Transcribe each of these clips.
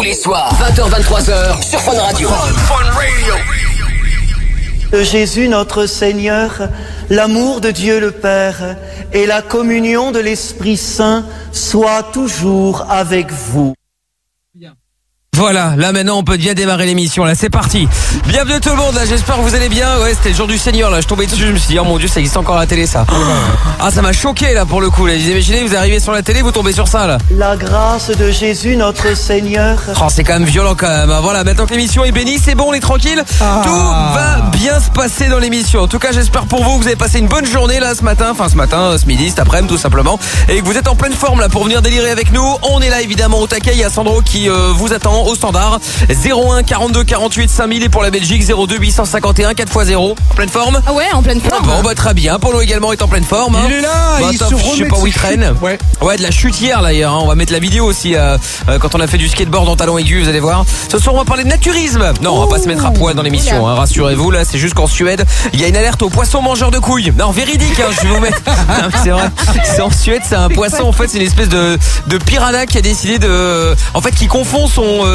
les soirs, 20h-23h sur Fun Radio. Fun Radio. De Jésus notre Seigneur, l'amour de Dieu le Père et la communion de l'Esprit Saint soient toujours avec vous. Voilà, là maintenant on peut bien démarrer l'émission, là c'est parti. Bienvenue tout le monde, là j'espère que vous allez bien. Ouais, c'était le jour du Seigneur, là je tombais dessus, je me suis dit oh mon Dieu, ça existe encore à la télé ça. Ah, ça m'a choqué là pour le coup, là. Vous imaginez, vous arrivez sur la télé, vous tombez sur ça là. La grâce de Jésus notre Seigneur. Oh, c'est quand même violent quand même. Voilà, maintenant que l'émission est bénie, c'est bon, on est tranquille. Tout va bien se passer dans l'émission. En tout cas, j'espère pour vous que vous avez passé une bonne journée là ce matin, ce midi, cet après-midi tout simplement, et que vous êtes en pleine forme là pour venir délirer avec nous. On est là évidemment au taquet, il y a Sandro qui vous attend au standard. 01 42 48 5000 et pour la Belgique 02 851 4x0. En pleine forme? Ah ouais, en pleine forme. Bon, bah très bien. Polo également est en pleine forme. Il est là, il top, se je sais pas où il traîne. Ouais, de la chute hier là hier. On va mettre la vidéo aussi quand on a fait du skateboard en talons aigus, vous allez voir. Ce soir on va parler de naturisme. Non, on va pas se mettre à poil dans l'émission, hein, rassurez-vous. Là, c'est juste qu'en Suède, il y a une alerte aux poissons mangeurs de couilles. Non, véridique, hein, je vais vous mettre. Non, c'est vrai. C'est en Suède, c'est un poisson en fait, c'est une espèce de piranha qui a décidé de, en fait, qui confond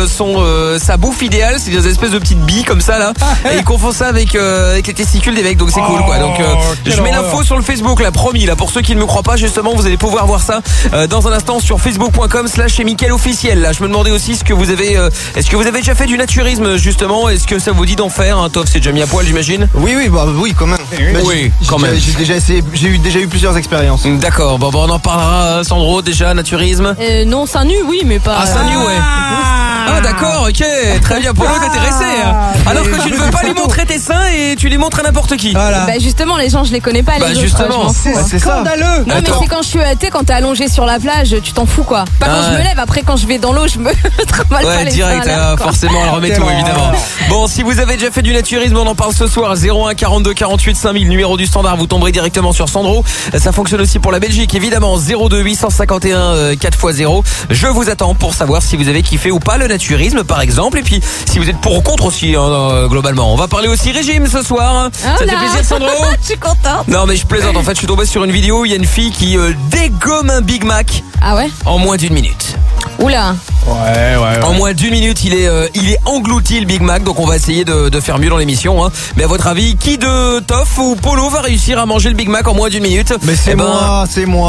sa bouffe idéale, c'est des espèces de petites billes comme ça là, et il confond ça avec les testicules des mecs, donc c'est cool quoi. Donc je mets l'info sur le Facebook là, promis là, pour ceux qui ne me croient pas justement, vous allez pouvoir voir ça dans un instant sur facebook.com/Mickaël officiel. Là, je me demandais aussi est-ce que vous avez déjà fait du naturisme justement, est-ce que ça vous dit d'en faire hein? Toff, c'est déjà mis à poil j'imagine. Oui, quand même. Oui, quand même. J'ai déjà eu plusieurs expériences. D'accord, bon on en parlera. Sandro, déjà naturisme. Non, seins nus, oui, mais pas. Ah, seins nus, ouais. Ah d'accord, ok, très bien, Polo est intéressé. Alors que tu ne veux pas lui montrer tes seins et tu les montres à n'importe qui. Voilà. Bah justement, les gens je les connais pas. Bah les autres, justement, c'est scandaleux. Non mais c'est quand je suis, tu sais, quand t'es allongé sur la plage, tu t'en fous quoi. Pas quand je me lève, après quand je vais dans l'eau, je me travaille pas les direct, seins. forcément, elle remet tout évidemment. Bon, si vous avez déjà fait du naturisme, on en parle ce soir. 01 42 48 5000, numéro du standard, vous tomberez directement sur Sandro. Ça fonctionne aussi pour la Belgique, évidemment. 02 851 4x0. Je vous attends pour savoir si vous avez kiffé ou pas le naturisme, par exemple. Et puis, si vous êtes pour ou contre aussi, globalement. On va parler aussi régime ce soir. Ça te fait plaisir, Sandro? Je suis contente. Non, mais je plaisante. En fait, je suis tombé sur une vidéo. Il y a une fille qui dégomme un Big Mac. Ah ouais? En moins d'1 minute. Oula. Ouais. En moins d'1 minute, il est englouti le Big Mac. Donc on va essayer de faire mieux dans l'émission. Hein. Mais à votre avis, qui de Toff ou Polo va réussir à manger le Big Mac en moins d'1 minute? Mais c'est moi.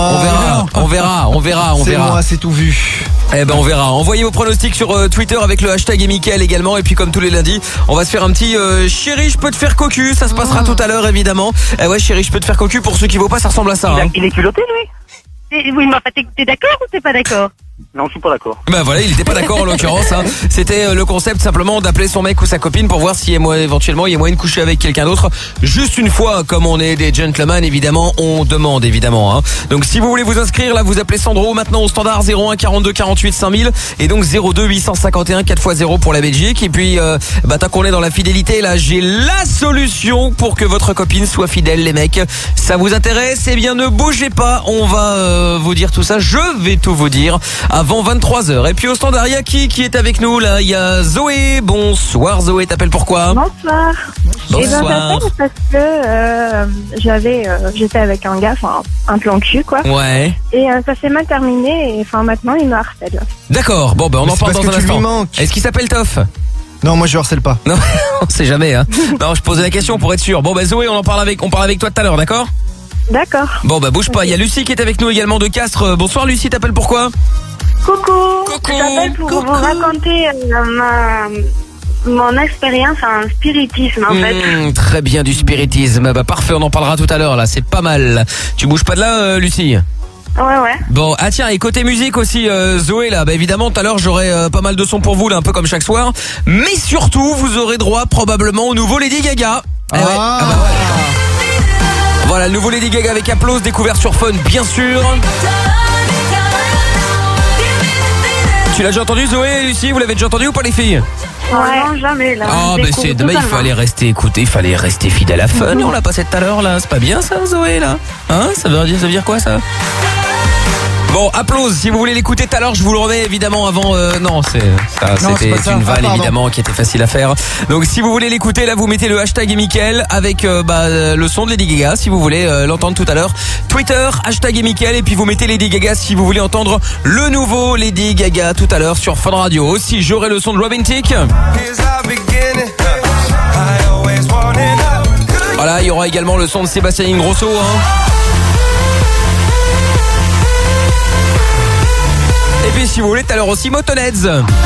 On verra. C'est moi, c'est tout vu. Eh ben on verra. Envoyez vos pronostics sur Twitter avec le hashtag Mickaël également. Et puis comme tous les lundis, on va se faire un petit chéri, je peux te faire cocu. Ça se passera tout à l'heure évidemment. Eh ouais, chéri, je peux te faire cocu. Pour ceux qui voient pas, ça ressemble à ça. Hein. Il est culotté lui. Oui, mais enfin, t'es d'accord ou t'es pas d'accord? Non, je suis pas d'accord. Ben voilà, il était pas d'accord en l'occurrence. Hein. C'était le concept simplement d'appeler son mec ou sa copine pour voir si éventuellement il y a moyen de coucher avec quelqu'un d'autre. Juste une fois, comme on est des gentlemen, évidemment, on demande évidemment. Hein. Donc si vous voulez vous inscrire, là vous appelez Sandro maintenant au standard 01 42 48 5000 et donc 02 851 4x0 pour la Belgique. Et puis tant qu'on est dans la fidélité, là j'ai la solution pour que votre copine soit fidèle, les mecs. Ça vous intéresse? Eh bien ne bougez pas, on va vous dire tout ça. Je vais tout vous dire avant 23h. Et puis au standard, il y a qui est avec nous là? Il y a Zoé. Bonsoir Zoé, t'appelles pourquoi? Bonsoir. Bonsoir. Parce que j'étais avec un gars, enfin un plan cul quoi. Ouais. Et ça s'est mal terminé et enfin maintenant il me harcèle. D'accord. Bon on en parle dans un instant. Est-ce qu'il s'appelle Toff? Non, moi je harcèle pas. Non, on sait jamais hein. Non, je posais la question pour être sûr. Bon Zoé, on parle avec toi tout à l'heure, d'accord? D'accord. Bon bouge pas, il y a Lucie qui est avec nous également de Castres. Bonsoir Lucie, t'appelles pourquoi? Coucou. Je t'appelle pour vous raconter mon expérience en spiritisme en fait. Très bien, du spiritisme. Bah parfait, on en parlera tout à l'heure là, c'est pas mal. Tu bouges pas de là Lucie? Ouais. Bon, tiens, et côté musique aussi, Zoé là, évidemment tout à l'heure j'aurai pas mal de sons pour vous là, un peu comme chaque soir. Mais surtout, vous aurez droit probablement au nouveau Lady Gaga. Voilà, le nouveau Lady Gaga avec Applause, découvert sur Fun, bien sûr. Tu l'as déjà entendu Zoé, Lucie? Vous l'avez déjà entendu ou pas les filles? Non, jamais là. Ah c'est demain, il fallait rester écouter, il fallait rester fidèle à Fun. Et on l'a passé tout à l'heure là, c'est pas bien ça Zoé là? Hein? Ça veut dire quoi ça? Bon, applause. Si vous voulez l'écouter tout à l'heure, je vous le remets évidemment avant. Non, c'était une vanne évidemment qui était facile à faire. Donc si vous voulez l'écouter, là vous mettez le hashtag et Mickaël avec le son de Lady Gaga si vous voulez l'entendre tout à l'heure. Twitter, hashtag et Mickaël, et puis vous mettez Lady Gaga si vous voulez entendre le nouveau Lady Gaga tout à l'heure sur Fun Radio. Aussi, j'aurai le son de Robin Thicke. Voilà, il y aura également le son de Sébastien Ingrosso. Et puis si vous voulez tout à l'heure aussi Motorheads.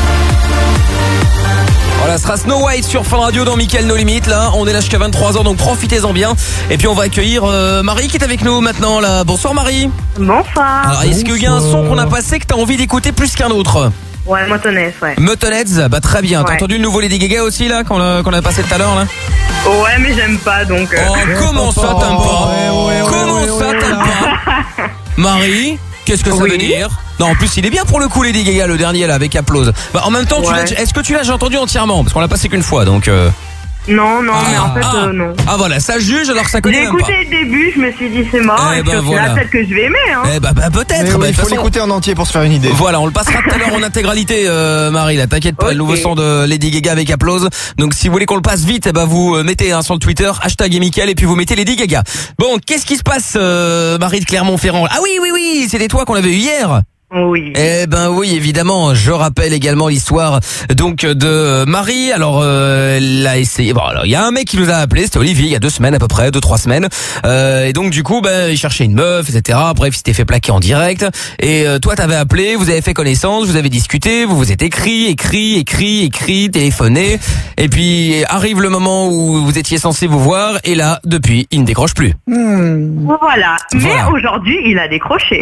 Voilà, ce sera Snow White sur Fun Radio dans Mickaël No Limit. Là, on est là jusqu'à 23h, donc profitez-en bien. Et puis on va accueillir Marie qui est avec nous maintenant là. Bonsoir Marie. Bonsoir. Alors est-ce qu'il y a un son qu'on a passé que t'as envie d'écouter plus qu'un autre? Ouais, Motorheads, ouais. Motorheads, bah très bien. T'as entendu le nouveau Lady Gaga aussi là qu'on a passé tout à l'heure là? Ouais, mais j'aime pas donc. Oh, comment ça t'aimes pas? Comment ça t'aimes pas? Marie, qu'est-ce que ça veut dire? Non, en plus il est bien pour le coup Lady Gaga, le dernier là avec Applause. Bah en même temps, est-ce que tu l'as déjà entendu entièrement? Parce qu'on l'a passé qu'une fois donc. Non, mais en fait non. Ah voilà, ça juge alors que ça connaît J'ai même pas. écouté le début, je me suis dit c'est mort, et puis au final peut-être que je vais aimer peut-être. Il faut l'écouter en entier pour se faire une idée. Voilà, on le passera tout à l'heure en intégralité Marie, là t'inquiète pas, le nouveau son de Lady Gaga avec Applause. Donc si vous voulez qu'on le passe vite, vous mettez sur le Twitter hashtag et Mickaël, et puis vous mettez Lady Gaga. Bon, qu'est-ce qui se passe Marie de Clermont-Ferrand? Ah oui, c'était toi qu'on avait eu hier. Oui. Eh ben oui, évidemment. Je rappelle également l'histoire donc de Marie. Alors elle a essayé. Bon, alors il y a un mec qui nous a appelé, c'était Olivier, il y a 2 semaines à peu près, 2-3 semaines. Et donc du coup, il cherchait une meuf, etc. Bref, il s'était fait plaquer en direct. Et toi, t'avais appelé, vous avez fait connaissance, vous avez discuté, vous vous êtes écrit, téléphoné. Et puis arrive le moment où vous étiez censé vous voir. Et là, depuis, il ne décroche plus. Voilà. Mais aujourd'hui, il a décroché.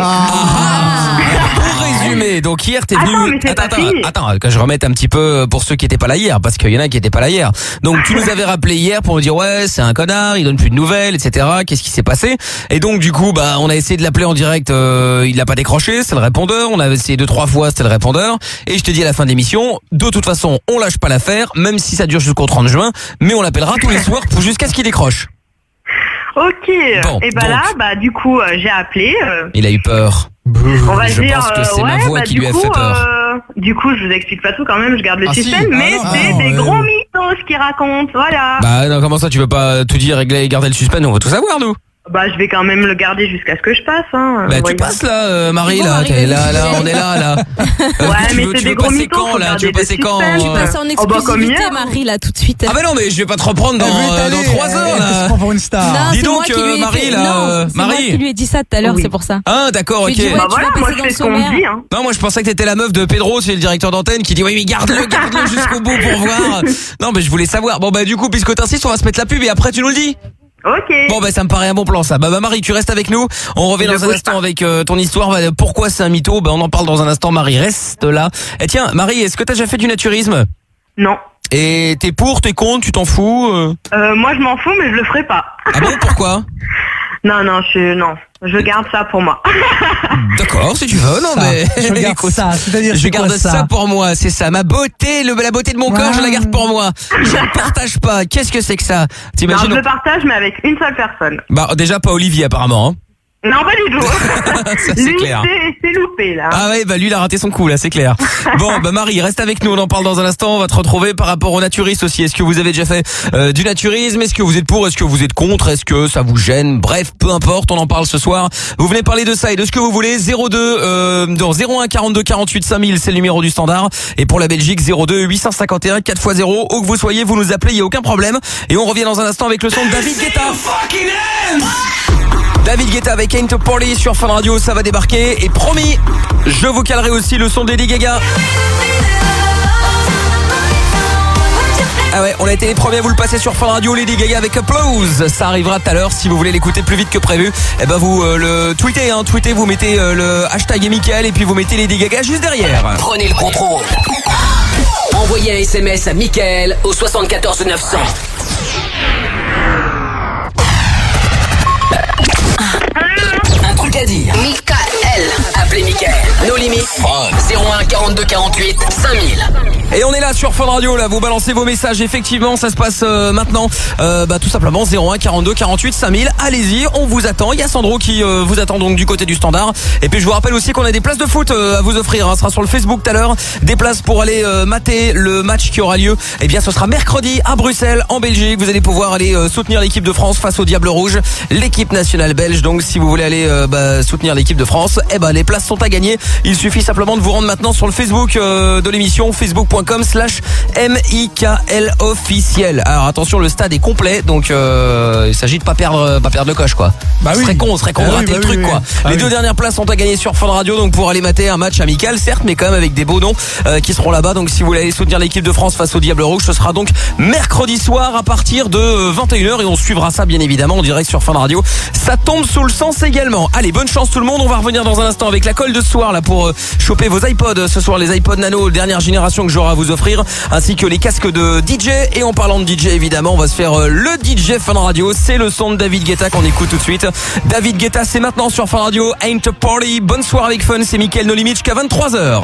Pour résumer, donc hier t'es venu. Attends, que je remette un petit peu pour ceux qui étaient pas là hier, parce qu'il y en a qui étaient pas là hier. Donc tu nous avais rappelé hier pour nous dire ouais c'est un connard, il donne plus de nouvelles, etc. Qu'est-ce qui s'est passé? Et donc du coup on a essayé de l'appeler en direct, il l'a pas décroché, c'est le répondeur. On a essayé 2-3 fois, c'était le répondeur. Et je te dis à la fin de l'émission, de toute façon on lâche pas l'affaire, même si ça dure jusqu'au 30 juin, mais on l'appellera tous les soirs jusqu'à ce qu'il décroche. Ok. Bon, et là, du coup, j'ai appelé. Il a eu peur. On va je dire, pense que c'est ma voix qui lui a fait peur. Du coup, je vous explique pas tout quand même, je garde le suspense, mais c'est des gros mythos qui racontent, voilà. Bah non, comment ça, tu veux pas tout dire et garder le suspense? On veut tout savoir, nous. Je vais quand même le garder jusqu'à ce que je passe. Tu passes là, Marie, là, on est là. Mais c'est des gros mythos. Tu veux passer quand? Tu passes en exclusivité, Marie, là, tout de suite. Ah bah non, mais je vais pas te reprendre dans 3 heures, là. C'est pas pour une star. Non, dis donc, Marie, là. C'est moi qui lui ai dit ça tout à l'heure, c'est pour ça. Ah, d'accord, ok. Voilà, moi je fais ce qu'on me dit. Non, moi je pensais que t'étais la meuf de Pedro, c'est le directeur d'antenne qui dit oui, mais garde-le jusqu'au bout pour voir. Non, mais je voulais savoir. Bon, du coup, puisque t'insistes, on va se mettre la pub et après tu nous le dis. Ok. Bon ça me paraît un bon plan ça. Marie, tu restes avec nous. On revient dans un instant avec ton histoire. Pourquoi c'est un mytho? On en parle dans un instant. Marie, reste là. Et tiens, Marie, est-ce que t'as déjà fait du naturisme? Non. Et t'es pour, t'es contre, tu t'en fous? Moi je m'en fous, mais je le ferai pas. Ah bon, pourquoi? Non, je garde ça pour moi. D'accord, si tu veux. Non, mais je garde ça. C'est-à-dire, je garde ça pour moi. C'est ça, ma beauté, la beauté de mon corps, je la garde pour moi. Je ne partage pas. Qu'est-ce que c'est que ça? T'imagines? Non, je le partage, mais avec une seule personne. Déjà pas Olivier apparemment. Hein. Non, pas du tout. Ça, c'est clair. C'est loupé, là. Ah ouais, lui, il a raté son coup, là, c'est clair. Bon, Marie, reste avec nous, on en parle dans un instant. On va te retrouver par rapport au naturisme aussi. Est-ce que vous avez déjà fait du naturisme? Est-ce que vous êtes pour? Est-ce que vous êtes contre? Est-ce que ça vous gêne? Bref, peu importe, on en parle ce soir. Vous venez parler de ça et de ce que vous voulez. 01 42 48 5000, c'est le numéro du standard. Et pour la Belgique, 02 851 4x0. Où que vous soyez, vous nous appelez, il n'y a aucun problème. Et on revient dans un instant avec le son de David Guetta. David Guetta avec Ain't a Party sur Fun Radio, ça va débarquer. Et promis, je vous calerai aussi le son de Lady Gaga. Ah ouais, on a été les premiers à vous le passer sur Fun Radio, Lady Gaga avec Applause. Ça arrivera tout à l'heure, si vous voulez l'écouter plus vite que prévu. Vous le tweetez, vous mettez le hashtag et Mickaël et puis vous mettez Lady Gaga juste derrière. Prenez le contrôle. Envoyez un SMS à Mickaël au 74 900. Un truc à dire. Mickaël. Appelez Mickaël. Nos limites. 01 42 42 48 5000. Et on est là sur Fun Radio, là, vous balancez vos messages, effectivement, ça se passe maintenant, tout simplement 01 42 48 5000, allez-y, on vous attend, il y a Sandro qui vous attend donc du côté du standard, et puis je vous rappelle aussi qu'on a des places de foot à vous offrir, ce sera sur le Facebook tout à l'heure, des places pour aller mater le match qui aura lieu, eh bien ce sera mercredi à Bruxelles, en Belgique, vous allez pouvoir aller soutenir l'équipe de France face au Diable Rouge, l'équipe nationale belge, donc si vous voulez aller soutenir l'équipe de France, les places sont à gagner, il suffit simplement de vous rendre maintenant sur le Facebook de l'émission, facebook.com/MIKL officiel. Alors attention, le stade est complet, donc il s'agit de pas perdre le coche, quoi. Bah oui. On serait con de rater le truc, quoi. Les deux dernières places sont à gagner sur Fun Radio, donc pour aller mater un match amical, certes, mais quand même avec des beaux noms qui seront là-bas. Donc si vous voulez aller soutenir l'équipe de France face au Diable Rouge, ce sera donc mercredi soir à partir de 21h et on suivra ça bien évidemment en direct sur Fun Radio. Ça tombe sous le sens également. Allez, bonne chance tout le monde. On va revenir dans un instant avec la colle de ce soir là pour choper vos iPods. Ce soir, les iPod Nano dernière génération que j'aurai à vous offrir, ainsi que les casques de DJ. Et en parlant de DJ, évidemment, on va se faire le DJ Fun Radio. C'est le son de David Guetta qu'on écoute tout de suite. David Guetta, c'est maintenant sur Fun Radio. Ain't a Party. Bonne soirée avec Fun. C'est Mickaël No Limit jusqu'à 23h.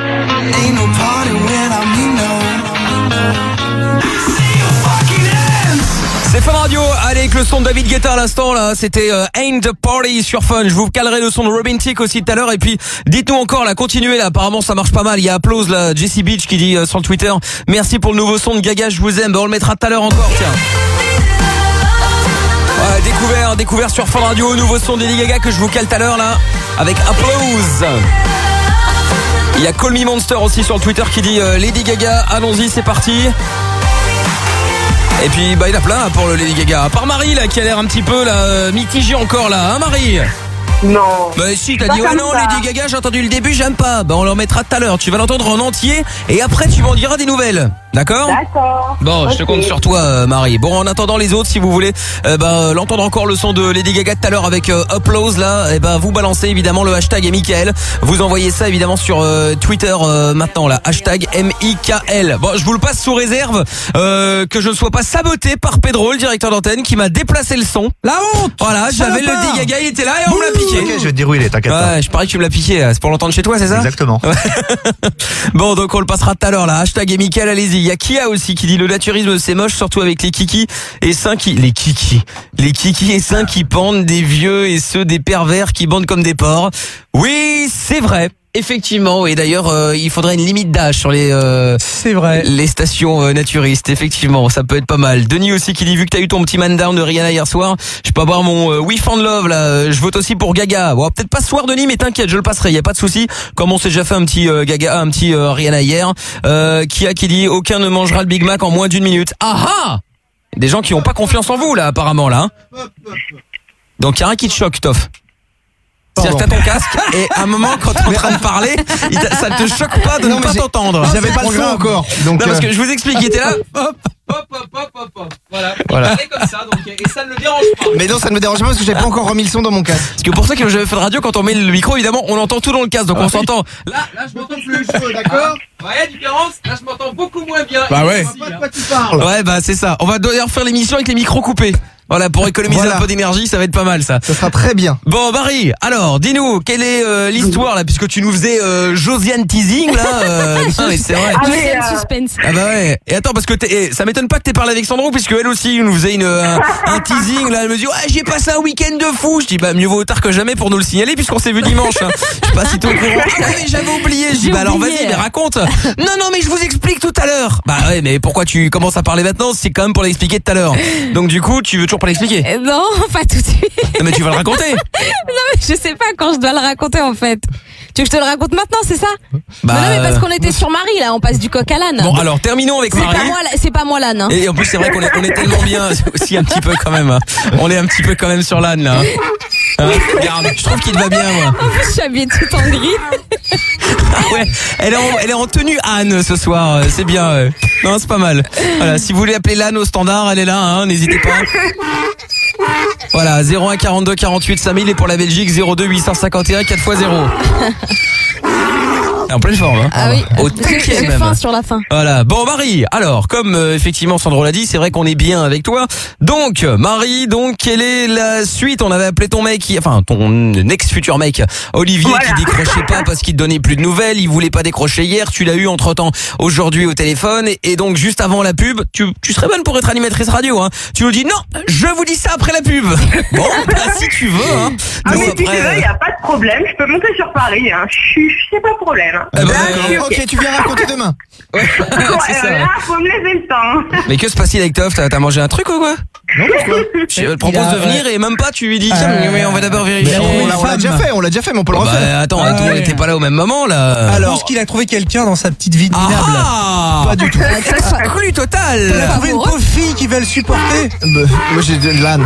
C'est Fun Radio, allez avec le son de David Guetta à l'instant là, c'était Ain't the Party sur Fun. Je vous calerai le son de Romantic aussi tout à l'heure et puis dites-nous encore là, continuez là, apparemment ça marche pas mal, il y a Applause là, Jessie Beach qui dit sur Twitter, merci pour le nouveau son de Gaga, je vous aime, on le mettra tout à l'heure encore, tiens. Ouais, découvert sur Fun Radio, nouveau son de Lady Gaga que je vous cale tout à l'heure là, avec Applause. Il y a Call Me Monster aussi sur le Twitter qui dit Lady Gaga, allons-y, c'est parti. Et puis il y en a plein pour le Lady Gaga. À part Marie là qui a l'air un petit peu là mitigée encore là, hein Marie? Non. Bah si, t'as dit non, Lady Gaga, j'ai entendu le début, j'aime pas. On le remettra tout à l'heure. Tu vas l'entendre en entier et après tu m'en diras des nouvelles. D'accord ? D'accord. Bon, okay. Je te compte sur toi, Marie. Bon, en attendant les autres, si vous voulez l'entendre encore le son de Lady Gaga tout à l'heure avec Applause là, vous balancez évidemment le hashtag Mickaël. Vous envoyez ça évidemment sur Twitter maintenant là, hashtag Mickaël. Bon, je vous le passe sous réserve que je ne sois pas saboté par Pedro, le directeur d'antenne, qui m'a déplacé le son. La honte. Voilà, j'avais le Lady Gaga, il était là et on me l'a piqué. Ok, je vais te dire où il est, t'inquiète pas. Ouais, je parie que tu me l'as piqué, c'est pour l'entendre chez toi, c'est ça ? Exactement. Bon, donc on le passera tout à l'heure là, hashtag Mickaël, allez-y. Il y a Kia aussi qui dit le naturisme c'est moche, surtout avec les kikis et seins les kikis et seins qui pendent, des vieux et ceux des pervers qui bandent comme des porcs. Oui, c'est vrai. Effectivement, et d'ailleurs il faudrait une limite d'âge sur c'est vrai, les stations naturistes. Effectivement, ça peut être pas mal. Denis aussi qui dit vu que t'as eu ton petit man down de Rihanna hier soir, je peux avoir mon We Found Love là. Je vote aussi pour Gaga. Bon, peut-être pas ce soir Denis, mais t'inquiète, je le passerai. Y a pas de souci. Comme on s'est déjà fait un petit Gaga, un petit Rihanna hier. Qui dit aucun ne mangera le Big Mac en moins d'1 minute. Ah! Des gens qui ont pas confiance en vous là apparemment là. Hein. Donc y a rien qui te choque, Toff. C'est-à-dire que t'as ton casque et à un moment quand t'es en train de parler, ça te choque pas de ne pas t'entendre. J'avais pas le son encore. Donc non, parce que je vous explique, il était là. Hop. Voilà. Parlait comme ça, donc, et ça ne le dérange pas. Mais non, ça ne me dérange pas parce que j'avais pas encore remis le son dans mon casque. Parce que pour ceux qui ont jamais fait de radio, quand on met le micro, évidemment, on entend tout dans le casque, donc on s'entend. Là, je m'entends plus. D'accord. Ouais, différence. Là, je m'entends beaucoup moins bien. Bah ouais. Je sais pas de quoi tu parles. Ouais, c'est ça. On va d'ailleurs faire l'émission avec les micros coupés. Voilà, pour économiser un peu d'énergie, ça va être pas mal ça. Ça sera très bien. Bon, Marie, alors, dis-nous, quelle est l'histoire là, puisque tu nous faisais Josiane teasing là. Non, mais c'est vrai. Josiane suspense. Ah bah ouais. Et attends, parce que ça m'étonne pas que t'aies parlé avec Sandro, puisque elle aussi nous faisait un teasing là. Elle me dit ouais, j'ai passé un week-end de fou. Je dis mieux vaut tard que jamais pour nous le signaler, puisqu'on s'est vu dimanche. Hein. Je sais pas si t'es au courant. Ah ouais, mais j'avais oublié. Je dis alors vas-y, mais raconte. Non, mais je vous explique tout à l'heure. Bah ouais, mais pourquoi tu commences à parler maintenant? C'est quand même pour l'expliquer tout à l'heure. Donc du coup, tu veux toujours pas l'expliquer? Non, pas tout de suite. Non, mais tu vas le raconter. Non, mais je sais pas quand je dois le raconter en fait. Tu veux que je te le raconte maintenant, c'est ça? Non, mais parce qu'on était sur Marie là, on passe du coq à l'âne. Bon, alors terminons avec Marie. C'est pas moi l'âne. Hein. Et en plus c'est vrai qu'on est tellement bien aussi un petit peu quand même. Hein. On est un petit peu quand même sur l'âne là. Regarde, je trouve qu'il te va bien moi. En plus je suis habillée tout en gris. Ah ouais, elle est en tenue Anne ce soir, c'est bien. Non, c'est pas mal. Voilà, si vous voulez appeler l'âne au standard, elle est là, hein, n'hésitez pas. Voilà, 01 42 48 5000 et pour la Belgique 02 851 4x0. En pleine forme, hein. Ah oui. Au J'ai taquet faim même. sur la fin. Voilà. Bon, Marie, alors, comme effectivement Sandro l'a dit, c'est vrai qu'on est bien avec toi. Donc, Marie, quelle est la suite? On avait appelé ton mec, ton ex-futur mec, Olivier, Voilà. qui décrochait pas parce qu'il te donnait plus de nouvelles, il voulait pas décrocher hier, tu l'as eu entre-temps aujourd'hui au téléphone, et donc juste avant la pub, tu serais bonne pour être animatrice radio, hein. Tu nous dis non, je vous dis ça après la pub. Bon, bah, si tu veux, hein. Ah, Nous, mais si tu veux, il n'y a pas de problème. Je peux monter sur Paris. Hein. C'est pas de problème. Hein. Eh ben, Là, je suis Ok, tu viens raconter demain. Ouais, c'est ça. Là, faut me laisser le temps. Mais que se passe-t-il avec Toff? T'as mangé un truc ou quoi? Non, pourquoi? Je te propose de venir et même pas, tu lui dis tiens, mais on va d'abord vérifier. Mais on l'a déjà fait, mais on peut le refaire. Bah attends, Ah tout ouais. n'était pas là au même moment là. Je pense qu'il a trouvé quelqu'un dans sa petite vie de minable. Ah, Pas du tout. Cru Il a total. trouvé une pauvre fille qui va le supporter. Moi j'ai de l'âne.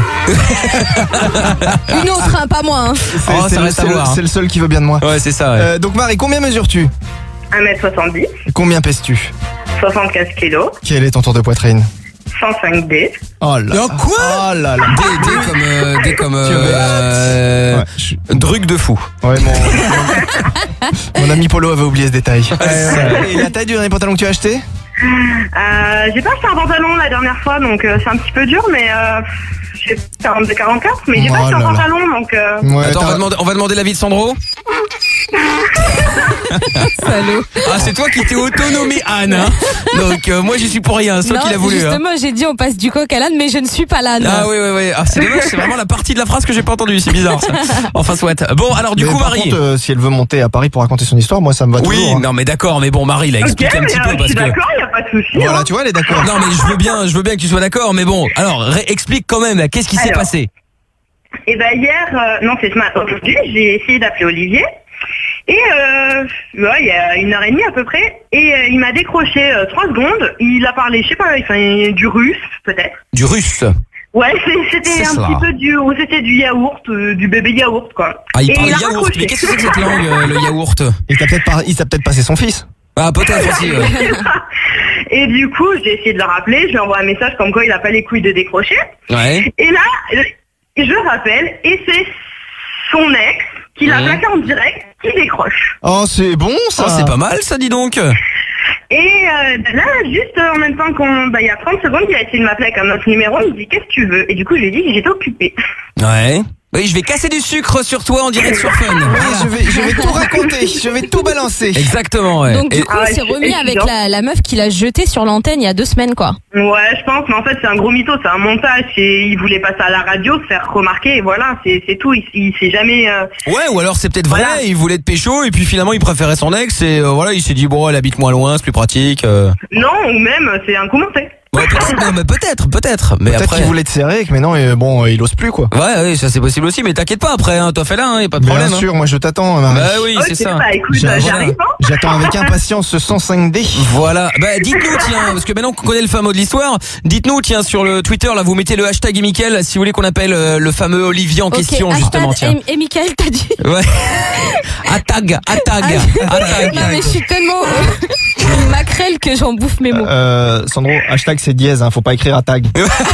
Une autre, hein, pas moi. Hein. Oh, ça reste à voir, hein. C'est le seul qui veut bien de moi. Ouais, c'est ça. Ouais. Donc Marie, combien mesures-tu? 1m70, Combien pèses-tu? 75 kilos, Quel est ton tour de poitrine? 105D. Oh là. Oh, quoi? Oh là là. D comme Ouais, Druc de fou. Ouais, mon ami Polo avait oublié ce détail. Et la taille du dernier pantalon que tu as acheté? J'ai pas acheté un pantalon la dernière fois, donc c'est un petit peu dur, mais j'ai 42-44, mais j'ai pas acheté un là là. pantalon, donc... Ouais, Attends, on va demander l'avis de Sandro. Salaud. Ah, c'est toi qui t'es autonomé Anne, hein. Donc moi j'y suis pour rien, c'est toi qui l'as voulu, hein. Justement, j'ai dit on passe du coq à l'âne, mais je ne suis pas l'âne. Ah oui. Ah, c'est dommage, c'est vraiment la partie de la phrase que j'ai pas entendue, c'est bizarre ça. Enfin soit. Bon, alors du mais coup par Marie. contre, si elle veut monter à Paris pour raconter son histoire, moi ça me va Oui, toujours. Hein. non mais d'accord, mais bon Marie, là Ok, explique un mais petit peu je parce suis que. d'accord, il n'y a pas de souci. Voilà, hein. tu vois, elle est d'accord. Non mais je veux bien que tu sois d'accord, mais bon, alors explique quand même, là, qu'est-ce qui s'est Alors. passé? Et ben hier, non c'est ce matin, aujourd'hui, j'ai essayé d'appeler Olivier. Et il y a 1h30 à peu près, et il m'a décroché 3 secondes. Il a parlé, je sais pas, du russe peut-être. Du russe. Ouais, c'était C'est un cela. petit peu c'était du yaourt, du bébé yaourt quoi. Ah, il Et parle a yaourt, raccroché. mais qu'est-ce que c'est que cette langue, le yaourt? Il t'a peut-être passé son fils. Ah, peut-être aussi, ouais. Et du coup, j'ai essayé de le rappeler, je lui envoie un message comme quoi il a pas les couilles de décrocher. Ouais. Et là, je rappelle, et c'est son ex qui l'a plaqué en direct, qui décroche. Oh, c'est bon ça. Oh, c'est pas mal ça, dis donc. Et là, juste en même temps il y a 30 secondes, il a essayé de m'appeler avec un autre numéro, il me dit qu'est-ce que tu veux? Et du coup, je lui ai dit que j'étais occupée. Ouais. Oui, je vais casser du sucre sur toi en direct sur Fun. Oui, je vais tout raconter, je vais tout balancer. Exactement, ouais. Donc Et- du coup, Ah ouais, il s'est c'est remis avec évident. la meuf qu'il a jetée sur l'antenne il y a 2 semaines, quoi. Ouais, je pense, mais en fait, c'est un gros mytho, c'est un montage. Il voulait passer à la radio, se faire remarquer, et voilà, c'est tout. Il s'est jamais... Ouais, ou alors c'est peut-être vrai, Voilà. il voulait être pécho et puis finalement il préférait son ex et voilà, il s'est dit bon, elle habite moins loin, c'est plus pratique. Non, ou même, c'est un coup monté. Ouais, peut-être, non, mais peut-être. Mais Peut-être après. qu'il voulait te serrer, mais non, il ose plus quoi. Ouais, ça c'est possible aussi, mais t'inquiète pas après, hein, toi fais là, y a pas de problème. Bien sûr, moi je t'attends, Marie. Bah oui, Ok, c'est ça. bah écoute, Voilà. j'arrive, hein. J'attends avec impatience ce 105D. Voilà. Bah dites-nous tiens, parce que maintenant qu'on connaît le fameux de l'histoire, dites-nous tiens sur le Twitter là, vous mettez le hashtag et Mickaël si vous voulez qu'on appelle le fameux Olivier en question Ok, justement, hashtag tiens. et Mickaël, t'as dit. Ouais. Attag. Non mais je suis tellement une maquerelle que j'en bouffe mes mots. Sandro, hashtag c'est dièse, hein, faut pas écrire à tag.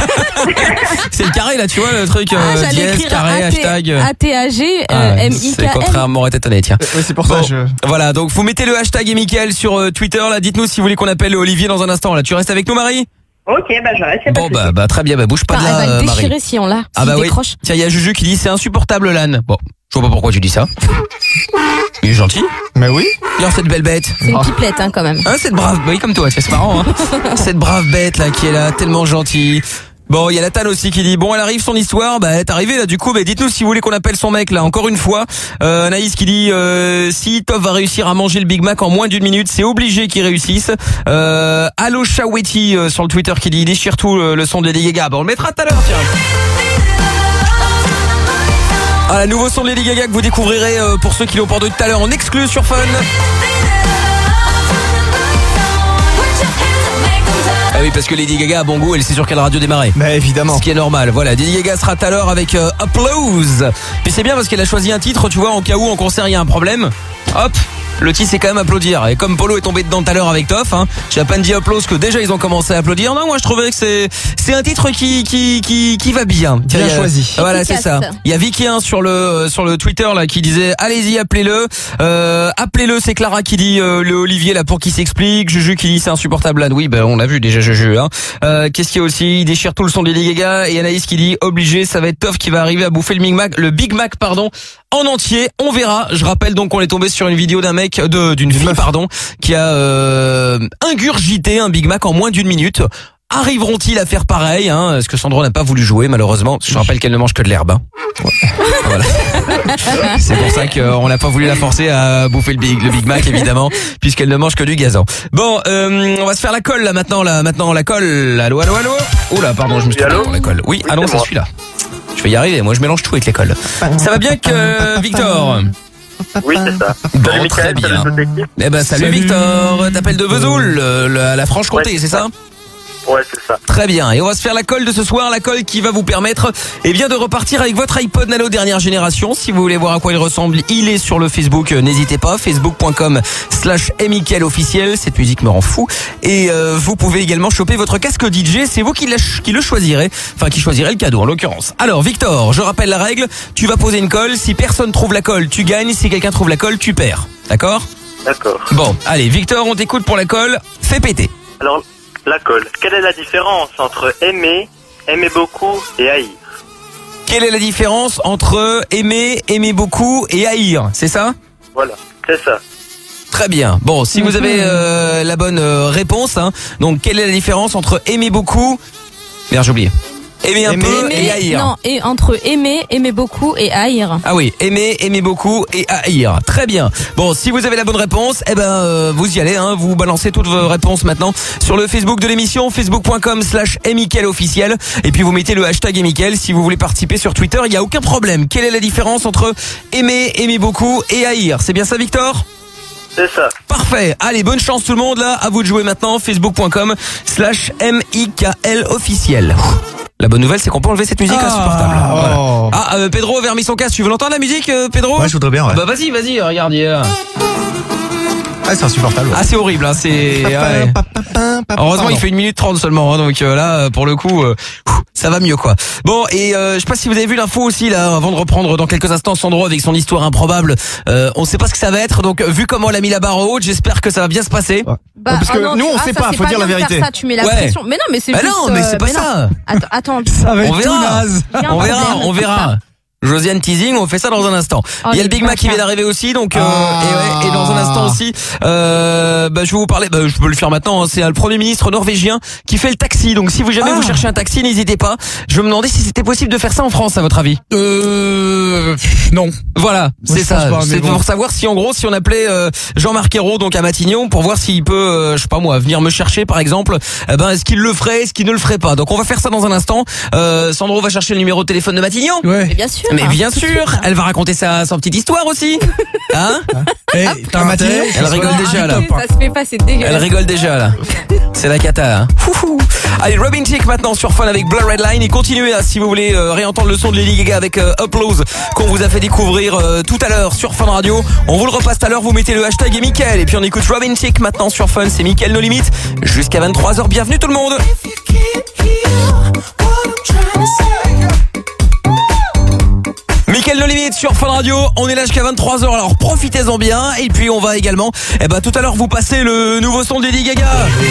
C'est le carré là, tu vois le truc J'allais dièse, écrire carré, hashtag. ATAG, Ah, c'est MIKL. contrairement à étonné, tiens. Oui, c'est pour ça Bon, je... Voilà, donc vous mettez le hashtag et Mickaël sur Twitter là, dites-nous si vous voulez qu'on appelle Olivier dans un instant là. Tu restes avec nous Marie? Ok, bah je reste, c'est pas Bon de souci. bah très bien, bouge pas de Enfin, là elle va le Marie. déchirer si on l'a. Ah s'il bah oui. décroche. Tiens, il y a Juju qui dit c'est insupportable l'âne. Bon, je vois pas pourquoi tu dis ça. Il est gentil. Mais oui. Regarde cette belle bête. C'est une pipelette, hein, quand même. Hein, cette brave, oui comme toi, c'est marrant. Hein. Cette brave bête là qui est là, tellement gentille. Bon, il y a Nathan aussi qui dit bon, elle arrive son histoire, bah elle est arrivée là du coup, mais dites-nous si vous voulez qu'on appelle son mec là encore une fois. Anaïs qui dit si Tov va réussir à manger le Big Mac en moins d'1 minute, c'est obligé qu'il réussisse. Allo Shaweti sur le Twitter qui dit déchire tout le son de Lady Gaga. Bon, on le mettra tout à l'heure, tiens. Ah, le nouveau son de Lady Gaga que vous découvrirez pour ceux qui l'ont pas entendu tout à l'heure en exclu sur Fun. Ah oui, parce que Lady Gaga a bon goût, elle sait sur quelle radio démarrer. Bah évidemment. Ce qui est normal. Voilà, Lady Gaga sera tout à l'heure avec Applause. Puis c'est bien parce qu'elle a choisi un titre, tu vois, en cas où en concert il y a un problème. Hop, Le titre c'est quand même applaudir. Et comme Polo est tombé dedans tout à l'heure avec Toff, hein, j'ai à peine dit applause que déjà ils ont commencé à applaudir. Non, moi je trouvais que c'est un titre qui va bien. Bien choisi. Voilà, c'est ça. Il y a Vicky sur le Twitter là qui disait allez-y, appelez-le. Appelez-le, c'est Clara qui dit le Olivier là pour qui s'explique. Juju qui dit c'est insupportable là. Oui, ben on l'a vu déjà Juju hein. Qu'est-ce qu'il y a aussi? Il déchire tout le son de Lady Gaga et Anaïs qui dit obligé, ça va être Toff qui va arriver à bouffer le Big Mac en entier. On verra. Je rappelle donc qu'on est tombé sur une vidéo d'un mec d'une fille qui a ingurgité un Big Mac en moins d'1 minute. Arriveront-ils à faire pareil hein? Parce que Sandro n'a pas voulu jouer malheureusement. Je rappelle qu'elle ne mange que de l'herbe. Hein. Voilà. C'est pour ça qu'on n'a pas voulu la forcer à bouffer le Big Mac évidemment, puisqu'elle ne mange que du gazon. Bon, on va se faire la colle là maintenant la colle. Allô. Oula, pardon, je me suis trompé pour la colle. Oui, allons, c'est celui-là. Je vais y arriver. Moi, je mélange tout avec les colles. Ça va bien que Victor? Oui, c'est ça. Bon, salut, très bien. Salut, salut Victor. T'appelles de Vesoul, la Franche-Comté, c'est ça? Ouais, c'est ça. Très bien. Et on va se faire la colle de ce soir, la colle qui va vous permettre de repartir avec votre iPod Nano dernière génération. Si vous voulez voir à quoi il ressemble, il est sur le Facebook, n'hésitez pas, facebook.com/Mickaël officiel. Cette musique me rend fou. Et vous pouvez également choper votre casque DJ, c'est vous qui le choisirez, qui choisirez le cadeau en l'occurrence. Alors Victor, je rappelle la règle, tu vas poser une colle, si personne trouve la colle, tu gagnes, si quelqu'un trouve la colle, tu perds. D'accord? D'accord. Bon, allez Victor, on t'écoute pour la colle, fais péter. Alors, la colle. Quelle est la différence entre aimer beaucoup et haïr? Quelle est la différence entre aimer beaucoup et haïr? C'est ça? Voilà, c'est ça. Très bien. Bon, si vous avez la bonne réponse, hein, donc quelle est la différence entre aimer beaucoup? Merde, j'ai oublié. Aimer un peu et haïr. Non, et entre aimer beaucoup et haïr. Ah oui, aimer beaucoup et haïr. Très bien. Bon, si vous avez la bonne réponse, vous y allez, hein, vous balancez toutes vos réponses maintenant sur le Facebook de l'émission, facebook.com/Mickaël officiel. Et puis vous mettez le hashtag Mickaël si vous voulez participer sur Twitter, il n'y a aucun problème. Quelle est la différence entre aimer beaucoup et haïr? C'est bien ça, Victor? C'est ça. Parfait. Allez, bonne chance tout le monde là. À vous de jouer maintenant. Facebook.com/Mickaël officiel. La bonne nouvelle, c'est qu'on peut enlever cette musique insupportable. Voilà. Pedro a remis son casque. Tu veux l'entendre la musique, Pedro? Ouais, je voudrais bien. Ouais. Bah vas-y, regarde. Ah, c'est insupportable. Ouais. Ah, c'est horrible. Hein, c'est. Ouais. Heureusement, il fait 1 minute 30 seulement. Hein, donc là, pour le coup, ça va mieux quoi. Bon, et je sais pas si vous avez vu l'info aussi là, avant de reprendre dans quelques instants Sandro avec son histoire improbable. On sait pas ce que ça va être. Donc vu comment elle a mis la barre haute, j'espère que ça va bien se passer. Ouais. Parce que nous, on sait pas. Faut dire la vérité. Ça, tu mets la pression. Mais non, mais c'est juste. Non, mais c'est pas ça. Attends. Ça va être tout naze. On verra. Josiane teasing, on fait ça dans un instant. Il y a le Big Mac qui vient d'arriver aussi, donc et dans un instant aussi, je vais vous parler. Je peux le faire maintenant. Hein, c'est le Premier ministre norvégien qui fait le taxi. Donc si vous jamais vous cherchez un taxi, n'hésitez pas. Je me demandais si c'était possible de faire ça en France, à votre avis. Non. Voilà, c'est ça. C'est bon. pour savoir si en gros, si on appelait Jean-Marc Ayrault donc à Matignon pour voir s'il peut, je sais pas moi, venir me chercher par exemple. Est-ce qu'il le ferait, est-ce qu'il ne le ferait pas. Donc on va faire ça dans un instant. Sandro va chercher le numéro de téléphone de Matignon. Ouais. Mais bien sûr. Mais bien sûr, elle va raconter son petite histoire aussi. Hein? T'as un matériel? Elle rigole déjà là. Ça se fait pas, c'est dégueulasse. Elle rigole déjà là. C'est la cata. Hein. Allez, Robin Thicke maintenant sur Fun avec Blur Red Line. Et continuez si vous voulez réentendre le son de Lady Gaga avec Upload qu'on vous a fait découvrir tout à l'heure sur Fun Radio. On vous le repasse tout à l'heure, vous mettez le hashtag et Mickaël. Et puis on écoute Robin Thicke maintenant sur Fun. C'est Mickaël No Limit jusqu'à 23h. Bienvenue tout le monde. Mickaël No Limit sur Fun Radio, on est là jusqu'à 23h, alors profitez-en bien. Et puis on va également, tout à l'heure vous passer le nouveau son de Lady Gaga.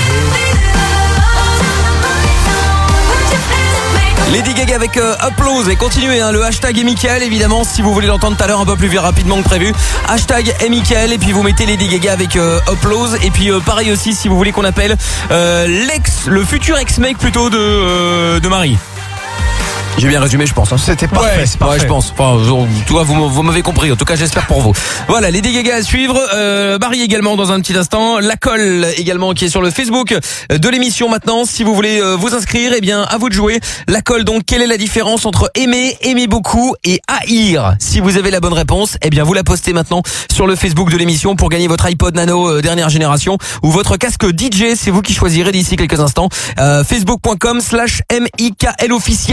Lady Gaga avec Upload et continuez le hashtag et Mickaël évidemment si vous voulez l'entendre tout à l'heure un peu plus rapidement que prévu. Hashtag et Mickaël et puis vous mettez Lady Gaga avec Upload et puis pareil aussi si vous voulez qu'on appelle le futur ex-mec plutôt de Marie. J'ai bien résumé, je pense. Hein. C'était parfait, c'est parfait. Ouais, je pense. Enfin, vous m'avez compris. En tout cas, j'espère pour vous. Voilà, les dégâts à suivre. Barry également dans un petit instant. La colle également qui est sur le Facebook de l'émission maintenant. Si vous voulez vous inscrire, à vous de jouer. La colle, donc, quelle est la différence entre aimer beaucoup et haïr? Si vous avez la bonne réponse, vous la postez maintenant sur le Facebook de l'émission pour gagner votre iPod Nano dernière génération ou votre casque DJ. C'est vous qui choisirez d'ici quelques instants. Facebook.com/Mickaël officiel. Voilà.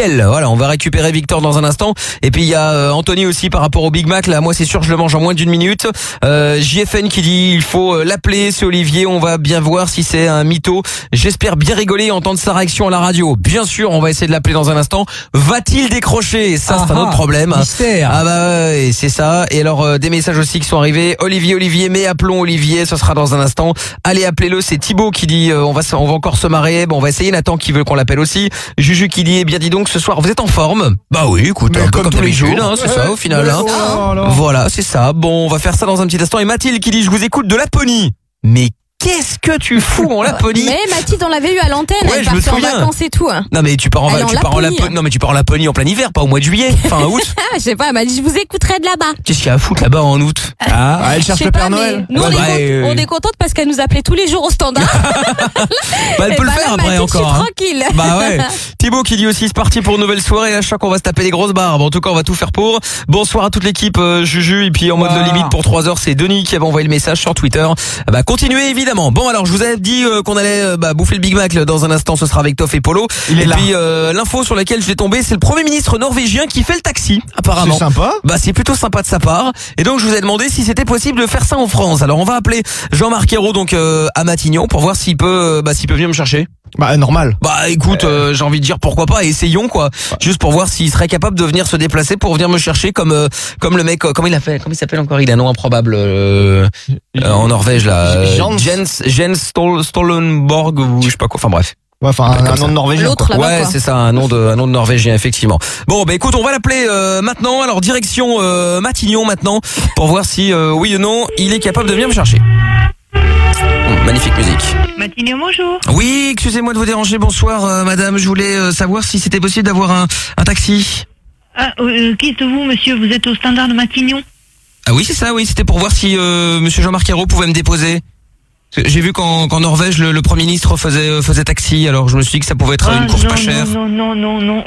Voilà, on va récupérer Victor dans un instant. Et puis il y a Anthony aussi par rapport au Big Mac. Là, moi c'est sûr, je le mange en moins d'1 minute. JFN qui dit il faut l'appeler, c'est Olivier. On va bien voir si c'est un mytho. J'espère bien rigoler et entendre sa réaction à la radio. Bien sûr, on va essayer de l'appeler dans un instant. Va-t-il décrocher? Ça, c'est un autre problème. Mystère. Ah bah ouais, c'est ça. Et alors des messages aussi qui sont arrivés. Olivier, mais appelons Olivier. Ce sera dans un instant. Allez, appelez-le. C'est Thibaut qui dit on va encore se marrer. Bon, on va essayer. Nathan qui veut qu'on l'appelle aussi. Juju qui dit bien dis donc ce soir vous êtes en forme? Bah oui, écoute, un peu comme d'habitude, hein, c'est ça au final. Hein. Voilà, c'est ça. Bon, on va faire ça dans un petit instant. Et Mathilde qui dit je vous écoute de Laponie. Mais qu'est-ce que tu fous en Laponie? Mais Mathilde, on l'avait eu à l'antenne, ouais, elle partait en vacances et tout. Non mais tu pars en Laponie. Non mais tu pars en Laponie en plein hiver, pas au mois de juillet, fin août. Je sais pas, elle m'a dit je vous écouterai de là-bas. Qu'est-ce qu'il y a à foutre là-bas en août? Ah, elle cherche le Père Noël. Nous on est contente parce qu'elle nous appelait tous les jours au standard. Bah elle peut le faire après encore. Je suis tranquille. Bah ouais. Thibaut qui dit aussi c'est parti pour une nouvelle soirée. À chaque fois on va se taper des grosses barbes. En tout cas on va tout faire pour. Bonsoir à toute l'équipe Juju et puis en mode de limite pour 3 heures c'est Denis qui avait envoyé le message sur Twitter. Bah continuez évidemment. Bon alors je vous ai dit qu'on allait bouffer le Big Mac dans un instant. Ce sera avec Toff et Polo. Et puis l'info sur laquelle je vais tomber c'est le Premier ministre norvégien qui fait le taxi apparemment. C'est sympa. Bah c'est plutôt sympa de sa part. Et donc je vous ai demandé si c'était possible de faire ça en France. Alors on va appeler Jean-Marc Ayrault donc à Matignon pour voir s'il peut venir me chercher. Bah normal. Bah écoute, j'ai envie de dire pourquoi pas, essayons quoi. Juste pour voir s'il serait capable de venir se déplacer pour venir me chercher comme le mec, comment il s'appelle encore, il a un nom improbable en Norvège là. Jens Stoltenborg ou je sais pas quoi, enfin bref. Ouais, enfin un nom de norvégien. L'autre là-bas, ouais, quoi. c'est ça, un nom de norvégien effectivement. Bon, bah écoute, on va l'appeler maintenant. Alors direction Matignon maintenant pour voir si oui ou non, il est capable de venir me chercher. Magnifique musique. Matignon, bonjour. Oui, excusez-moi de vous déranger. Bonsoir, madame. Je voulais savoir si c'était possible d'avoir un taxi. Ah, qui êtes-vous, monsieur? Vous êtes au standard de Matignon? Ah oui, c'est ça, oui. C'était pour voir si monsieur Jean-Marc Ayrault pouvait me déposer. J'ai vu qu'en Norvège, le Premier ministre faisait taxi. Alors, je me suis dit que ça pouvait être une course pas chère. Non. non.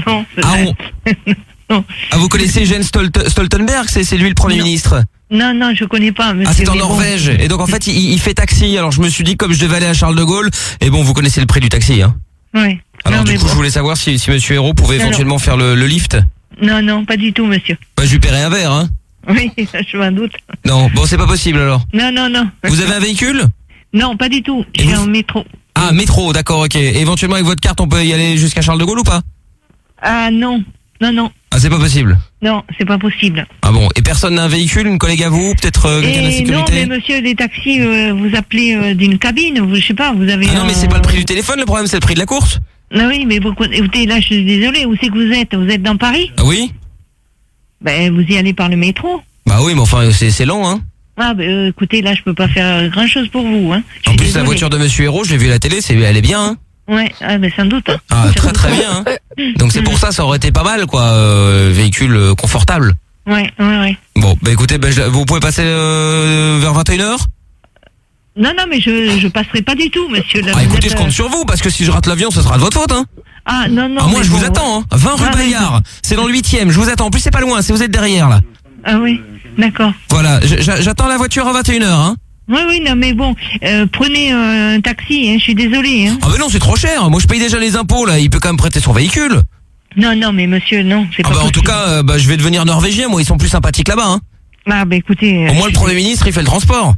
Non. Ah, vous connaissez Jens Stoltenberg? C'est lui le Premier ministre. Non, je connais pas. Ah, c'est en Norvège. Et donc, en fait, il fait taxi. Alors, je me suis dit, comme je devais aller à Charles de Gaulle, et bon, vous connaissez le prix du taxi, hein? Oui. Alors, du coup, je voulais savoir si monsieur Ayrault pouvait éventuellement faire le lift. Non, pas du tout, monsieur. Bah, je lui paierai un verre, hein? Oui, je m'en doute. Non, bon, c'est pas possible, alors. Non. Vous avez un véhicule? Non, pas du tout. J'ai un métro. Ah, métro, d'accord, ok. Et éventuellement, avec votre carte, on peut y aller jusqu'à Charles de Gaulle ou pas? Ah, non. Ah, c'est pas possible? Non, c'est pas possible. Ah bon, et personne n'a un véhicule, une collègue à vous, peut-être quelqu'un de la sécurité? Non, mais monsieur, les taxis, vous appelez d'une cabine, je sais pas, vous avez... Ah non, mais c'est pas le prix du téléphone, le problème, c'est le prix de la course. Ah oui, mais écoutez, là, je suis désolée, où c'est que vous êtes? Vous êtes dans Paris? Ah oui? Ben, vous y allez par le métro. Bah oui, mais enfin, c'est lent, hein. Ah, ben, écoutez, là, je peux pas faire grand-chose pour vous, hein. En plus, la voiture de monsieur Ayrault, je l'ai vue à la télé, elle est bien, hein. Ouais, ben, sans doute. Ah, très bien, hein. Donc c'est pour ça aurait été pas mal, quoi, véhicule confortable. Ouais. Bon, bah écoutez, vous pouvez passer vers 21h? Non, mais je passerai pas du tout, monsieur. Là, écoutez, je compte sur vous, parce que si je rate l'avion, ce sera de votre faute, hein. Ah, non. Ah, moi, je vous attends, hein. 20 rue Bayard. C'est dans le 8e, je vous attends. En plus, c'est pas loin, si vous êtes derrière, là. Ah oui, d'accord. Voilà, j'attends la voiture à 21h, hein. Oui, non, mais bon, prenez un taxi, hein, je suis désolée, hein. Ah, mais non, c'est trop cher. Moi, je paye déjà les impôts, là. Il peut quand même prêter son véhicule. Non, mais monsieur, non, c'est pas possible. En tout cas, je vais devenir norvégien, moi, ils sont plus sympathiques là-bas, hein. Ah, bah, écoutez. Au moins, le Premier ministre, il fait le transport.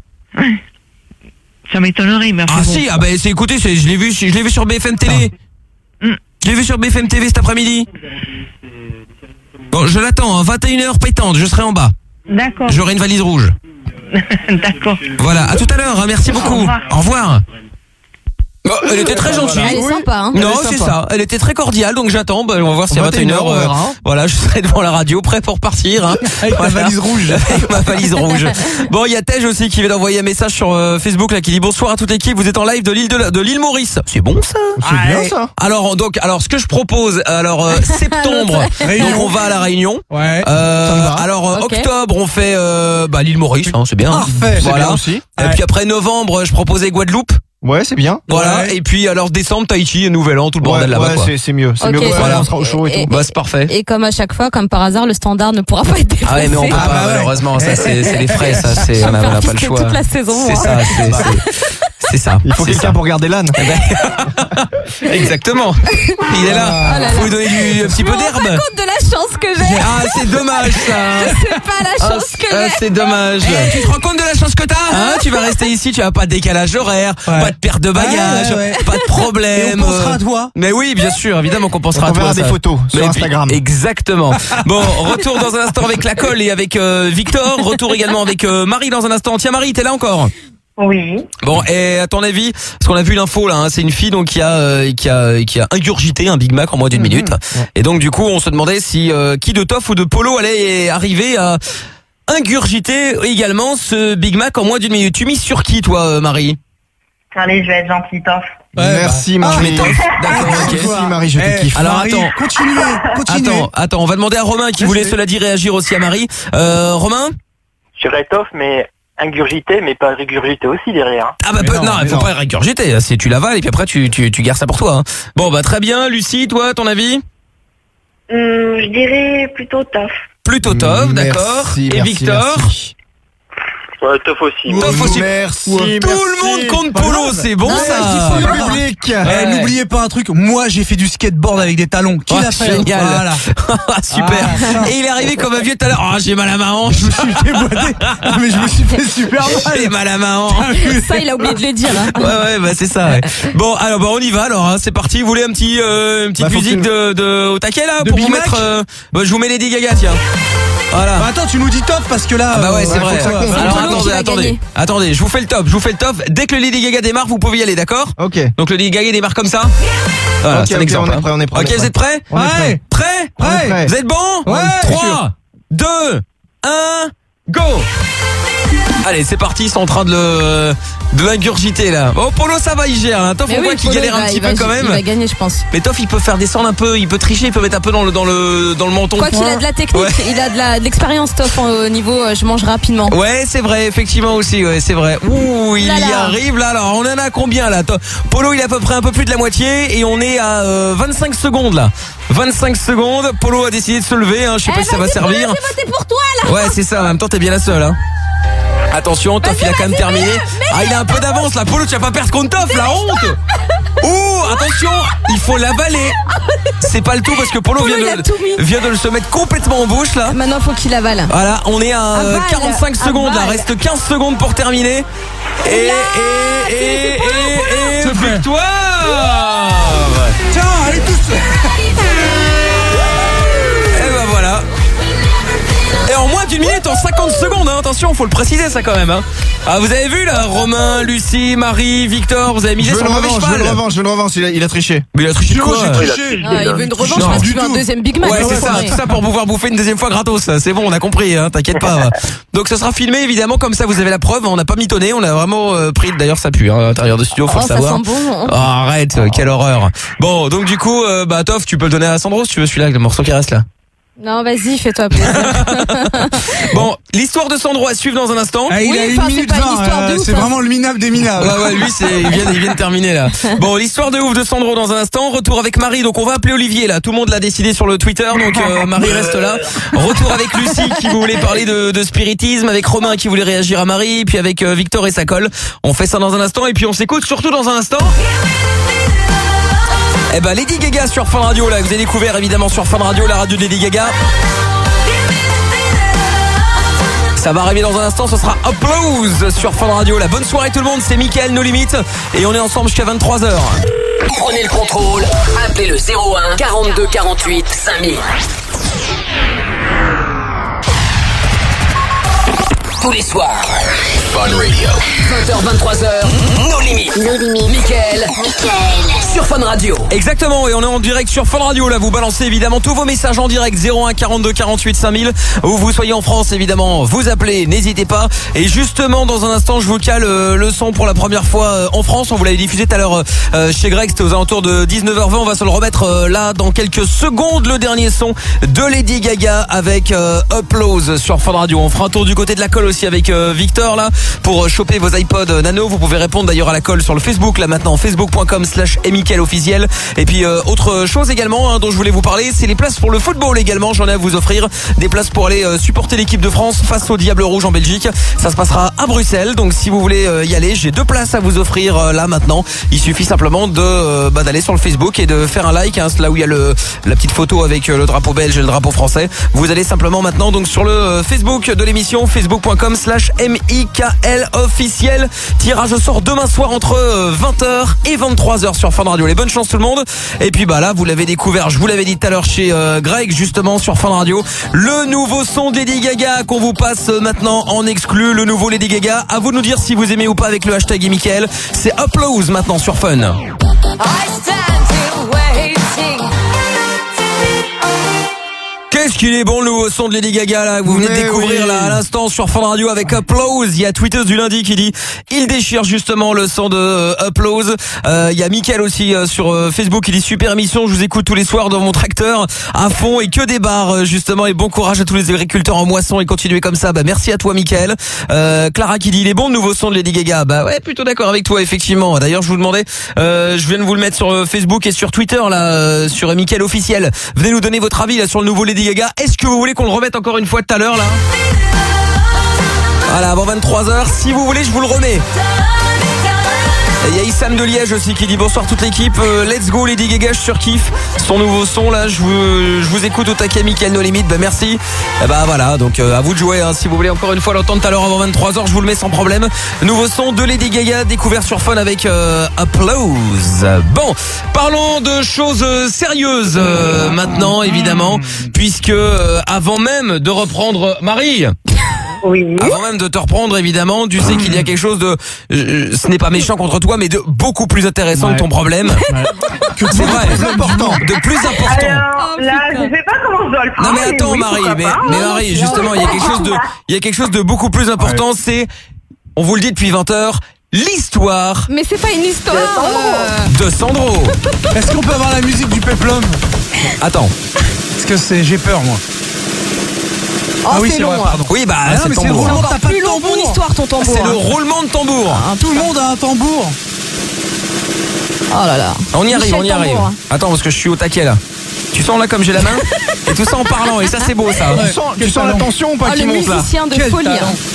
Ça m'étonnerait, mais ah, bon. Si, écoutez, je l'ai vu sur BFM TV. Je l'ai vu sur BFM TV cet après-midi. Bon, je l'attends, 21h pétante, je serai en bas. D'accord. J'aurai une valise rouge. D'accord. Voilà, à tout à l'heure, merci beaucoup. Au revoir. Oh, elle était très gentille. Elle est sympa, hein. Non, c'est ça. Elle était très cordiale, donc j'attends. On va voir si à 21h, voilà, je serai devant la radio, prêt pour partir. Hein. Avec ma valise rouge. Avec ma valise rouge. Bon, il y a Tej aussi qui vient d'envoyer un message sur Facebook là, qui dit bonsoir à toute l'équipe. Vous êtes en live de l'île Maurice. C'est bon ça. C'est bien ça. Alors ce que je propose, septembre, donc on va à la Réunion. Ouais. Octobre, on fait l'île Maurice. Hein, c'est bien. Parfait. Voilà. C'est bien aussi. Et puis après novembre, je proposais Guadeloupe. Ouais, c'est bien. Voilà, et puis alors décembre, Tahiti, Nouvel An, tout le bordel là-bas. Ouais, c'est mieux. C'est mieux que voilà, on sera au chaud et tout. Bah, c'est parfait. Et comme à chaque fois, comme par hasard, le standard ne pourra pas être dépassé. Ah ouais, mais on peut pas, malheureusement, ça c'est les frais, ça c'est, on n'a pas le choix. Toute la saison. C'est ça, C'est ça. Il faut C'est quelqu'un ça. pour garder l'âne. Exactement. Il est là. Faut lui donner un petit peu Je me rends d'herbe. pas compte de la chance que j'ai. Ah, c'est dommage ça. C'est pas la chance que j'ai. C'est dommage. Tu te rends compte de la chance que t'as hein? Tu vas rester ici, tu vas pas de décalage horaire, pas de perte de bagages, pas de problème. Et on pensera à toi. Mais oui, bien sûr, évidemment qu'on pensera On à toi. verra des ça. photos sur Mais Instagram. Exactement. Bon, retour dans un instant avec la colle et avec Victor. Retour également avec Marie dans un instant. Tiens Marie, t'es là encore? Oui. Bon, et à ton avis, parce qu'on a vu l'info là, hein, c'est une fille donc qui a ingurgité un Big Mac en moins d'une minute. Et donc du coup, on se demandait si qui de Toff ou de Polo allait arriver à ingurgiter également ce Big Mac en moins d'une minute. Tu mises sur qui toi, Marie? Allez, je vais être gentil, Toff. Merci Marie. D'accord, ok. Merci Marie, je te kiffe. Alors Marie, attends, continuez. attends, on va demander à Romain qui voulait cela dit réagir aussi à Marie. Romain? Je dirais Toff, mais ingurgité, mais pas régurgité aussi derrière. Ah bah non, il faut pas régurgiter, c'est tu l'avales et puis après tu gardes ça pour toi. Hein. Bon bah très bien, Lucie, toi, ton avis? Je dirais plutôt Toff. Plutôt Toff, d'accord. Merci, Et Victor? merci. Ouais, Toff aussi. Toff aussi. Merci. Tout le monde compte Polo, c'est bon Non, ça. Le public. N'oubliez pas un truc, moi j'ai fait du skateboard avec des talons. Qui l'a fait? Génial. Voilà. Super. Et il est arrivé comme un vieux tout à l'heure. Oh, j'ai mal à ma hanche. Je me suis déboîté. Mais je me suis fait super mal. J'ai mal à ma hanche. Ça, il a oublié de le dire. Hein. Ouais, bah c'est ça. Ouais. Bon, alors bah on y va. Alors, hein, c'est parti. Vous voulez une petite Faut musique que de au taquet là De pour Big vous Mac mettre. Je vous mets Lady Gaga, tiens. Voilà. Bah attends, tu nous dis top parce que là. Ah bah ouais, c'est vrai. faut que ça compte. Alors Polo qui va gagner. attendez, je vous fais le top. Dès que le Lady Gaga démarre, vous pouvez y aller, d'accord? Ok. Donc le Lady Gaga démarre comme ça. Voilà, Ok, c'est un ok, exemple. on est prêt, on est prêt, Ok, on est vous êtes prêts? On est prêt. Prêts? On est prêt. Vous êtes bons? Ouais, 3, 2, 1, go! Allez, c'est parti, ils sont en train de l'ingurgiter là. Oh, Polo, ça va, il gère. Hein. Toff, Mais on oui, voit qu'il Polo, galère un petit peu quand même. Il va gagner, je pense. Mais Toff, il peut faire descendre un peu, il peut tricher, il peut mettre un peu dans le menton. Quoi qu'il a de la technique, Ouais. il a de l'expérience, Toff, au niveau je mange rapidement. Ouais, c'est vrai, effectivement aussi, ouais, c'est vrai. Ouh, il Là, y là. arrive là. Alors, on en a combien là? Polo, il est à peu près un peu plus de la moitié et on est à 25 secondes là. 25 secondes. Polo a décidé de se lever. Hein. Je sais pas si ça va servir. J'ai voté pour toi là. Ouais, c'est ça. En même temps, t'es bien la seule. Hein. Attention, Toff, il a quand même terminé. Ah, il a un peu d'avance là. Polo, tu vas pas perdre contre Toff, la honte. Ouh, attention, il faut l'avaler. C'est pas le tout parce que Polo Polo, il a tout mis. vient de le se mettre complètement en bouche là. Maintenant, faut qu'il avale. Voilà, on est à Avale, 45 secondes là, avale. reste 15 secondes pour terminer. Et victoire. Tiens, allez tous. Et ben voilà. Et en moins d'une minute, en 50 secondes, hein. Attention, faut le préciser ça quand même. Hein. Ah, vous avez vu là, Romain, Lucie, Marie, Victor, vous avez misé Je veux sur une le mauvais revanche, je veux cheval. une revanche, il a triché. Mais il a triché de quoi? J'ai triché. Ah, il veut une revanche Non, parce du qu'il veut un tout. deuxième Big Mac. Ouais, c'est ça, Ouais. tout ça pour pouvoir bouffer une deuxième fois gratos. C'est bon, on a compris, hein, t'inquiète pas. Donc ça sera filmé évidemment, comme ça vous avez la preuve. On n'a pas mitonné, on a vraiment pris. D'ailleurs, ça pue hein, à l'intérieur de studio, faut Oh, le ça savoir. sent bon. Hein. Oh, arrête, quelle horreur. Bon, donc du coup, bah Toff, tu peux le donner à Sandro si tu veux celui-là, le morceau qui reste là. Non, vas-y, fais-toi plaisir. Bon, l'histoire de Sandro à suivre dans un instant. Ah, il Oui, a enfin, 1 c'est minute pas une histoire 20. de ouf, C'est hein. vraiment le minable des minables. Ouais, lui, il vient de terminer là. Bon, l'histoire de ouf de Sandro dans un instant. Retour avec Marie. Donc, on va appeler Olivier là. Tout le monde l'a décidé sur le Twitter. Donc, Marie reste là. Retour avec Lucie qui voulait parler de spiritisme. Avec Romain qui voulait réagir à Marie. Puis avec Victor et sa colle. On fait ça dans un instant. Et puis, on s'écoute surtout dans un instant. Eh ben, Lady Gaga sur Fun Radio là. Vous avez découvert évidemment sur Fun Radio, la radio de Lady Gaga. Ça va arriver dans un instant, ce sera Applause sur Fun Radio. La bonne soirée tout le monde, c'est Mickaël, nos limites. Et on est ensemble jusqu'à 23h. Prenez le contrôle. Appelez le 01 42 48 5000. Tous les soirs. Fun Radio. 20h, 23h. Nos limites. Mickaël. Sur Fun Radio. Exactement, et on est en direct sur Fun Radio. Là, vous balancez évidemment tous vos messages en direct 01 42 48 5000. Où vous soyez en France, évidemment, vous appelez, n'hésitez pas. Et justement, dans un instant, je vous cale le son pour la première fois en France. On vous l'avait diffusé tout à l'heure chez Greg, c'était aux alentours de 19h20. On va se le remettre là dans quelques secondes. Le dernier son de Lady Gaga avec Applause sur Fun Radio. On fera un tour du côté de la colle aussi avec Victor là. pour choper vos iPod Nano. Vous pouvez répondre d'ailleurs à la colle sur le Facebook là maintenant, facebook.com/Mickaël officiel. Et puis autre chose également dont je voulais vous parler, c'est les places pour le football également. J'en ai à vous offrir des places pour aller supporter l'équipe de France face au Diable Rouge en Belgique. Ça se passera à Bruxelles, donc si vous voulez y aller, j'ai 2 places à vous offrir là maintenant. Il suffit simplement de d'aller sur le Facebook et de faire un like, là où il y a la petite photo avec le drapeau belge et le drapeau français. Vous allez simplement maintenant donc sur le Facebook de l'émission, facebook.com/Mickaël officiel. Tirage au sort demain soir entre 20h et 23h sur Fun Radio. Les bonnes chances tout le monde. Et puis là vous l'avez découvert, je vous l'avais dit tout à l'heure chez Greg justement sur Fun Radio, le nouveau son de Lady Gaga qu'on vous passe maintenant en exclu, le nouveau Lady Gaga. À vous de nous dire si vous aimez ou pas avec le hashtag Mickaël. C'est Applause maintenant sur Fun. Qu'est-ce qu'il est bon le nouveau son de Lady Gaga là, que vous venez de découvrir là à l'instant sur Fun Radio avec Applause. Il y a Tweeteuse du lundi qui dit il déchire justement le son de Applause. Il y a Mickaël aussi sur Facebook qui dit super émission, je vous écoute tous les soirs dans mon tracteur à fond et que des barres justement, et bon courage à tous les agriculteurs en moisson et continuez comme ça. Merci à toi Mickaël. Clara qui dit il est bon le nouveau son de Lady Gaga. Ouais, plutôt d'accord avec toi effectivement. D'ailleurs je vous demandais, je viens de vous le mettre sur Facebook et sur Twitter là, sur Mickaël officiel. Venez nous donner votre avis là sur le nouveau Lady Gaga. Est-ce que vous voulez qu'on le remette encore une fois tout à l'heure là? Voilà, avant 23h, si vous voulez je vous le remets. Et il y a Issam de Liège aussi qui dit bonsoir toute l'équipe, let's go Lady Gaga, je surkiffe son nouveau son là, je vous écoute au taquet Mickaël No Limit. Merci. Et voilà, donc à vous de jouer si vous voulez encore une fois l'entendre tout à l'heure avant 23h, je vous le mets sans problème. Nouveau son de Lady Gaga découvert sur Fun avec Applause. Bon, parlons de choses sérieuses maintenant évidemment, puisque avant même de reprendre Marie. Oui. Avant même de te reprendre, évidemment, tu sais qu'il y a quelque chose de... ce n'est pas méchant contre toi, mais de beaucoup plus intéressant que ton problème. C'est vrai. De plus important. Alors, là, je sais pas comment je dois le prendre. Non mais attends, oui, Marie, mais Marie, justement, il y a quelque chose de beaucoup plus important, c'est... On vous le dit depuis 20h... L'histoire. Mais c'est pas une histoire de Sandro. Est-ce qu'on peut avoir la musique du Peplum? Attends. Parce que j'ai peur moi. Oh, oui, c'est long. Pardon. Oui, c'est le tambour. C'est encore plus long mon histoire, ton tambour. C'est le roulement de tambour. Tout le monde a un tambour. Oh là là. On y arrive. Attends, parce que je suis au taquet là. Tu sens là comme j'ai la main? Et tout ça en parlant, et ça c'est beau ça. Ouais. Tu sens la tension ou pas qui monte là? Le musicien de folie.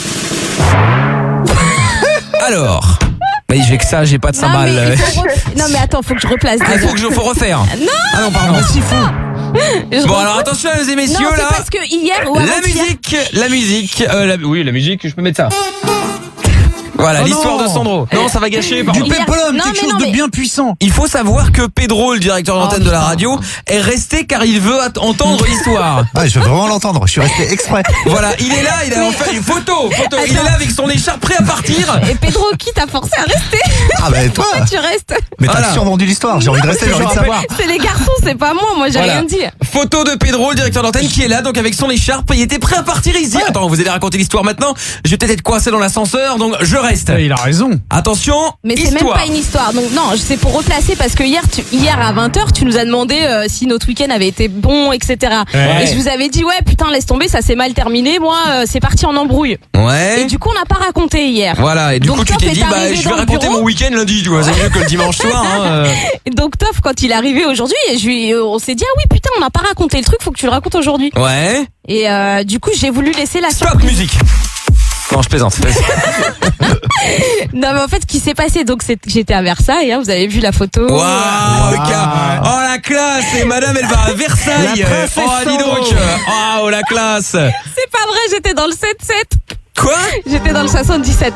Alors, j'ai que ça, j'ai pas de cymbales. Non mais attends, faut que je replace. Faut refaire. Non. Ah non, pardon. S'il faut. Bon alors attention les messieurs non, là. Parce que hier ou la musique, oui la musique, je peux mettre ça. Voilà, l'histoire de Sandro. Non, ça va gâcher. Du péplum, quelque chose de bien puissant. Il faut savoir que Pedro, le directeur d'antenne de la radio, est resté car il veut entendre l'histoire. Ah, je veux vraiment l'entendre. Je suis resté exprès. Voilà, il est là, il a fait une photo. Il est là avec son écharpe prêt à partir. Et Pedro, qui t'a forcé à rester? Ah bah toi. Pourquoi tu restes? Mais t'as survendu l'histoire. J'ai envie de rester, j'ai envie de savoir. C'est les garçons, c'est pas moi j'ai rien dit. Photo de Pedro, le directeur d'antenne, qui est là, donc avec son écharpe, il était prêt à partir. Il se dit, attends, vous allez raconter l'histoire maintenant. Je vais peut-être être coincé dans l'ascenseur, donc je reste. Il a raison. Attention, mais c'est histoire. même pas une histoire. Donc non, c'est pour replacer parce que hier à 20h, tu nous as demandé si notre week-end avait été bon, etc. Ouais. Et je vous avais dit putain laisse tomber, ça s'est mal terminé. Moi, c'est parti en embrouille. Ouais. Et du coup, on n'a pas raconté hier. Voilà. Et du coup, tu t'es dit je vais raconter mon week-end lundi. Tu vois, c'est mieux que le dimanche soir. Et donc Toff, quand il est arrivé aujourd'hui, on s'est dit oui putain, on n'a pas raconté le truc, faut que tu le racontes aujourd'hui. Ouais. Et du coup, j'ai voulu laisser la surprise. Stop musique. Non, je plaisante. Non, mais en fait, ce qui s'est passé, donc j'étais à Versailles, vous avez vu la photo. Waouh, oh la classe. Et madame, elle va à Versailles. Oh, dis donc. Oh, la classe. C'est pas vrai, j'étais dans le 7-7. Quoi? J'étais dans le 77.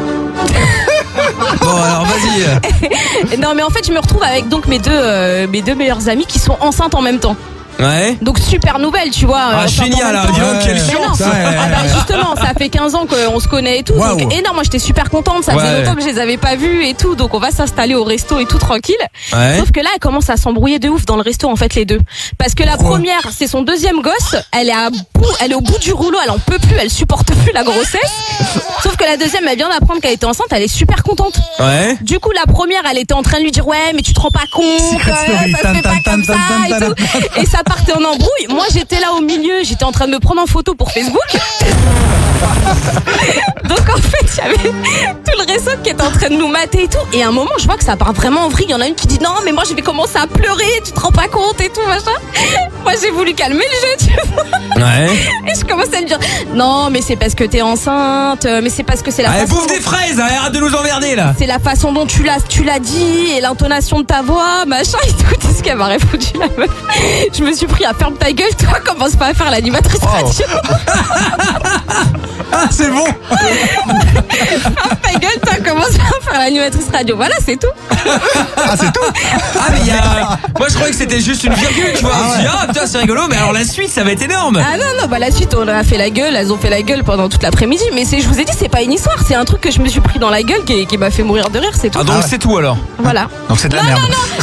Bon alors vas-y. Non mais en fait je me retrouve avec donc mes deux meilleures amies qui sont enceintes en même temps. Ouais. Donc super nouvelle, tu vois. Ah génial, dis donc quelle chance. Justement, ça fait 15 ans qu'on se connaît et tout. Wow. Donc énorme, moi j'étais super contente, ça faisait longtemps que je les avais pas vus et tout. Donc on va s'installer au resto et tout tranquille. Ouais. Sauf que là, elle commence à s'embrouiller de ouf dans le resto en fait les deux. Parce que la première, c'est son deuxième gosse, elle est au bout du rouleau, elle en peut plus, elle supporte plus la grossesse. Sauf que la deuxième, elle vient d'apprendre qu'elle était enceinte, elle est super contente. Ouais. Du coup, la première, elle était en train de lui dire mais tu te rends pas compte, ça se fait pas comme ça et tout. Et ça partait en embrouille. Moi, j'étais là au milieu, j'étais en train de me prendre en photo pour Facebook. Donc en fait, J'avais tout le réseau qui était en train de nous mater et tout. Et à un moment, je vois que ça part vraiment en vrille. Il y en a une qui dit non, mais moi je vais commencer à pleurer, tu te rends pas compte et tout, machin. Moi j'ai voulu calmer le jeu, tu vois. Ouais. Et je commence à me dire non, mais c'est parce que t'es enceinte, mais c'est parce que c'est la Allez, façon. bouffe des fraises, arrête de nous emmerder là. C'est la façon dont tu l'as dit et l'intonation de ta voix, machin et tout. C'est ce qu'elle m'a répondu, la meuf. Je me suis pris à ferme ta gueule, toi, commence pas à faire l'animatrice radio. Ah, c'est bon. Ferme ta gueule, toi, commence pas à faire l'animatrice radio. Voilà, c'est tout. Ah, c'est tout. Ah, mais moi je croyais que c'était juste une virgule, tu vois. Je me suis dit, ah putain, c'est rigolo, mais alors la suite, ça va être énorme. Ah non, bah la suite, on a fait la gueule, elles ont fait la gueule pendant toute l'après-midi. Mais je vous ai dit, c'est pas une histoire, c'est un truc que je me suis pris dans la gueule qui m'a fait mourir de rire, c'est tout. Ah, donc c'est tout alors. Voilà. Donc c'est de la merde.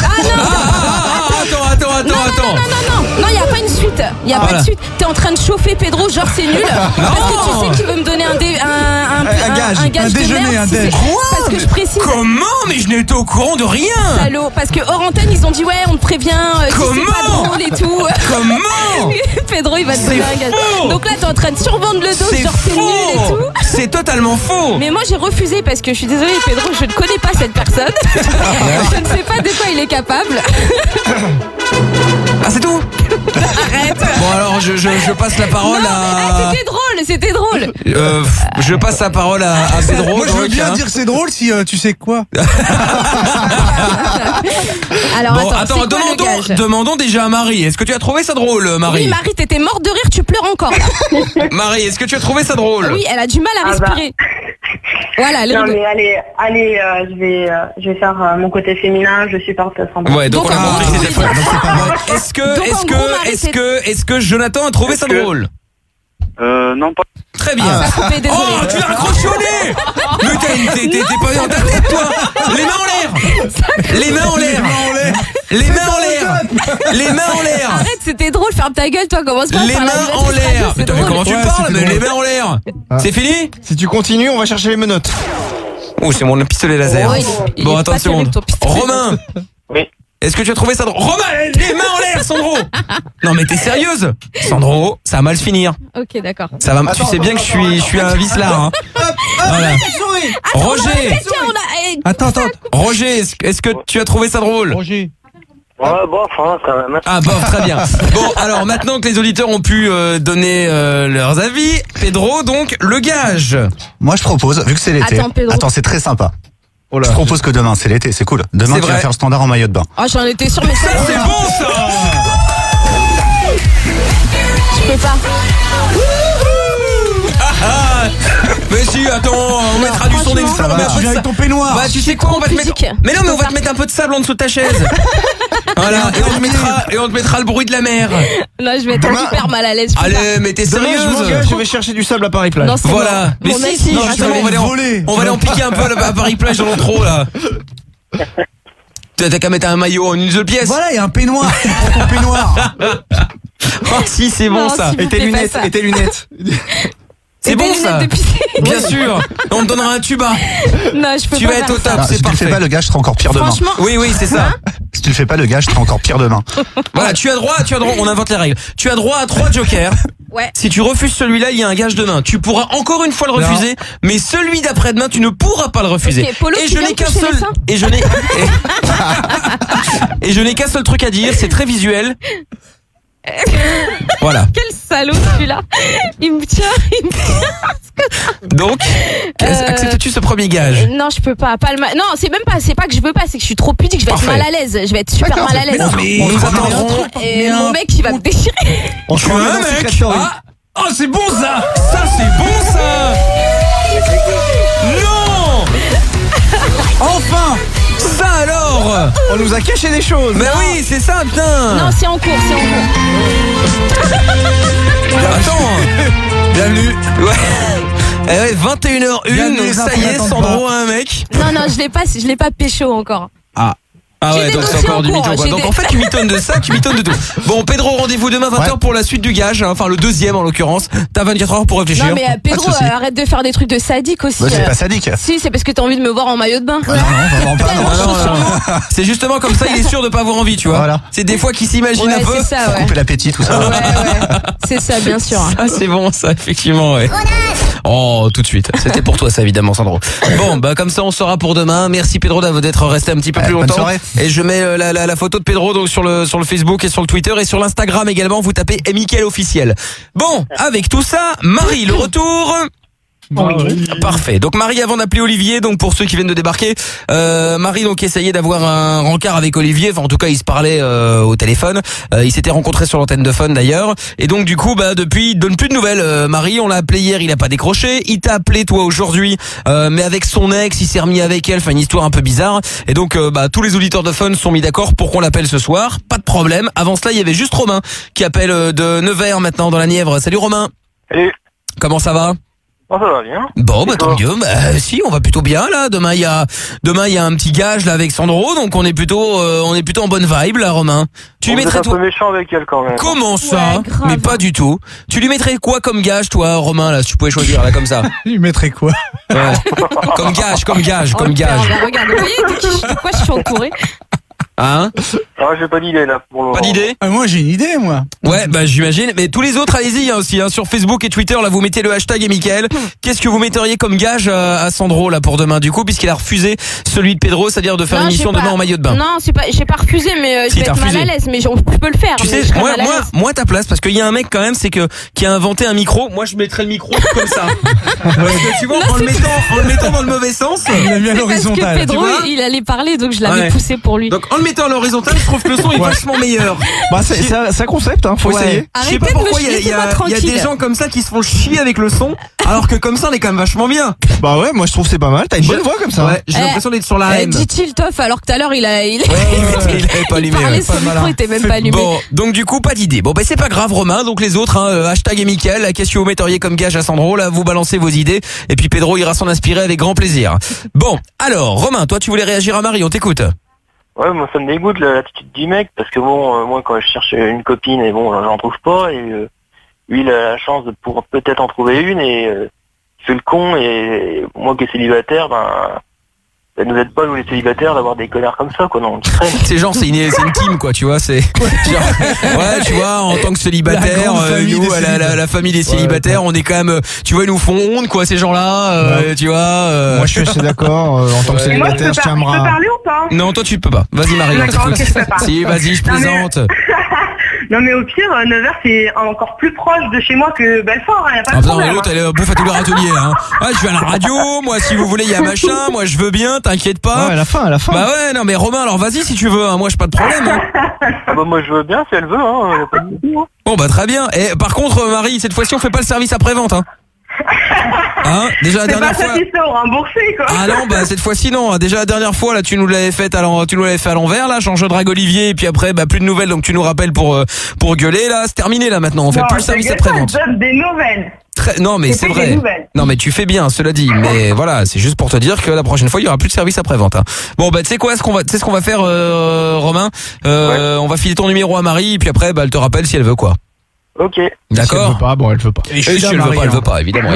Non, y a pas une suite. Y a pas de suite. T'es en train de chauffer Pedro, genre c'est nul. Parce que tu sais qu'il veut me donner un gage. Un gage de déjeuner, merde, un déj. parce que je précise. Comment? Mais je n'étais au courant de rien. Salaud. Parce que hors antenne, ils ont dit ouais, on te prévient. C'est pas drôle et tout. Comment? Pedro, il va te donner un gage. Donc là, t'es en train de survendre le dos, genre c'est nul et tout. C'est totalement faux. Mais moi, j'ai refusé parce que je suis désolée, Pedro, je ne connais pas cette personne. Je ne sais pas de quoi il est capable. Ah, c'est tout? Arrête. Bon, alors je passe la parole à. C'était drôle. Je passe la parole à Pedro. Moi, je veux bien dire que c'est drôle si tu sais quoi. Alors, bon, attends, demandons déjà à Marie. Est-ce que tu as trouvé ça drôle, Marie? Oui, Marie, t'étais morte de rire, tu pleures encore. Là. Marie, est-ce que tu as trouvé ça drôle? Oui, elle a du mal à respirer. Voilà, non mais allez, je vais faire mon côté féminin, je supporte Sandra. Ouais, donc on a compris que c'était faux. Est-ce que Jonathan a trouvé ça drôle? Non pas. Très bien. Oh, tu l'as raccroché au nez. Mais t'es pas dans ta tête, toi. Les mains en l'air. Les mains en l'air. Les mains en l'air. Les mains en l'air. Arrête, c'était drôle, ferme ta gueule, toi, commence pas à faire la mains en l'air. Mais comment tu parles? Mais les mains en l'air. C'est fini? Si tu continues, on va chercher les menottes. Oh, c'est mon pistolet laser. Bon, attends une seconde. Romain. Oui. Est-ce que tu as trouvé ça drôle? Romain, les mains en l'air, Sandro. Non mais t'es sérieuse? Sandro, ça va mal finir. Ok, d'accord. Ça va. Tu sais bien que je suis un vicelard. Hein. Voilà. Roger. Attends. Roger, est-ce que tu as trouvé ça drôle? Roger. Ouais, bof, hein, quand même. Ah bof, très bien. Bon, alors maintenant que les auditeurs ont pu donner leurs avis, Pedro, donc le gage. Moi, je propose, vu que c'est l'été. Attends, c'est très sympa. Oh là, je propose que demain, c'est l'été, c'est cool. Demain, tu vas faire le standard en maillot de bain. Oh, j'en étais sûr, mais ça, c'est bon, ça. Je peux pas. Mais si, attends, on mettra du son d'extra. Tu viens avec ton peignoir. Bah, tu sais quoi, on va te mettre. Mais non, mais on va te mettre un peu de sable en dessous de ta chaise. Voilà, et on te mettra le bruit de la mer. Là, je vais être super mal à l'aise. Allez, mais t'es sérieuse? Je vais chercher du sable à Paris-Plage. Voilà. Mais si, justement, on va aller en piquer un peu à Paris-Plage dans l'intro, là. T'as qu'à mettre un maillot en une seule pièce. Voilà, il y a un peignoir. Un peignoir. Oh si, c'est bon ça. Et tes lunettes. C'est bon ça. Bien sûr. On te donnera un tuba. Non, je peux pas. Tu vas être au top, c'est parfait. Si tu le fais pas, le gage sera encore pire demain. Oui, c'est ça. Si tu le fais pas, le gage sera encore pire demain. Voilà, tu as droit, on invente les règles. Tu as droit à 3 jokers. Ouais. Si tu refuses celui-là, il y a un gage demain. Tu pourras encore une fois le refuser, mais celui d'après-demain, tu ne pourras pas le refuser. Okay, Polo, et je n'ai qu'un seul et je n'ai qu'un seul truc à dire, c'est très visuel. Voilà. Quel salaud celui-là. Il me tient. Donc, acceptes-tu ce premier gage? Non, je peux pas. Non, c'est pas que je veux pas, c'est que je suis trop pudique, je vais être mal à l'aise. Je vais être super mal à l'aise. Mais nous attendrons. Et mon mec, il va me déchirer. On trouve un mec. Oh, c'est bon ça. Ça, c'est bon ça. Non. Enfin. Ça alors. On nous a caché des choses. Mais oui, c'est ça, putain. Non, c'est en cours. Attends. Bienvenue. Ouais. Eh ouais, 21h01, donc ça y est, Sandro a un mec. Non, je l'ai pas pécho encore. Ah. Ah ouais, donc c'est encore du mytho quoi. Donc en fait tu mitonnes de ça, tu mitonnes de tout. Bon Pedro, rendez-vous demain 20h pour la suite du gage, enfin le deuxième en l'occurrence. T'as 24 heures pour réfléchir. Non mais Pedro, arrête de faire des trucs de sadique aussi. Bah, c'est pas sadique. Si, c'est parce que t'as envie de me voir en maillot de bain. Non, vraiment pas. Non. C'est justement comme ça, il est sûr de pas avoir envie, tu vois. Voilà. C'est des fois qu'il s'imagine un peu. C'est ça, ouais. Couper l'appétit, tout ça. Ouais. C'est ça, bien sûr. Ah, c'est bon ça, effectivement, ouais. Oh, tout de suite. C'était pour toi ça, évidemment, Sandro. Bon, bah comme ça, on saura pour demain. Merci Pedro d'être resté un petit peu plus longtemps. Et je mets la photo de Pedro donc sur le Facebook et sur le Twitter et sur l'Instagram également. Vous tapez Mickaël officiel. Bon, avec tout ça, Marie, le retour. Oui. Parfait. Donc Marie, avant d'appeler Olivier, donc pour ceux qui viennent de débarquer, Marie donc essayait d'avoir un rencard avec Olivier. Enfin en tout cas ils se parlaient au téléphone. Ils s'étaient rencontrés sur l'antenne de Fun d'ailleurs. Et donc du coup depuis il donne plus de nouvelles. Marie, on l'a appelé hier, il a pas décroché. Il t'a appelé toi aujourd'hui, mais avec son ex, il s'est remis avec elle. Enfin une histoire un peu bizarre. Et donc tous les auditeurs de Fun sont mis d'accord pour qu'on l'appelle ce soir. Pas de problème. Avant cela il y avait juste Romain qui appelle de Nevers maintenant dans la Nièvre. Salut Romain. Salut. Comment ça va? Oh, ça va bien. Bon, bah tant mieux. Bah, si, on va plutôt bien là. Demain il y a un petit gage là avec Sandro, donc on est plutôt en bonne vibe là, Romain. Tu lui mettrais un peu méchant avec elle quand même. Comment ça? Mais pas du tout. Tu lui mettrais quoi comme gage, toi, Romain là, si tu pouvais choisir là comme ça? Il lui mettrait quoi? Ouais. Comme gage. Regarde, vous voyez de quoi je suis entouré? Hein? Ah, j'ai pas d'idée là pour le moment. Pas d'idée? Moi j'ai une idée moi. Ouais, bah j'imagine. Mais tous les autres, allez-y aussi sur Facebook et Twitter. Là, vous mettez le hashtag Mickaël. Qu'est-ce que vous metteriez comme gage à Sandro là pour demain du coup, puisqu'il a refusé celui de Pedro, c'est-à-dire de faire une émission demain en maillot de bain? Non, j'ai pas refusé, mais je vais être mal à l'aise. Mais je peux le faire. Tu sais, moi ta place, parce qu'il y a un mec quand même, qui a inventé un micro. Moi, je mettrais le micro comme ça. Parce que tu vois, en le mettant dans le mauvais sens, il a mis à l'horizontale. Parce que Pedro, il allait parler, donc je l'avais poussé pour lui. Donc en le mettant à l'horizontale, je trouve que le son est vachement meilleur. Bah c'est un concept, faut essayer. Je sais pas pourquoi il y a des gens comme ça qui se font chier avec le son, alors que comme ça on est quand même vachement bien. Bah ouais, moi je trouve c'est pas mal. T'as une bonne voix comme ça. Ouais, j'ai l'impression d'être sur la M. Dit-il Toff, alors que tout à l'heure il avait pas allumé. Son micro était même pas allumé. Bon, donc du coup pas d'idée. Bon bah c'est pas grave Romain. Donc les autres, hashtag Mickaël, qu'est-ce que vous metteriez comme gage à Sandro? Là vous balancez vos idées et puis Pedro ira s'en inspirer avec grand plaisir. Bon, alors Romain, toi tu voulais réagir à Marie, on t'écoute. Ouais, moi ça me dégoûte l'attitude du mec parce que bon, moi quand je cherche une copine et bon, j'en trouve pas et lui il a la chance de pouvoir peut-être en trouver une et il fait le con et moi qui est célibataire, ça nous aide pas nous les célibataires d'avoir des connards comme ça quoi, non, tu traînes. C'est genre c'est une team quoi, tu vois, c'est genre, ouais, tu vois, en tant que célibataire, nous la famille des célibataires, on est quand même, tu vois, ils nous font honte quoi ces gens-là, tu vois. Moi je suis assez d'accord, en tant que célibataire, je tiens à me Je peux parler ou pas? Non, toi tu peux pas. Vas-y Marie, on t'écoute. Si, vas-y, je plaisante. Non mais au pire, Nevers c'est encore plus proche de chez moi que Belfort, y a pas de problème. L'autre elle bouffe à tous les râteliers, hein. Ah, je vais à la radio, moi si vous voulez il y a machin, moi je veux bien, t'inquiète pas. Ouais, à la fin. Bah ouais, non mais Romain, alors vas-y si tu veux, hein. Moi j'ai pas de problème. Hein. Ah bah moi je veux bien si elle veut, hein. Y a pas de souci, hein. Bon bah très bien. Et par contre Marie, cette fois-ci on fait pas le service après-vente, hein. Hein, déjà la dernière fois. Remboursé, quoi. Ah non, bah cette fois-ci non. Déjà la dernière fois là, tu nous l'avais fait à l'envers là, je drague Olivier et puis après bah plus de nouvelles donc tu nous rappelles pour gueuler là, c'est terminé là maintenant, on fait plus le service après-vente. Je donne des nouvelles. Non mais c'est vrai. Non mais tu fais bien, cela dit. Mais voilà, c'est juste pour te dire que la prochaine fois il y aura plus de service après-vente. Hein. Bon bah tu sais quoi, ce qu'on va faire Romain, on va filer ton numéro à Marie et puis après bah elle te rappelle si elle veut quoi. Ok. D'accord. Si elle veut pas, bon elle veut pas. Et si elle veut pas, évidemment.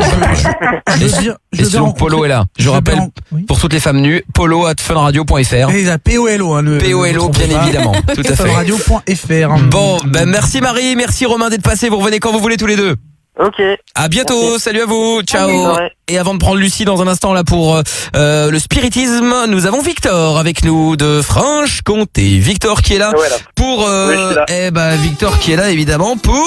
Et sinon Polo est là. Je rappelle pour toutes les femmes nues, polo@funradio.fr. Et POLO POLO bien évidemment, tout à fait. Funradio.fr. Bon, ben merci Marie, merci Romain d'être passé, vous revenez quand vous voulez tous les deux. Ok. À bientôt, salut à vous, ciao. Et avant de prendre Lucie dans un instant là pour le spiritisme, nous avons Victor avec nous de Franche-Comté. Victor qui est là pour Victor qui est là évidemment pour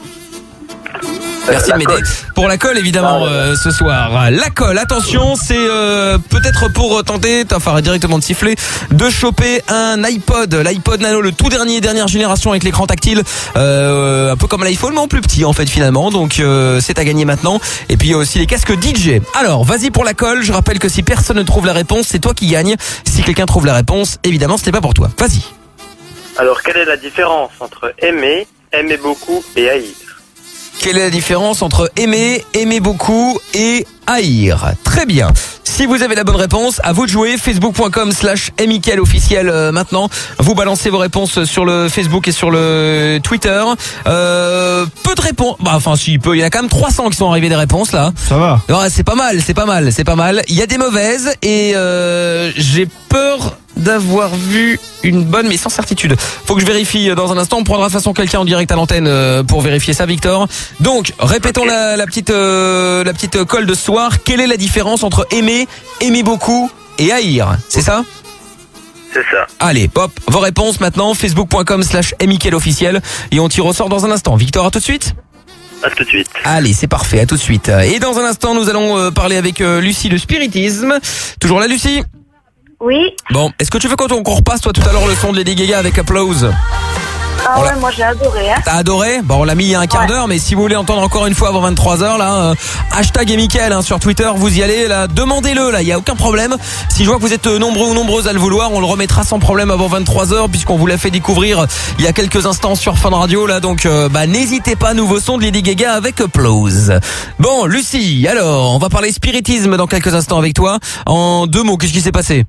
merci de m'aider. Pour la colle évidemment ce soir. La colle, attention, c'est peut-être pour tenter, enfin directement de siffler, de choper un iPod, l'iPod Nano, le tout dernière génération avec l'écran tactile, un peu comme l'iPhone mais en plus petit en fait finalement. Donc c'est à gagner maintenant. Et puis il y a aussi les casques DJ. Alors vas-y pour la colle. Je rappelle que si personne ne trouve la réponse, c'est toi qui gagne. Si quelqu'un trouve la réponse, évidemment ce n'est pas pour toi. Vas-y. Alors quelle est la différence entre aimer beaucoup et haïr? Quelle est la différence entre aimer beaucoup et haïr? Très bien. Si vous avez la bonne réponse, à vous de jouer. Facebook.com/Mickaël officiel maintenant. Vous balancez vos réponses sur le Facebook et sur le Twitter. Peu de réponses. Bah, enfin, si, peu. Il y en a quand même 300 qui sont arrivés des réponses, là. Ça va. Ouais, c'est pas mal. Il y a des mauvaises et j'ai peur d'avoir vu une bonne, mais sans certitude. Faut que je vérifie dans un instant. On prendra de toute façon quelqu'un en direct à l'antenne pour vérifier ça, Victor. Donc, répétons la petite colle de ce soir. Quelle est la différence entre aimer beaucoup et haïr? C'est ça? C'est ça. Allez, hop, vos réponses maintenant. Facebook.com/Mickaël officiel et on tire au sort dans un instant. Victor, à tout de suite. À tout de suite. Allez, c'est parfait, à tout de suite. Et dans un instant, nous allons parler avec Lucie de spiritisme. Toujours là, Lucie? Oui. Bon, est-ce que tu veux qu'on repasse toi tout à l'heure le son de Lady Gaga avec Applause? Ah ouais, moi j'ai adoré. Hein. T'as adoré? Bon, on l'a mis il y a un quart d'heure, mais si vous voulez entendre encore une fois avant 23h, là, hashtag et Mickaël sur Twitter, vous y allez, là, demandez-le, là, il y a aucun problème. Si je vois que vous êtes nombreux ou nombreuses à le vouloir, on le remettra sans problème avant 23h, puisqu'on vous l'a fait découvrir il y a quelques instants sur Fun Radio, là, donc n'hésitez pas, nouveau son de Lady Gaga avec Applause. Bon, Lucie, alors, on va parler spiritisme dans quelques instants avec toi. En 2 mots, qu'est-ce qui s'est passé?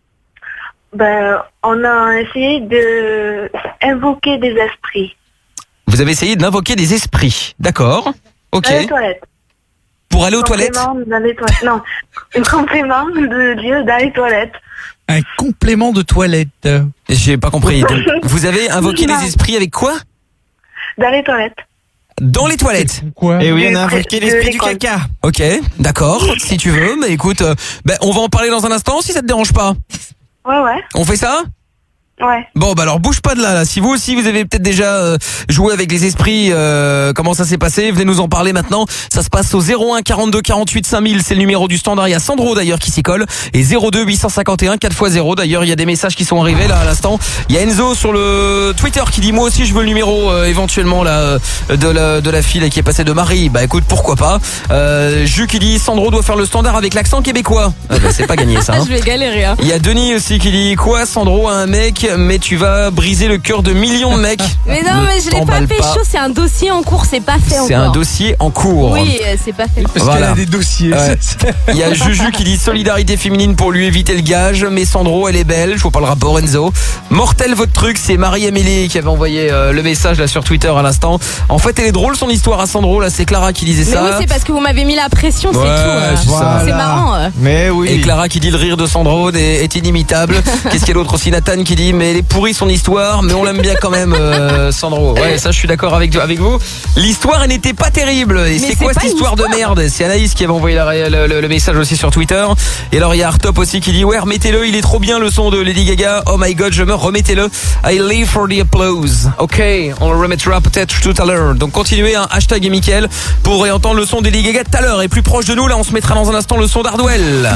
On a essayé de invoquer des esprits. Vous avez essayé d'invoquer des esprits, d'accord? Ok. Dans les toilettes. Pour aller aux toilettes? Dans les toilettes. Non, un complément de Dieu dans les toilettes. Un complément de toilette. J'ai pas compris. Donc, vous avez invoqué des esprits avec quoi? Dans les toilettes. Dans les toilettes. Quoi? Et oui, on a invoqué l'esprit du caca. Ok, d'accord, si tu veux. Mais écoute, on va en parler dans un instant si ça te dérange pas. Ouais. On fait ça? Ouais. Bon, alors bouge pas de là. Si vous aussi vous avez peut-être déjà joué avec les esprits, comment ça s'est passé, venez nous en parler maintenant. Ça se passe au 01 42 48 5000, c'est le numéro du standard. Il y a Sandro d'ailleurs qui s'y colle. Et 02 851 4x0. D'ailleurs, il y a des messages qui sont arrivés là à l'instant. Il y a Enzo sur le Twitter qui dit moi aussi je veux le numéro éventuellement là de la fille qui est passée de Marie. Bah écoute, pourquoi pas. Jus qui dit Sandro doit faire le standard avec l'accent québécois. C'est pas gagné ça. Je vais galérer. Hein. Il y a Denis aussi qui dit quoi, Sandro, un mec, mais tu vas briser le cœur de millions de mecs. Mais non, mais je l'ai pas fait chaud, c'est un dossier en cours, c'est pas fait encore. C'est un dossier en cours. Oui, c'est pas fait. Parce qu'elle a des dossiers. Ouais. Il y a Juju qui dit solidarité féminine pour lui éviter le gage, mais Sandro, elle est belle, je vois pas le rapport Enzo. Mortel votre truc, c'est Marie-Amélie qui avait envoyé le message là sur Twitter à l'instant. En fait, elle est drôle son histoire à Sandro, là c'est Clara qui disait ça. Mais oui, c'est parce que vous m'avez mis la pression, c'est tout. Voilà. C'est marrant. Mais oui. Et Clara qui dit le rire de Sandro est inimitable. Qu'est-ce qu'il y a d'autre aussi? Nathan qui dit mais elle est pourrie son histoire, mais on l'aime bien quand même, Sandro. Ouais, ça je suis d'accord avec vous. L'histoire elle n'était pas terrible. Et c'est quoi cette histoire de merde? C'est Anaïs qui avait envoyé le message aussi sur Twitter. Et alors il y a Artop aussi qui dit ouais, remettez-le, il est trop bien le son de Lady Gaga. Oh my god, je meurs, remettez-le. I live for the applause. Ok, on le remettra peut-être tout à l'heure. Donc continuez hashtag et Mickaël pour réentendre le son de Lady Gaga tout à l'heure. Et plus proche de nous, là on se mettra dans un instant le son d'Hardwell.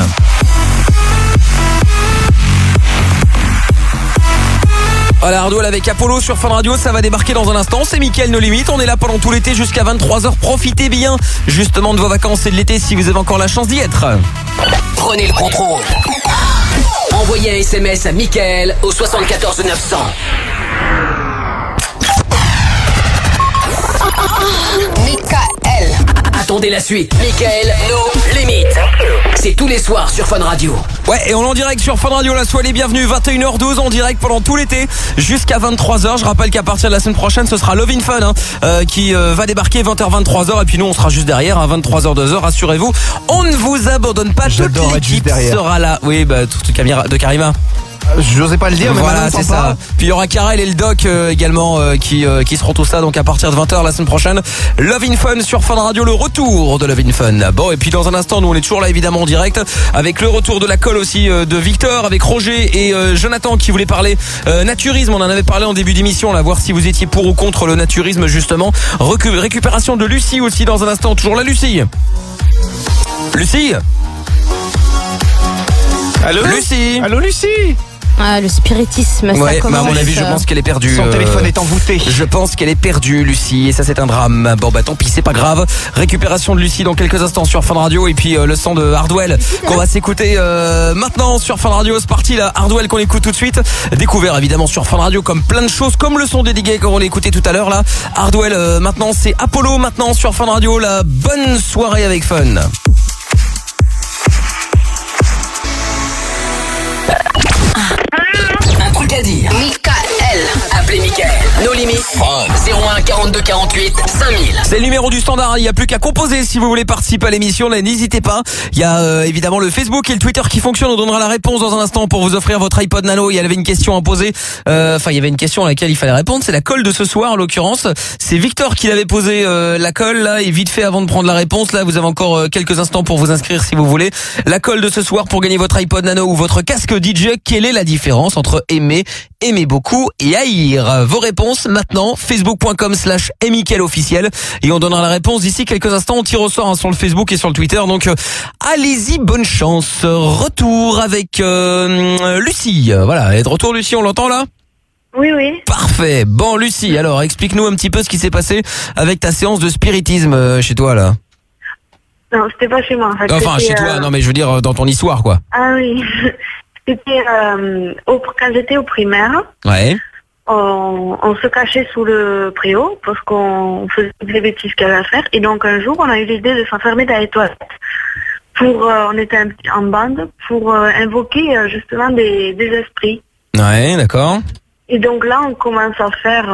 Voilà, Hardwell avec Apollo sur Fun Radio, ça va débarquer dans un instant. C'est Mickaël No Limite, on est là pendant tout l'été jusqu'à 23h. Profitez bien justement de vos vacances et de l'été si vous avez encore la chance d'y être. Prenez le contrôle. Envoyez un SMS à Mickaël au 74 900. Mickaël. Attendez la suite. Mickaël No Limite. C'est tous les soirs sur Fun Radio. Ouais, et on est en direct sur Fun Radio, là, soyez les bienvenus, 21h12 en direct pendant tout l'été jusqu'à 23h. Je rappelle qu'à partir de la semaine prochaine, ce sera Love in Fun qui va débarquer 20h, 23h. Et puis nous, on sera juste derrière, à 23h, 2h, rassurez-vous. On ne vous abandonne pas, toute l'équipe sera là. Oui, tout de Karima. J'osais pas le dire, mais voilà, c'est ça. Puis il y aura Karel et le Doc également qui seront tous là, donc à partir de 20h la semaine prochaine. Love in Fun sur Fun Radio, le retour de Love in Fun. Bon, et puis dans un instant, nous on est toujours là évidemment en direct avec le retour de la colle aussi de Victor, avec Roger et Jonathan qui voulaient parler naturisme. On en avait parlé en début d'émission, là, voir si vous étiez pour ou contre le naturisme justement. Récupération de Lucie aussi dans un instant. Toujours là, Lucie. Lucie. Allô Lucie. Allô Lucie. Ah, le spiritisme, ça ouais, commence. à mon avis, je pense qu'elle est perdue. Son téléphone est envoûté. Je pense qu'elle est perdue, Lucie, et ça c'est un drame. Bon tant pis, c'est pas grave. Récupération de Lucie dans quelques instants sur Fun Radio, et puis le son de Hardwell qu'on va s'écouter maintenant sur Fun Radio. C'est parti là, Hardwell qu'on écoute tout de suite. Découvert évidemment sur Fun Radio comme plein de choses, comme le son des Gaga qu'on l'a écouté tout à l'heure là. Hardwell, maintenant c'est Apollo, maintenant sur Fun Radio. La bonne soirée avec Fun. 01 42 48 5000. C'est le numéro du standard, il n'y a plus qu'à composer si vous voulez participer à l'émission, là n'hésitez pas. Il y a évidemment le Facebook et le Twitter qui fonctionnent, on donnera la réponse dans un instant pour vous offrir votre iPod Nano. Il y avait une question à poser, il y avait une question à laquelle il fallait répondre, c'est la colle de ce soir en l'occurrence. C'est Victor qui l'avait posé la colle là, et vite fait avant de prendre la réponse, là vous avez encore quelques instants pour vous inscrire si vous voulez. La colle de ce soir pour gagner votre iPod Nano ou votre casque DJ, quelle est la différence entre aimer beaucoup et haïr? Vos réponses maintenant, facebook.com/mickaëlofficiel, et on donnera la réponse d'ici quelques instants. On tire au sort sur le Facebook et sur le Twitter, donc allez-y, bonne chance. Retour avec Lucie. Voilà, elle est de retour Lucie, on l'entend là? Oui. Parfait. Bon Lucie, alors explique-nous un petit peu ce qui s'est passé avec ta séance de spiritisme chez toi là. Non, c'était pas chez moi en fait. Enfin chez toi, non mais je veux dire dans ton histoire quoi. Ah oui. C'était quand j'étais au primaire. Ouais. On se cachait sous le préau parce qu'on faisait des bêtises qu'il y avait à faire. Et donc un jour, on a eu l'idée de s'enfermer dans les toilettes. On était en bande pour invoquer justement des esprits. Ouais, d'accord. Et donc là, on commence à faire...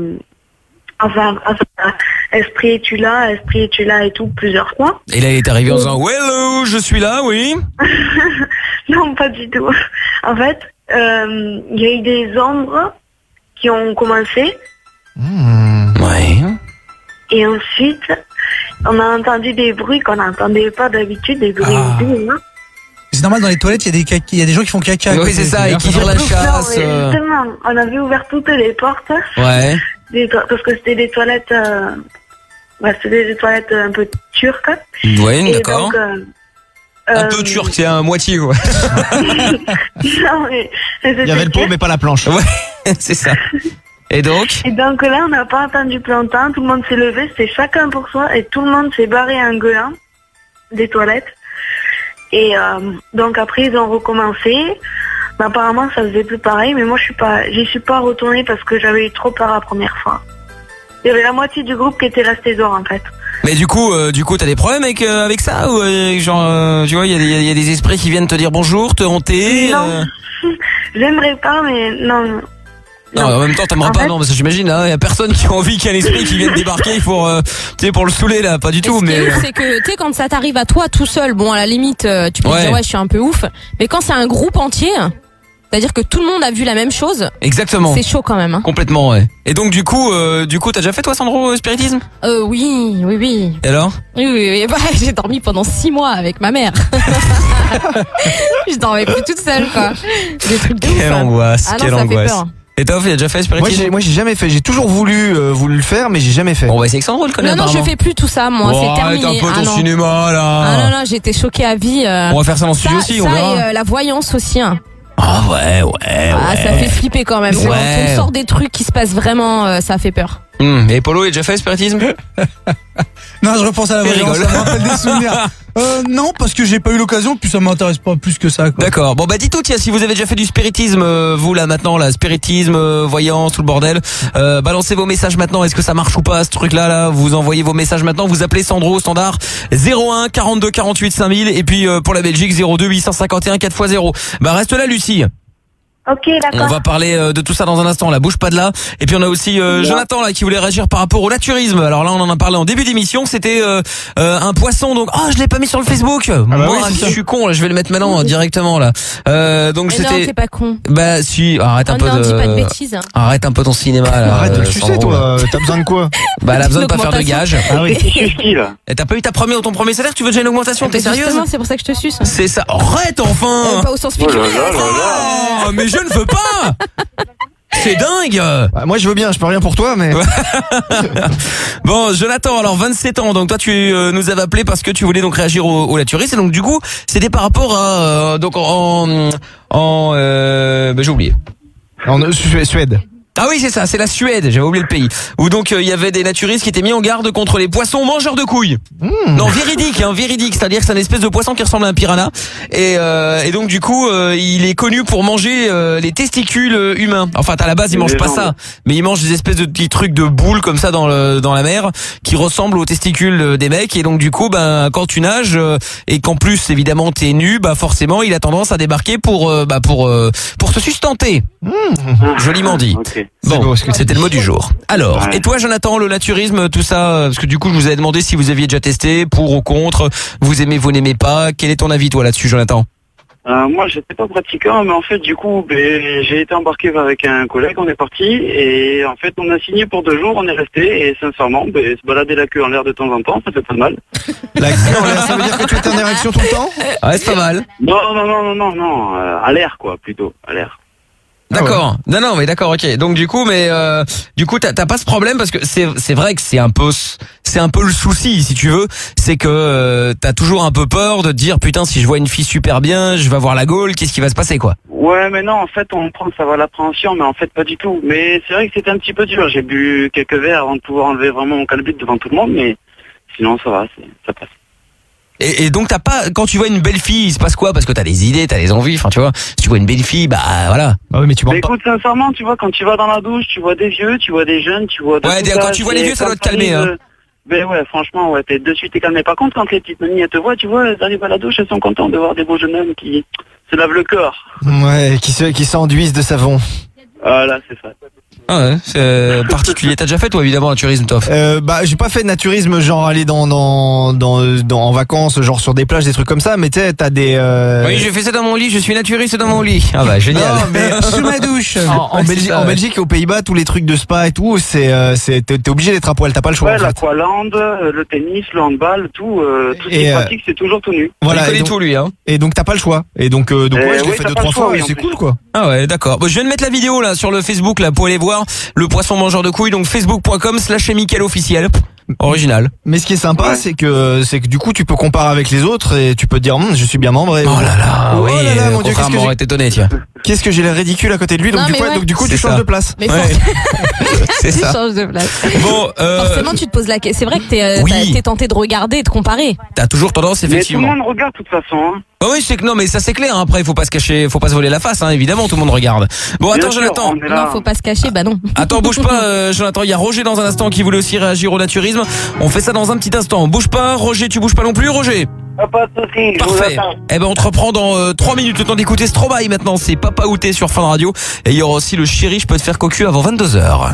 esprit es-tu là et tout, plusieurs fois. Et là, il est arrivé en disant « Hello, je suis là, oui ». Non, pas du tout. En fait, il y a eu des ombres qui ont commencé. Ouais. Et ensuite, on a entendu des bruits qu'on n'entendait pas d'habitude, des bruits doux. C'est normal, dans les toilettes, il y a des gens qui font caca. Oui, c'est ça, et qui tirent la chasse. Non, justement, on avait ouvert toutes les portes. Ouais. Parce que c'était des toilettes... c'était des toilettes un peu turques. Ouais, d'accord. Donc, un peu turc, c'est un moitié, quoi. Non, mais il y avait le pot, mais pas la planche. Ouais, c'est ça. Et donc là, on n'a pas attendu plus longtemps. Tout le monde s'est levé, c'était chacun pour soi, et tout le monde s'est barré en gueulant des toilettes. Et donc après, ils ont recommencé. Mais apparemment, ça faisait plus pareil, mais moi, j'y suis pas retournée parce que j'avais eu trop peur la première fois. Il y avait la moitié du groupe qui était resté dehors, en fait. Mais du coup, t'as des problèmes avec ça ou genre, tu vois, il y a des esprits qui viennent te dire bonjour, te hanter. Non, j'aimerais pas, mais non. Non, en même temps, t'aimerais pas, non, parce que j'imagine, il y a personne qui a envie qu'il y ait un esprit qui vienne débarquer pour le saouler, là, pas du tout, mais. C'est que, tu sais, quand ça t'arrive à toi tout seul, bon, à la limite, tu peux te dire, ouais, je suis un peu ouf, mais quand c'est un groupe entier, c'est-à-dire que tout le monde a vu la même chose. Exactement. C'est chaud quand même, hein. Complètement, ouais. Et donc, du coup, t'as déjà fait, toi, Sandro, spiritisme? Oui. Et alors? Oui. Bah, j'ai dormi pendant 6 mois avec ma mère. Je dormais plus toute seule, quoi. Des trucs de ouf. Quelle angoisse, quelle angoisse. Fait peur. Et Toff, il a déjà fait spiritisme? Moi j'ai jamais fait, j'ai toujours voulu le faire, mais j'ai jamais fait. Bon, bah c'est que Sandro le connaît. Non, je fais plus tout ça, moi, c'est terminé. Arrête un peu ton cinéma, là. Non, j'étais choquée à vie. On va faire ça dans le studio aussi, on verra. Et la voyance aussi, hein. Ah ouais. Ça fait flipper quand même. Quand on sort des trucs qui se passent vraiment, ça fait peur. Et Polo, il a déjà fait spiritisme? Non, je repense à la voyance, ça me rappelle des souvenirs. Non, parce que j'ai pas eu l'occasion, puis ça m'intéresse pas plus que ça, quoi. D'accord. Bon, bah dites tout, tiens, si vous avez déjà fait du spiritisme, vous là maintenant, là, spiritisme, voyance, tout le bordel, balancez vos messages maintenant. Est-ce que ça marche ou pas, ce truc-là, là? Vous envoyez vos messages maintenant. Vous appelez Sandro au standard 01 42 48 5000, et puis pour la Belgique 02 851 4x0. Bah reste là, Lucie. Ok, d'accord. On va parler de tout ça dans un instant, là, bouge pas de là. Et puis on a aussi Jonathan là qui voulait réagir par rapport au naturisme. Alors là, on en a parlé en début d'émission, c'était un poisson. Donc je l'ai pas mis sur le Facebook. Moi, je suis con, là, je vais le mettre maintenant directement là. Donc c'était non, t'es pas con. Bah si, arrête un peu dis pas de bêtises. Arrête un peu ton cinéma là. Arrête de le sucer toi, t'as besoin de quoi? Bah elle a besoin de pas faire de gage. Ah oui. Et t'as pas eu ton premier salaire, tu veux déjà une augmentation? T'es sérieuse? C'est pour ça que je te suce. C'est ça. Arrête enfin. Pas au sens figuré. Mais je ne veux pas. C'est dingue. Bah, moi je veux bien, je peux rien pour toi mais. Bon, Jonathan, alors 27 ans. Donc toi tu nous avais appelé parce que tu voulais donc réagir au naturisme, et donc du coup, c'était par rapport à j'ai oublié. En Suède. Ah oui, c'est ça, c'est la Suède, j'avais oublié le pays. Où donc il y avait des naturistes qui étaient mis en garde contre les poissons mangeurs de couilles. Non, véridique, c'est-à-dire que c'est une espèce de poisson qui ressemble à un piranha. Et donc du coup, il est connu pour manger les testicules humains. Enfin, à la base, il mange pas ça, mais il mange des espèces de petits trucs de boules comme ça dans la mer qui ressemblent aux testicules des mecs. Et donc du coup, quand tu nages et qu'en plus évidemment t'es nu, forcément, il a tendance à débarquer pour te sustenter. Joliment dit. Okay. Merci. Bon, c'était le mot du jour. Alors, et toi Jonathan, le naturisme, tout ça, parce que du coup je vous avais demandé si vous aviez déjà testé, pour ou contre, vous aimez, vous n'aimez pas, quel est ton avis toi là-dessus Jonathan? Moi, j'étais pas pratiquant, mais en fait, du coup, j'ai été embarqué avec un collègue, on est parti, et en fait, on a signé pour 2 jours, on est resté, et sincèrement, se balader la queue en l'air de temps en temps, ça fait pas de mal. La queue en l'air, ça veut dire que tu étais en érection tout le temps? Ouais, c'est pas mal. Non, à l'air, quoi, plutôt, à l'air. D'accord. Non, mais d'accord, ok. Donc du coup, t'as pas ce problème parce que c'est vrai que c'est un peu le souci, si tu veux, c'est que t'as toujours un peu peur de te dire putain, si je vois une fille super bien, je vais avoir la gaule, qu'est-ce qui va se passer quoi? Ouais, mais non, en fait, on prend ça va l'appréhension, mais en fait pas du tout. Mais c'est vrai que c'était un petit peu dur. J'ai bu quelques verres avant de pouvoir enlever vraiment mon calbut devant tout le monde, mais sinon ça va, ça passe. Et donc t'as pas, quand tu vois une belle fille, il se passe quoi? Parce que t'as des idées, t'as des envies, enfin tu vois, si tu vois une belle fille, bah voilà. Ah oui, mais tu mens pas. Écoute, sincèrement, tu vois, quand tu vas dans la douche, tu vois des vieux, tu vois des jeunes, tu vois... Ouais, quand tu vois les vieux, ça doit te calmer, hein. Ben ouais, franchement, ouais, de suite t'es calmé. Par contre, quand les petites mamies, elles te voient, tu vois, elles arrivent à la douche, elles sont contentes de voir des beaux jeunes hommes qui se lavent le corps. Ouais, qui s'enduisent de savon. Voilà, c'est ça. Ah ouais, c'est particulier. T'as déjà fait toi évidemment naturisme, Toff? J'ai pas fait de naturisme, genre aller dans en vacances, genre sur des plages, des trucs comme ça, mais tu sais, t'as des. Oui, j'ai fait ça dans mon lit. Je suis naturiste dans mon lit. Ah bah génial. Non, mais sous ma douche. En Belgique et aux Pays-Bas, tous les trucs de spa et tout, t'es obligé d'être à poil, t'as pas le choix. Ouais, l'aqualand, le tennis, le handball, tout ce qui est pratique, c'est toujours tout nu. Voilà, il connaît tout lui, hein. Et donc t'as pas le choix. Et donc ouais, je l'ai fait 2-3 fois, et c'est cool quoi. Ah ouais, d'accord. Bon, je viens de mettre la vidéo là sur le Facebook là pour aller voir le poisson mangeur de couilles, donc facebook.com/Mickaël officiel. Original. Mais ce qui est sympa, c'est que du coup tu peux comparer avec les autres et tu peux te dire je suis bien membré. Oh là là, oui, oh là là, mon Dieu, qu'est-ce que j'ai étonné, tiens. Qu'est-ce que j'ai l'air ridicule à côté de lui, donc du coup tu changes de place. Mais c'est ça. Tu changes de place. Bon, forcément tu te poses la question. C'est vrai que t'es tenté de regarder et de comparer. T'as toujours tendance effectivement. Mais tout le monde regarde de toute façon. Hein. Bah oui, c'est que non, mais ça c'est clair. Après, il faut pas se cacher, faut pas se voler la face. Hein, évidemment, tout le monde regarde. Bon, attends, Jonathan. Non, faut pas se cacher. Bah non. Attends, bouge pas, Jonathan. Il y a Roger dans un instant qui voulait aussi réagir au naturisme. On fait ça dans un petit instant. Bouge pas, Roger. Tu bouges pas non plus, Roger. Pas de soucis. Parfait. Eh ben, on te reprend dans 3 minutes. Le temps d'écouter Stromae maintenant. C'est Papa Outé sur Fun Radio. Et il y aura aussi le Chéri, je peux te faire cocu avant 22h.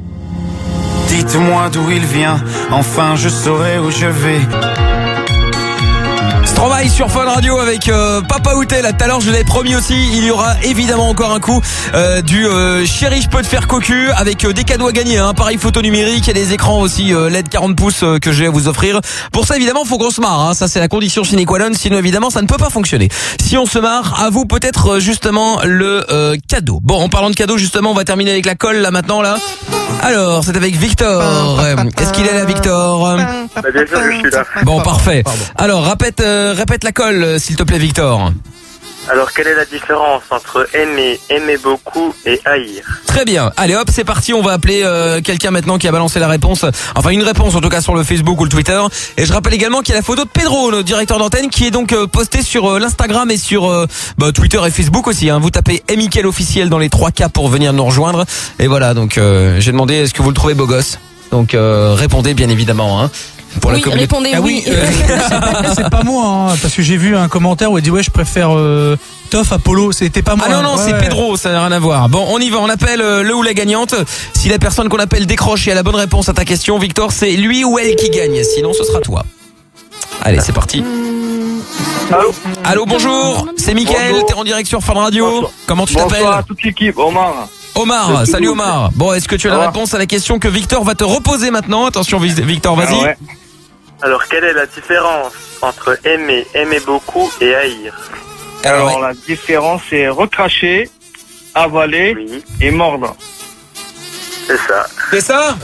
Dites-moi d'où il vient. Enfin, je saurai où je vais. Stromae sur Fun Radio avec Papa Outé. Là tout à l'heure je l'avais promis aussi, il y aura évidemment encore un coup du Chéri je peux te faire cocu avec des cadeaux à gagner, un appareil photo numérique et des écrans aussi LED 40 pouces que j'ai à vous offrir. Pour ça évidemment faut qu'on se marre, hein. Ça c'est la condition sine qua non, sinon évidemment ça ne peut pas fonctionner. Si on se marre, à vous peut-être justement le cadeau. Bon, en parlant de cadeau justement, on va terminer avec la colle là maintenant là. Alors c'est avec Victor. Est-ce qu'il est là Victor? Bien sûr, je suis là. Bon parfait. Alors répète la colle, s'il te plaît, Victor. Alors, quelle est la différence entre aimer beaucoup et haïr? Très bien. Allez hop, c'est parti. On va appeler quelqu'un maintenant qui a balancé la réponse. Enfin, une réponse en tout cas sur le Facebook ou le Twitter. Et je rappelle également qu'il y a la photo de Pedro, notre directeur d'antenne, qui est donc postée sur l'Instagram et sur Twitter et Facebook aussi. Hein. Vous tapez Mickaël officiel dans les 3 cas pour venir nous rejoindre. Et voilà, donc j'ai demandé est-ce que vous le trouvez beau gosse? Donc répondez bien évidemment. Hein. Pour oui, répondez oui. C'est pas moi, hein, parce que j'ai vu un commentaire où il dit ouais, je préfère Toff à Polo. C'était pas moi. Ah non, c'est Pedro, ça n'a rien à voir. Bon, on y va, on appelle le ou la gagnante. Si la personne qu'on appelle décroche et a la bonne réponse à ta question, Victor, c'est lui ou elle qui gagne. Sinon, ce sera toi. Allez, c'est parti. Allô, bonjour. C'est Mickaël, t'es en direct sur Fun Radio. Bonjour. Comment tu t'appelles? Bonsoir à toute l'équipe, Omar. Salut Omar. Bon, est-ce que tu as la réponse à la question que Victor va te reposer maintenant? Attention Victor, vas-y. Ouais. Alors, quelle est la différence entre aimer beaucoup et haïr? Alors, la différence, c'est recracher, avaler et mordre. C'est ça. C'est ça?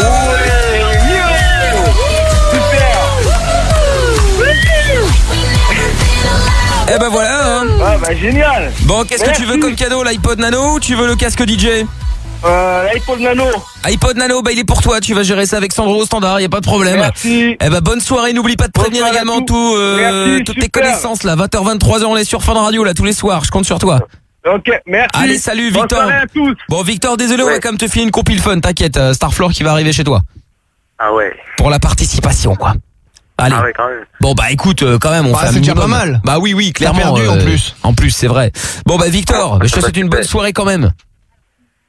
Eh ben voilà. Hein. Ah bah génial. Bon, qu'est-ce que tu veux comme cadeau? L'iPod Nano ou tu veux le casque DJ? L'iPod Nano. iPod Nano, bah il est pour toi, tu vas gérer ça avec Sandro au standard, y a pas de problème. Merci. Eh ben bonne soirée, n'oublie pas de prévenir également toutes tes connaissances là, 20h 23h on est sur Fun Radio là tous les soirs, je compte sur toi. Ok, merci. Allez, salut Victor. Bonne soirée à tous. Bon Victor, désolé, on va quand même te filer une compile fun, t'inquiète, Starfloor qui va arriver chez toi. Ah ouais. Pour la participation quoi. Allez. Ah ouais, quand même. Bon bah écoute, quand même on fait un c'est déjà minimum. pas mal. Bah oui, clairement. Perdu en plus. En plus, c'est vrai. Bon bah Victor, je te souhaite une bonne soirée quand même.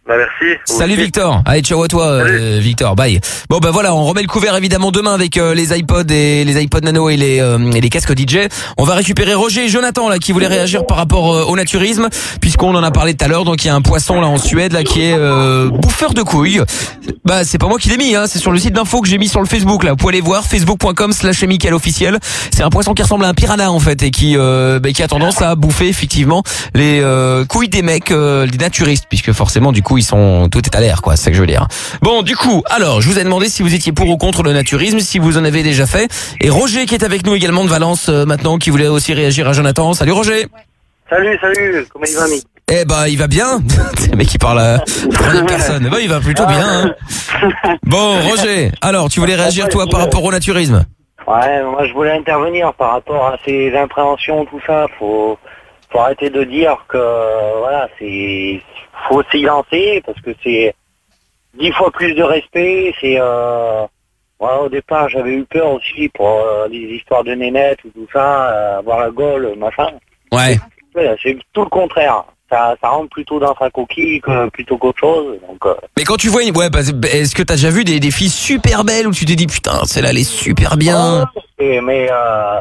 Bah merci. Salut Victor. Allez, ciao à toi Victor. Bye. Bon bah voilà, on remet le couvert évidemment demain avec les iPods et les iPod Nano et les casques DJ. On va récupérer Roger et Jonathan là qui voulaient réagir par rapport au naturisme, puisqu'on en a parlé tout à l'heure. Donc il y a un poisson là en Suède là qui est bouffeur de couilles. Bah c'est pas moi qui l'ai mis, hein, c'est sur le site d'info que j'ai mis sur le Facebook là. Vous pouvez aller voir facebook.com/MickaëlOfficiel. C'est un poisson qui ressemble à un piranha en fait et qui a tendance à bouffer effectivement les couilles des mecs, des naturistes, puisque forcément du coup tout est à l'air quoi, c'est ça que je veux dire. Bon du coup, alors je vous ai demandé si vous étiez pour ou contre le naturisme, si vous en avez déjà fait. Et Roger qui est avec nous également de Valence maintenant, qui voulait aussi réagir à Jonathan. Salut Roger. Salut, comment il va Mick? Eh bah il va bien. C'est le mec qui parle à troisième personne. Bah il va plutôt bien. Hein. Bon Roger, alors tu voulais réagir toi par rapport au naturisme? Ouais, moi je voulais intervenir par rapport à ces impréhensions, tout ça. Faut arrêter de dire que voilà, faut s'y lancer parce que c'est 10 fois plus de respect. C'est voilà, au départ j'avais eu peur aussi pour les histoires de nénettes ou tout ça, avoir la gaule, machin. Ouais. C'est tout le contraire. Ça rentre plutôt dans sa coquille plutôt qu'autre chose. Donc, Mais quand tu vois est-ce que t'as déjà vu des filles super belles où tu t'es dit putain celle-là elle est super bien? Mais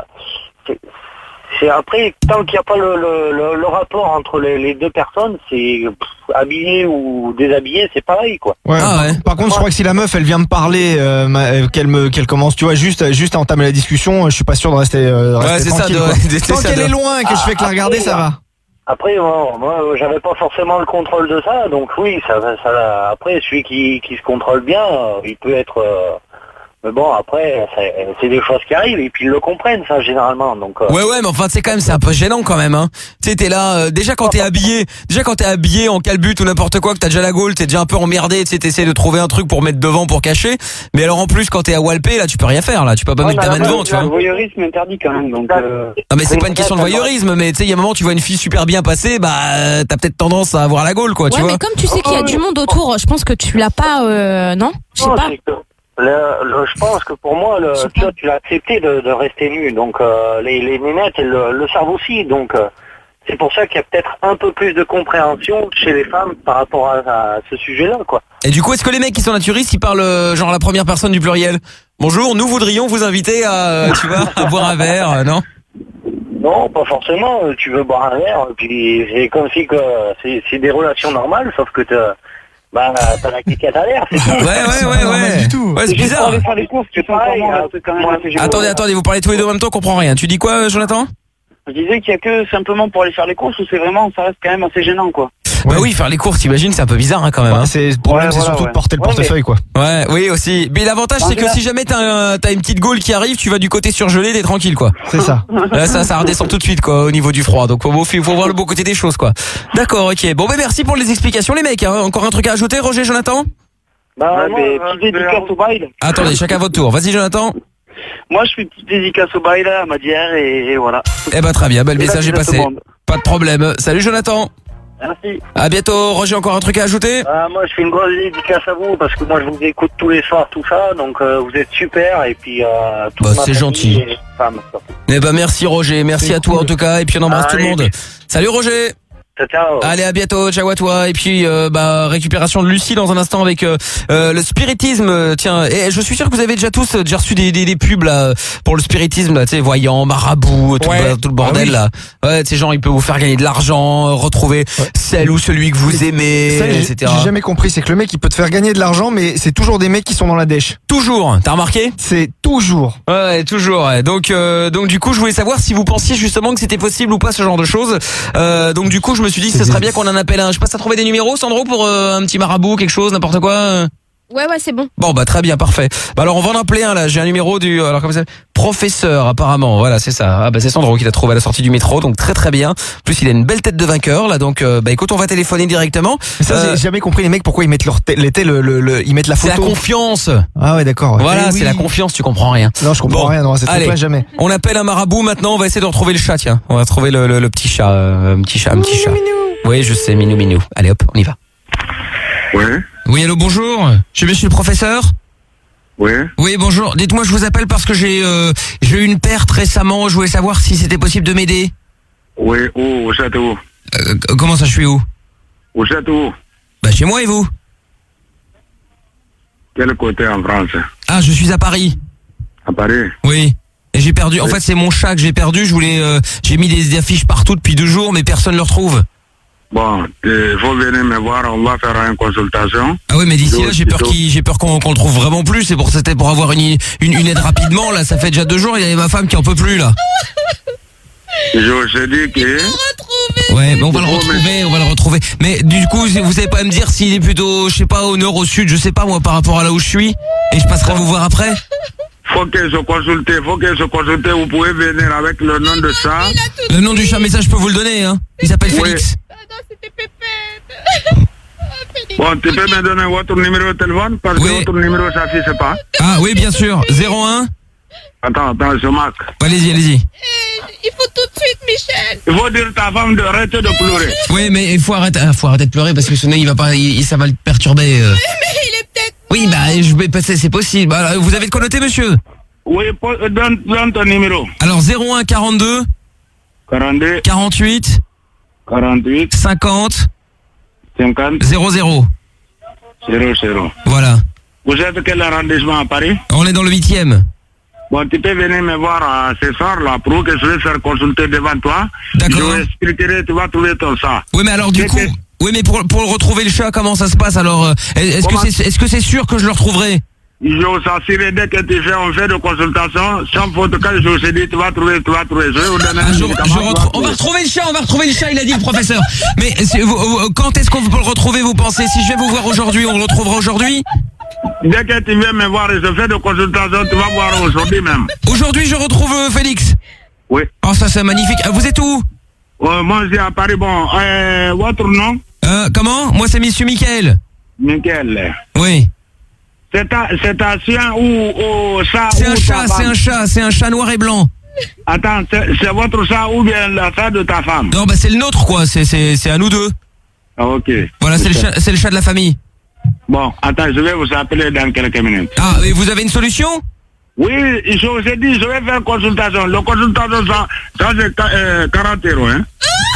c'est après tant qu'il n'y a pas le rapport entre les deux personnes, c'est habillé ou déshabillé, c'est pareil quoi. Ouais. Par contre, je crois que si la meuf elle vient me parler, qu'elle commence, tu vois, juste à entamer la discussion, je suis pas sûr de rester tranquille. Tant qu'elle est loin et que je fais que la regarder, ça va. Après, moi, j'avais pas forcément le contrôle de ça, donc oui, ça après, celui qui se contrôle bien, il peut être. Mais bon, après, c'est des choses qui arrivent et puis ils le comprennent, ça, généralement. Donc. Ouais, mais enfin, c'est un peu gênant quand même, hein. Tu sais, t'es là, déjà quand t'es habillé en calbute ou n'importe quoi, que t'as déjà la gaule, t'es déjà un peu emmerdé, tu sais, t'essaies de trouver un truc pour mettre devant, pour cacher. Mais alors en plus, quand t'es à Walpé, là, tu peux rien faire, là, tu peux pas mettre ta main devant, tu vois. Le voyeurisme interdit quand même, donc. Non, mais c'est pas une question de voyeurisme, mais tu sais, il y a un moment, tu vois une fille super bien passer, bah, t'as peut-être tendance à avoir la gaule, quoi, tu vois. Mais comme tu sais qu'il y a du monde autour, je pense que tu l'as pas, non? Je sais pas. Je pense que pour moi, tu l'as accepté de rester nu, donc les nénettes, elles le savent aussi, donc c'est pour ça qu'il y a peut-être un peu plus de compréhension chez les femmes par rapport à ce sujet-là, quoi. Et du coup, est-ce que les mecs qui sont naturistes, ils parlent genre la première personne du pluriel? Bonjour, nous voudrions vous inviter à, tu vois, à boire un verre, non? Non, pas forcément. Tu veux boire un verre, puis c'est comme si que c'est des relations normales, sauf que t'as la cliquette à l'air, c'est tout. Ouais. Du tout. Ouais, c'est bizarre. Faire les courses, c'est pareil. Attendez, vous parlez tous les deux en même temps, on comprend rien. Tu dis quoi, Jonathan? Je disais qu'il y a que simplement pour aller faire les courses ou c'est vraiment, ça reste quand même assez gênant, quoi. Bah oui, faire les courses, t'imagines, c'est un peu bizarre hein, quand même. Hein. C'est le problème, c'est surtout de porter le portefeuille, quoi. Ouais, oui aussi. Mais l'avantage, c'est que si jamais t'as une petite gaule qui arrive, tu vas du côté surgelé, t'es tranquille, quoi. C'est ça. Là, ça redescend tout de suite, quoi, au niveau du froid. Donc faut voir le beau côté des choses, quoi. D'accord, ok. Bon, merci pour les explications, les mecs. Hein. Encore un truc à ajouter, Roger, Jonathan? Petite dédicace au bail. Attendez, chacun votre tour. Vas-y, Jonathan. Moi, je fais une petite dédicace au bail là, à Madière et voilà. Eh ben très bien, le message est passé. Pas de problème. Salut, Jonathan. Merci. À bientôt. Roger, encore un truc à ajouter? Moi, je fais une grosse dédicace à vous parce que moi, je vous écoute tous les soirs, tout ça, donc vous êtes super et puis c'est gentil. Eh ben merci Roger, merci à toi en tout cas et puis on embrasse tout le monde. Salut Roger. Ciao. Allez, à bientôt, ciao à toi. Et puis récupération de Lucie dans un instant avec le spiritisme. Tiens, et je suis sûr que vous avez déjà tous reçu des pubs là pour le spiritisme là, tu sais, voyant, marabout, tout le bordel là. Ouais, tu sais, genre il peut vous faire gagner de l'argent, retrouver celle ou celui que vous aimez, etc. J'ai jamais compris, c'est que le mec il peut te faire gagner de l'argent, mais c'est toujours des mecs qui sont dans la dèche. Toujours, t'as remarqué? C'est toujours. Ouais, toujours. Ouais. Donc du coup, je voulais savoir si vous pensiez justement que c'était possible ou pas ce genre de choses. Donc du coup, je me suis dit que ce serait bien qu'on en appelle un. Je passe à trouver des numéros, Sandro, pour un petit marabout, quelque chose, n'importe quoi. Ouais, c'est bon. Bon, très bien, parfait. Alors, on va en appeler un, là. J'ai un numéro alors, comme ça, professeur, apparemment. Voilà, c'est ça. C'est Sandro qui l'a trouvé à la sortie du métro. Donc, très, très bien. En plus, il a une belle tête de vainqueur, là. Donc, écoute, on va téléphoner directement. Ça, j'ai jamais compris les mecs pourquoi ils mettent ils mettent la photo. C'est la confiance. Ah ouais, d'accord. Ouais. Voilà, c'est la confiance, tu comprends rien. Non, je comprends rien. Non, c'est pas jamais. On appelle un marabout maintenant. On va essayer de retrouver le chat, tiens. On va trouver le petit chat. Un petit chat. Minou. Oui, je sais, minou. Allez, hop, on y va. Ouais. Oui, allô, bonjour. Je suis monsieur le professeur. Oui, bonjour. Dites-moi, je vous appelle parce que j'ai eu une perte récemment. Je voulais savoir si c'était possible de m'aider. Oui, au château. Comment ça, je suis où? Au château. Bah chez moi et vous? Quel côté en France? Ah, je suis à Paris. À Paris? Oui. Et j'ai perdu, en fait c'est mon chat que j'ai perdu, j'ai mis des affiches partout depuis 2 jours mais personne ne le retrouve. Bon, il faut venir me voir, on va faire une consultation. Ah oui, mais d'ici là, j'ai peur qu'on le trouve vraiment plus. C'était pour avoir une aide rapidement. Là, ça fait déjà 2 jours. Il y a ma femme qui en peut plus là. Je dis que. Ouais, mais on va le retrouver. Mais du coup, vous savez pas me dire s'il est plutôt, je sais pas, au nord, au sud, je sais pas moi, par rapport à là où je suis. Et je passerai vous voir après. Faut que je consulte. Vous pouvez venir avec le nom de chat. Le nom du chat, mais ça, je peux vous le donner. Hein. Il s'appelle Félix. C'était Pépette. Bon, tu peux me donner votre numéro de téléphone parce que votre numéro s'affiche pas. Ah oui, bien sûr. 01. Attends, je marque. Allez-y. Il faut tout de suite, Michel. Il faut dire à ta femme d'arrêter de pleurer. Oui, mais il faut arrêter de pleurer parce que ce nez, il va pas, ça va le perturber. Mais il est peut-être. Oui, bah, je vais passer, c'est possible. Bah, vous avez de quoi noter, monsieur? Oui, donne ton numéro. Alors, 01 42. 48. 50. 00. Voilà. Vous êtes quel arrondissement à Paris? On est dans le 8e. Bon, tu peux venir me voir ce soir là pour que je vais faire consulter devant toi. D'accord. Je expliquerai, tu vas trouver ton chat. Oui, mais alors du coup, oui, mais pour retrouver le chat, comment ça se passe alors? Est-ce que c'est sûr que je le retrouverai? Je vous assurer dès que tu fais un fait de consultation, sans faute, quand je vous ai dit, tu vas trouver. Je vais vous donner on va retrouver le chat, il a dit le professeur. Mais quand est-ce qu'on peut le retrouver, vous pensez? Si je vais vous voir aujourd'hui, on le retrouvera aujourd'hui? Dès que tu viens me voir et je fais de consultation, tu vas voir aujourd'hui même. Aujourd'hui, je retrouve Félix? Oui. Oh, ça c'est magnifique. Vous êtes où? Moi, je suis à Paris. Bon, votre nom? Comment? Moi, c'est monsieur Mickaël. Mickaël. Oui. C'est un chien ou chat? C'est un chat noir et blanc. Attends, c'est votre chat ou bien le chat de ta femme? Non, bah c'est le nôtre quoi, c'est à nous deux. Ah, ok. Voilà, c'est le chat de la famille. Bon, attends, je vais vous appeler dans quelques minutes. Ah, et vous avez une solution? Oui, je vous ai dit, je vais faire consultation. Le consultation, ça c'est 40 €, hein.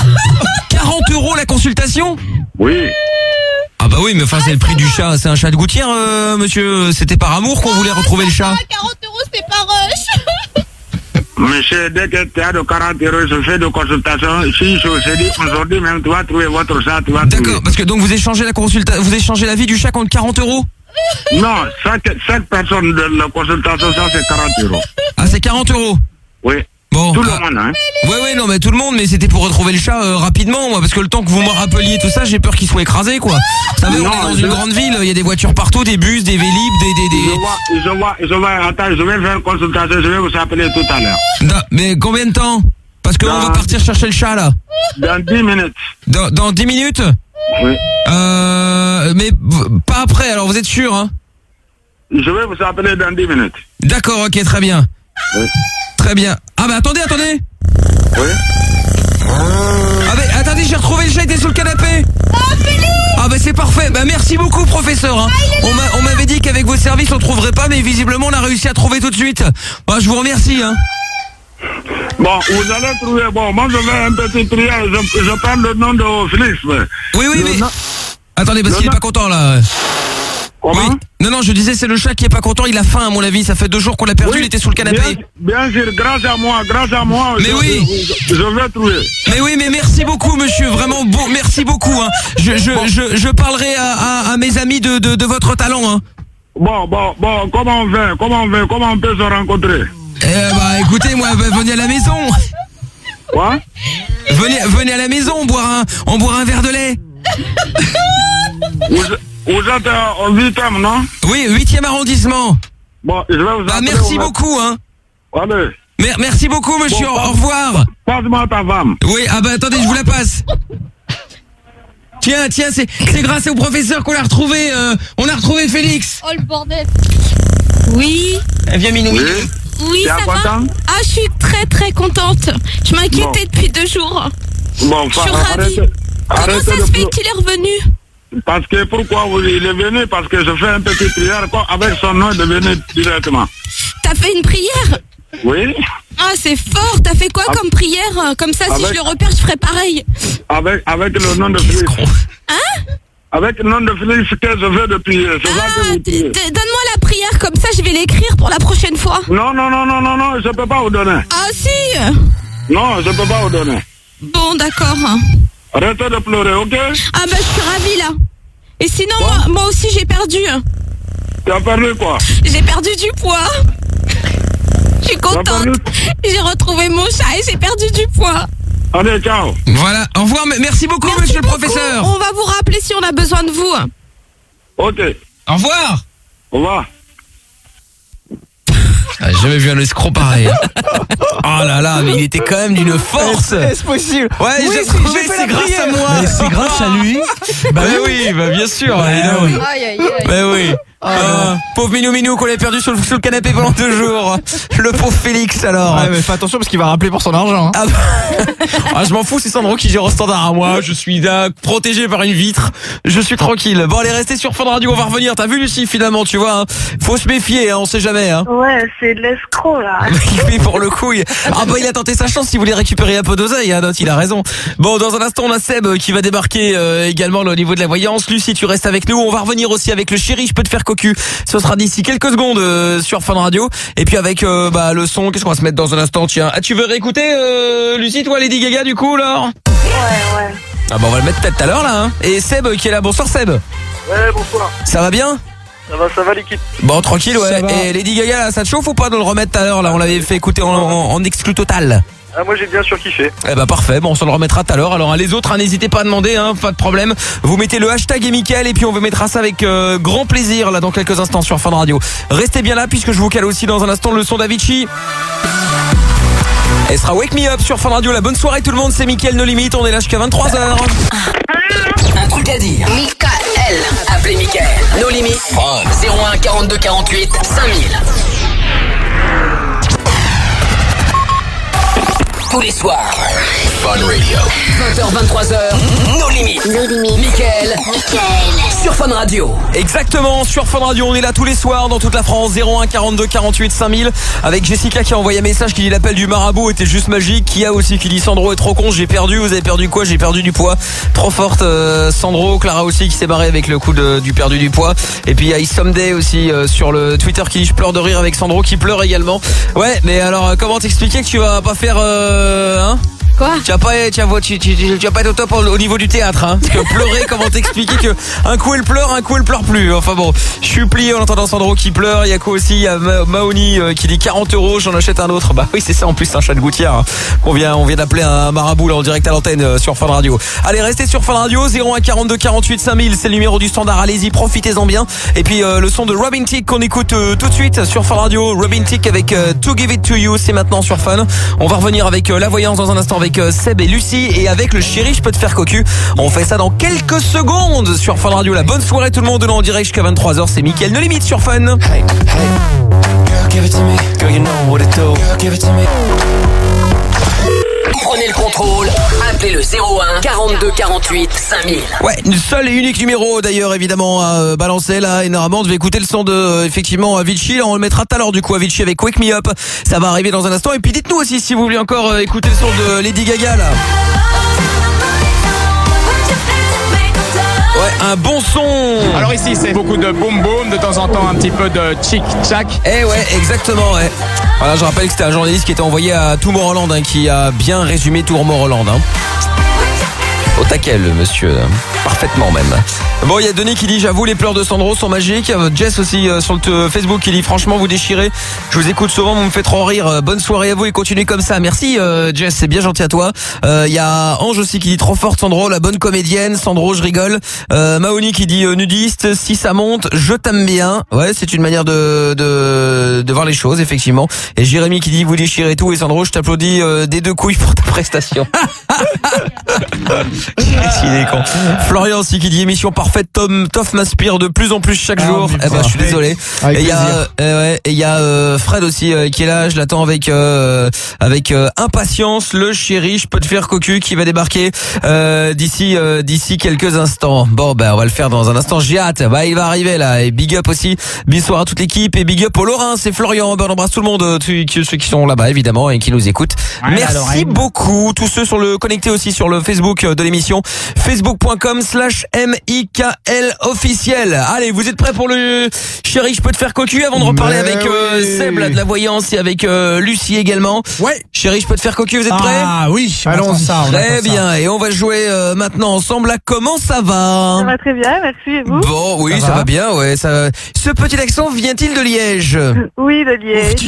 40 € la consultation? Oui. Ah bah oui, mais enfin c'est le prix du chat. C'est un chat de gouttière, monsieur. C'était par amour qu'on voulait retrouver le chat. 40 €, c'est pas rush. Monsieur, dès que tu as de 40 €, je fais de consultation. Si je vous ai dit aujourd'hui même, tu vas trouver votre chat, tu vas trouver. D'accord, parce que donc vous échangez la vie du chat contre 40 €? Non, chaque personne de la consultation, ça c'est 40 €. Ah, c'est 40 €? Oui. Bon, tout le monde, hein. Ouais, non, mais tout le monde, mais c'était pour retrouver le chat rapidement, moi, parce que le temps que vous me rappeliez tout ça, j'ai peur qu'il soit écrasé, quoi. Vous savez, on est dans une grande ville, il y a des voitures partout, des bus, des vélib, Je vois, attends, je vais faire une consultation, je vais vous appeler tout à l'heure. Mais combien de temps? Parce qu'on va partir chercher le chat, là. Dans 10 minutes. Dans 10 minutes? Oui. Mais pas après, alors vous êtes sûr, hein? Je vais vous appeler dans 10 minutes. D'accord, ok, très bien. Oui. Très bien. Ah bah attendez. Oui. Ah bah attendez, j'ai retrouvé le chat, il était sur le canapé. Ah bah c'est parfait. Bah merci beaucoup professeur. Hein. On m'avait dit qu'avec vos services on trouverait pas, mais visiblement on a réussi à trouver tout de suite. Bah je vous remercie. Hein. Bon, vous allez trouver. Bon, moi je vais un petit prière. Je parle le nom de Félix. Oui, mais attendez parce qu'il est pas content là. Comment? Oui. Non, je disais c'est le chat qui est pas content, il a faim à mon avis, ça fait 2 jours qu'on l'a perdu, il était sous le canapé. Bien sûr, grâce à moi, mais je vais trouver. Mais oui, mais merci beaucoup monsieur, vraiment merci beaucoup. Hein. Je parlerai à mes amis de votre talent. Hein. Bon, comment on peut se rencontrer? Bah écoutez, moi, venez à la maison. Quoi? Venez à la maison, on boira un verre de lait. Vous êtes au 8e, non? Oui, 8e arrondissement. Bon, je vais vous appeler. Merci beaucoup, hein. Allez. Merci beaucoup, monsieur. Au revoir. Passe-moi ta femme. Oui, ah bah attendez, je vous la passe. Tiens, c'est grâce au professeur qu'on l'a retrouvé. On a retrouvé Félix. Oh le bordel. Oui. Viens, Minou. Oui, ça va. Ah, je suis très très contente. Je m'inquiétais depuis 2 jours. Bon, je suis ravie. Comment ça se fait qu'il est revenu? Parce que pourquoi il est venu? Parce que je fais un petit prière avec son nom, il est venu directement. T'as fait une prière? Oui. Ah, c'est fort. T'as fait quoi comme prière? Comme ça, si je le repère, je ferai pareil. Avec le nom de Félix. Hein? Avec le nom de Félix que je fais depuis. Donne-moi la prière, comme ça je vais l'écrire pour la prochaine fois. Non, je peux pas vous donner. Ah si. Non, je peux pas vous donner. Bon, d'accord. Arrêtez de pleurer, ok? Ah bah je suis ravie là. Et sinon, moi aussi j'ai perdu. Tu as perdu quoi? J'ai perdu du poids. Je suis contente. J'ai retrouvé mon chat et j'ai perdu du poids. Allez, ciao. Voilà, au revoir, merci beaucoup, monsieur le professeur. On va vous rappeler si on a besoin de vous. Ok. Au revoir. Au revoir. J'ai jamais vu un escroc pareil. Oh là là, mais il était quand même d'une force. Est-ce possible? Ouais, oui, c'est grâce à moi. Mais c'est grâce à lui. Bah oui, bah bien sûr. Oui. Bah oui. Pauvre Minou qu'on a perdu sur le canapé pendant 2 jours. Le pauvre Félix alors. Ouais, mais fais attention parce qu'il va rappeler pour son argent. Hein. Je m'en fous, c'est Sandro qui gère au standard à moi. Je suis là, protégé par une vitre. Je suis tranquille. Bon, allez, restez sur Fun Radio, on va revenir. T'as vu Lucie finalement, tu vois, hein. Faut se méfier, hein, on sait jamais. Hein. Ouais, c'est de l'escroc là. Il pour le coup. Il a tenté sa chance, il voulait récupérer un peu d'oseille, hein, il a raison. Bon, dans un instant, on a Seb qui va débarquer également là, au niveau de la voyance. Lucie, tu restes avec nous. On va revenir aussi avec le chéri, je peux te faire cocu. Ce sera d'ici quelques secondes sur Fun Radio. Et puis avec le son, qu'est-ce qu'on va se mettre dans un instant? Tiens, tu veux réécouter Lucie, toi, Lady Gaga du coup là? Ouais. Ah bah on va le mettre peut-être tout à l'heure là. Hein. Et Seb qui est là. Bonsoir Seb. Ouais, bonsoir. Ça va bien? Ça va l'équipe. Bon, tranquille, ouais. Et Lady Gaga là, ça te chauffe ou pas de le remettre tout à l'heure là? On l'avait fait écouter en exclu total. Ah, moi j'ai bien surkiffé. Eh bah parfait, bon on s'en le remettra tout à l'heure. Alors les autres, n'hésitez pas à demander, hein, pas de problème. Vous mettez le hashtag et Mickaël et puis on vous mettra ça avec grand plaisir là dans quelques instants sur Fun Radio. Restez bien là puisque je vous cale aussi dans un instant le son d'Avicii. Elle sera Wake Me Up sur Fun Radio. La bonne soirée tout le monde, c'est Mickaël No Limit, on est là jusqu'à 23h. Un truc à dire. Mickaël. Appelez Mickaël. No Limit. 01 42 48 5000. Tous les soirs. Fun Radio. 20h, 23h. No Limit. Mickaël. Sur Fun Radio. Exactement, sur Fun Radio. On est là tous les soirs dans toute la France. 01 42 48 5000. Avec Jessica qui a envoyé un message qui dit l'appel du marabout était juste magique. Kia aussi qui dit Sandro est trop con, j'ai perdu. Vous avez perdu quoi? J'ai perdu du poids. Trop forte Sandro. Clara aussi qui s'est barrée avec le coup du perdu du poids. Et puis il y a Isomday aussi sur le Twitter qui dit je pleure de rire avec Sandro qui pleure également. Ouais, mais alors comment t'expliquer que tu vas pas faire hein? Quoi? Tu vas pas être au top au niveau du théâtre, hein? Parce que pleurer, comment t'expliquer que un coup elle pleure plus. Enfin bon, je suis plié en entendant Sandro qui pleure. Il y a quoi aussi? Il y a Maoni qui dit 40 €, j'en achète un autre. Bah oui, c'est ça en plus, c'est un chat de gouttière. Hein. On vient d'appeler un marabout là en direct à l'antenne sur Fun Radio. Allez, restez sur Fun Radio. 01 42 48 5000, c'est le numéro du standard. Allez-y, profitez-en bien. Et puis le son de Robin Thicke qu'on écoute tout de suite sur Fun Radio. Robin Thicke avec To Give It To You, c'est maintenant sur Fun. On va revenir avec la voyance dans un instant avec Seb et Lucie et avec le chéri, je peux te faire cocu. On fait ça dans quelques secondes sur Fun Radio. La bonne soirée tout le monde, en direct jusqu'à 23h, c'est Mickaël No Limit sur Fun. Hey, hey. Girl, give it to me. Girl, you know what it do. Girl, give it to me. Prenez le contrôle, appelez le 01 42 48 5000. Ouais, une seule et unique numéro d'ailleurs évidemment à balancer là. Et normalement on devait écouter le son de effectivement Avicii. Là, on le mettra tout à l'heure du coup Avicii avec Wake Me Up. Ça va arriver dans un instant. Et puis dites-nous aussi si vous voulez encore écouter le son de Lady Gaga là. Ouais, un bon son. Alors ici c'est beaucoup de boom boom, de temps en temps un petit peu de chic chac. Eh ouais, exactement, ouais. Voilà, je rappelle que c'était un journaliste qui était envoyé à Tomorrowland, hein, qui a bien résumé Tomorrowland. Hein. Au taquet le monsieur, parfaitement même. Bon, il y a Denis qui dit j'avoue les pleurs de Sandro sont magiques. Jess aussi sur le Facebook qui dit franchement vous déchirez. Je vous écoute souvent, vous me faites trop rire. Bonne soirée à vous et continuez comme ça. Merci Jess, c'est bien gentil à toi. Il y a Ange aussi qui dit trop forte Sandro, la bonne comédienne. Sandro, je rigole. Maoni qui dit nudiste, si ça monte, je t'aime bien. Ouais, c'est une manière de voir les choses effectivement. Et Jérémy qui dit vous déchirez tout et Sandro, je t'applaudis des deux couilles pour ta prestation. Il est con. Florian aussi qui dit émission parfaite, Toff m'inspire de plus en plus chaque jour. Eh ben je suis désolé. Et il y a Fred aussi qui est là, je l'attends avec impatience, le chéri, je peux te faire cocu qui va débarquer d'ici quelques instants. Bon ben on va le faire dans un instant, j'ai hâte. Bah il va arriver là et big up aussi. Bonsoir à toute l'équipe et big up au Lorrain, c'est Florian. Ben on embrasse tout le monde, ceux qui sont là-bas évidemment et qui nous écoutent. Ouais, merci beaucoup tous ceux connectés aussi sur le Facebook Facebook de l'émission, facebook.com/MIKL officiel. Allez, vous êtes prêts pour le Chéri, je peux te faire cocu avant de reparler avec Seb là, de la voyance et avec Lucie également. Ouais. Chéri, je peux te faire cocu, vous êtes prêts? Ah oui, allons ça. Très bien, et on va jouer maintenant ensemble. Là, comment ça va? Ça va très bien, merci, et vous? Bon, oui, ça va bien, ouais. Ce petit accent vient-il de Liège? Oui, de Liège.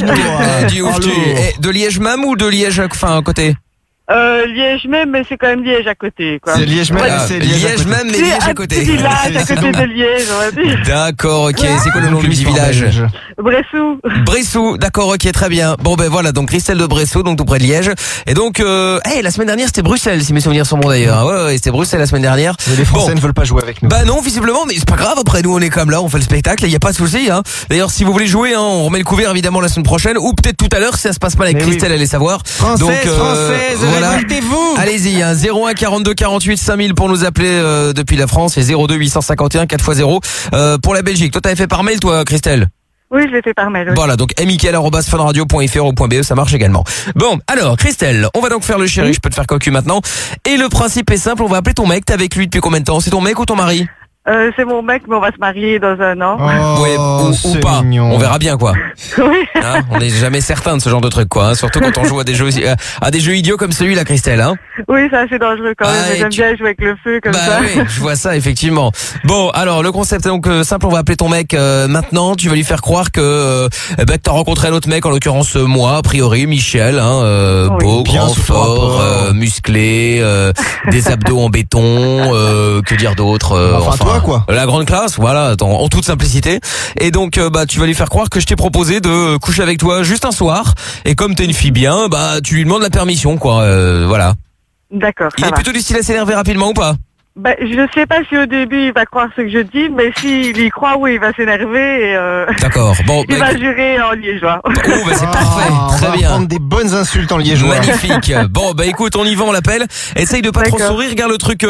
De Liège même ou de Liège, enfin, à côté? Liège même, mais c'est quand même Liège à côté, quoi. C'est Liège même, c'est Liège même, mais Liège à côté. C'est un petit village à côté de Liège, on va dire. D'accord, ok. C'est quoi le nom du petit village? Bressou. Bressou, d'accord, ok, très bien. Bon, ben voilà, donc Christelle de Bressou, donc tout près de Liège. Et donc, la semaine dernière, c'était Bruxelles, si mes souvenirs sont bons d'ailleurs. Ouais, c'était Bruxelles la semaine dernière. Mais les Français ne veulent pas jouer avec nous. Bah non, visiblement, mais c'est pas grave. Après, nous, on est comme là, on fait le spectacle, il y a pas de souci, hein. D'ailleurs, si vous voulez jouer, hein, on remet le couvert évidemment la semaine prochaine, ou peut-être tout à l'heure, si ça se passe mal avec Christelle, allez savoir. Française, voilà. révoltez-vous. Allez-y, hein, 01 42 48 5000 pour nous appeler depuis la France et 02 851 4x0 pour la Belgique. Toi, t'avais fait par mail, toi, Christelle? Oui, je l'ai fait par mail. Oui. Voilà, donc michael@funradio.fr ou .be, ça marche également. Bon, alors, Christelle, on va donc faire le Chéri, je peux te faire cocu maintenant. Et le principe est simple, on va appeler ton mec. T'es avec lui depuis combien de temps? C'est ton mec ou ton mari? C'est mon mec, mais on va se marier dans un an. Ouais, ou pas. Mignon. On verra bien, quoi. Oui. Hein, on n'est jamais certain de ce genre de truc, quoi. Hein, surtout quand on joue à des jeux idiots comme celui-là, Christelle. Hein. Oui, c'est assez dangereux quand même. J'aime bien jouer avec le feu comme ça. Oui, je vois ça, effectivement. Bon, alors, le concept est donc simple. On va appeler ton mec maintenant. Tu vas lui faire croire que t'as rencontré un autre mec, en l'occurrence moi, a priori, Michel. Hein, beau, grand, fort, musclé, des abdos en béton. Que dire d'autre enfin quoi. La grande classe, voilà, en toute simplicité. Et donc, tu vas lui faire croire que je t'ai proposé de coucher avec toi juste un soir. Et comme t'es une fille bien, tu lui demandes la permission, quoi. Voilà. D'accord. Il est plutôt du style à s'énerver rapidement ou pas? Je sais pas si au début il va croire ce que je dis, mais s'il y croit, oui, il va s'énerver et d'accord. Bon, il va jurer en liégeois. C'est parfait, très bien. On va prendre des bonnes insultes en liégeois. Magnifique. Bon, écoute, on y va, on l'appelle. Essaye de pas trop sourire, regarde le truc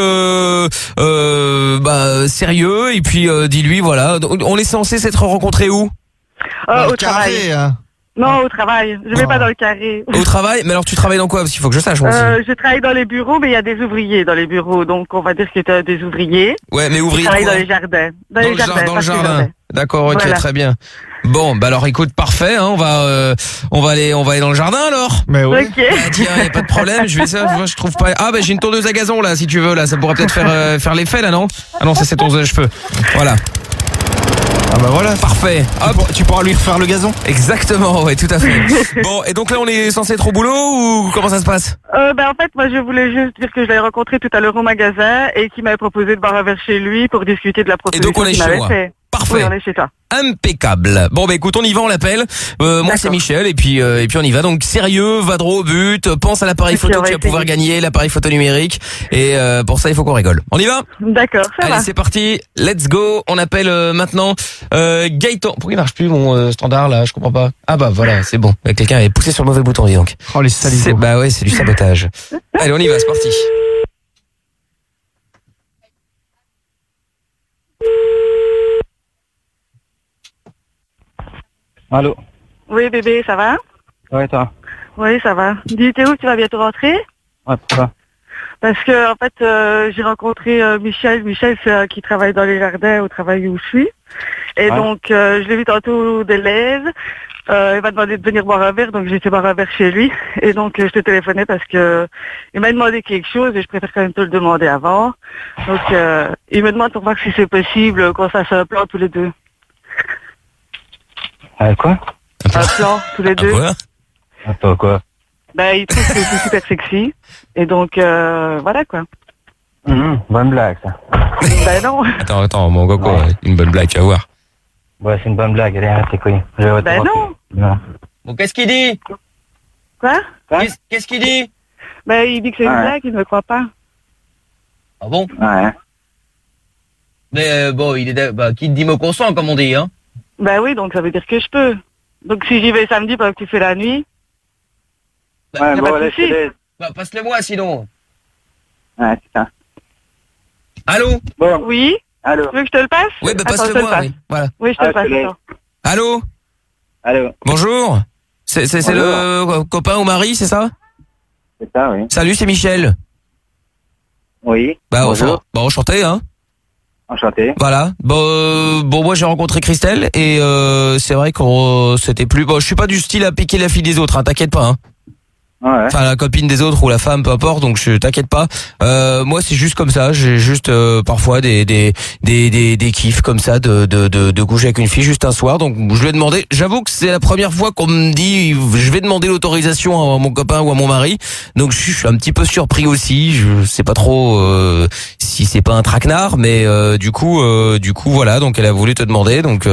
sérieux et puis dis-lui voilà. On est censé s'être rencontrés où? Au travail. Non, au travail. Je vais pas dans le carré. Au travail? Mais alors tu travailles dans quoi? Parce qu'il faut que je sache moi aussi. Je travaille dans les bureaux, mais il y a des ouvriers dans les bureaux. Donc on va dire que t'as des ouvriers. Ouais, mais ouvriers. Je travaille dans les jardins. Dans le jardin. D'accord, ok, voilà. Très bien. Bon, alors écoute, parfait, hein, on va aller dans le jardin alors. Mais oui. Ok. Tiens, y a pas de problème, je trouve pas. Ah j'ai une tondeuse à gazon là, si tu veux là, ça pourrait peut-être faire l'effet là, non? Ah non, ça c'est tondeuse à cheveux. Voilà. Ah voilà, parfait. Tu pourras lui refaire le gazon. Exactement, ouais, tout à fait. Bon, et donc là on est censé être au boulot ou comment ça se passe? En fait, moi je voulais juste dire que je l'avais rencontré tout à l'heure au magasin et qu'il m'avait proposé de boire un verre chez lui pour discuter de la proposition qu'il m'avait fait. Parfait. Oui, on est chez toi. Impeccable. Bon écoute, on y va, on l'appelle. Moi c'est Michel et puis on y va. Donc sérieux, va droit au but, pense à l'appareil photo, tu vas pouvoir gagner l'appareil photo numérique et pour ça il faut qu'on rigole. On y va? D'accord, ça va. Allez, c'est parti. Let's go. On appelle maintenant Gaëtan. Pourquoi il marche plus mon standard là? Je comprends pas. Ah voilà, c'est bon. Quelqu'un avait poussé sur le mauvais bouton, dis donc. Oh les saligots. Bah ouais, c'est du sabotage. Allez, on y va, c'est parti. Allô? Oui, bébé, ça va? Ouais, toi? Oui, ça va. Dis, t'es où? Tu vas bientôt rentrer? Ouais, pourquoi? Parce que, en fait, j'ai rencontré Michel. Michel, c'est qui travaille dans les jardins au travail où je suis. Et donc, je l'ai vu tantôt de l'aise. Il m'a demandé de venir boire un verre, donc j'ai été boire un verre chez lui. Et donc, je te téléphonais parce que il m'a demandé quelque chose et je préfère quand même te le demander avant. Donc, il me demande pour voir si c'est possible qu'on fasse un plan tous les deux. Quoi? Un plan tous les deux. Attends, quoi? Il trouve que c'est super sexy. Et donc, voilà quoi. Bonne blague, ça. Non. Attends, mon coco, une bonne blague, tu vas voir. Ouais, c'est une bonne blague, allez, arrête tes couilles. Non. Bon, qu'est-ce qu'il dit? Quoi? Qu'est-ce qu'il dit? Il dit que c'est une blague, il ne me croit pas. Ah bon? Ouais. Mais il est qui te dit me consent, comme on dit, hein? Oui, donc ça veut dire que je peux. Donc si j'y vais samedi pendant que tu fais la nuit. Ouais, bon, allez, passe-le moi sinon. Ouais, c'est ça. Allô? Bon. Oui? Allô? Tu veux que je te le passe? Oui, passe-le moi, oui. Voilà. Oui, je te le passe. Allô? Allô? Bonjour. C'est le copain ou mari, c'est ça? C'est ça, oui. Salut, c'est Michel. Oui. Bah, enfin, enchanté, hein. Enchanté. Voilà. Bon, moi j'ai rencontré Christelle et c'est vrai qu'on c'était plus. Bon, je suis pas du style à piquer la fille des autres, hein, t'inquiète pas. Hein. Ouais. Enfin la copine des autres ou la femme, peu importe. Donc t'inquiète pas. Moi c'est juste comme ça. J'ai juste parfois des kiffs comme ça de coucher avec une fille juste un soir. Donc je lui ai demandé. J'avoue que c'est la première fois qu'on me dit je vais demander l'autorisation à mon copain ou à mon mari. Donc je suis un petit peu surpris aussi. Je sais pas trop si c'est pas un traquenard, mais du coup voilà. Donc elle a voulu te demander. Donc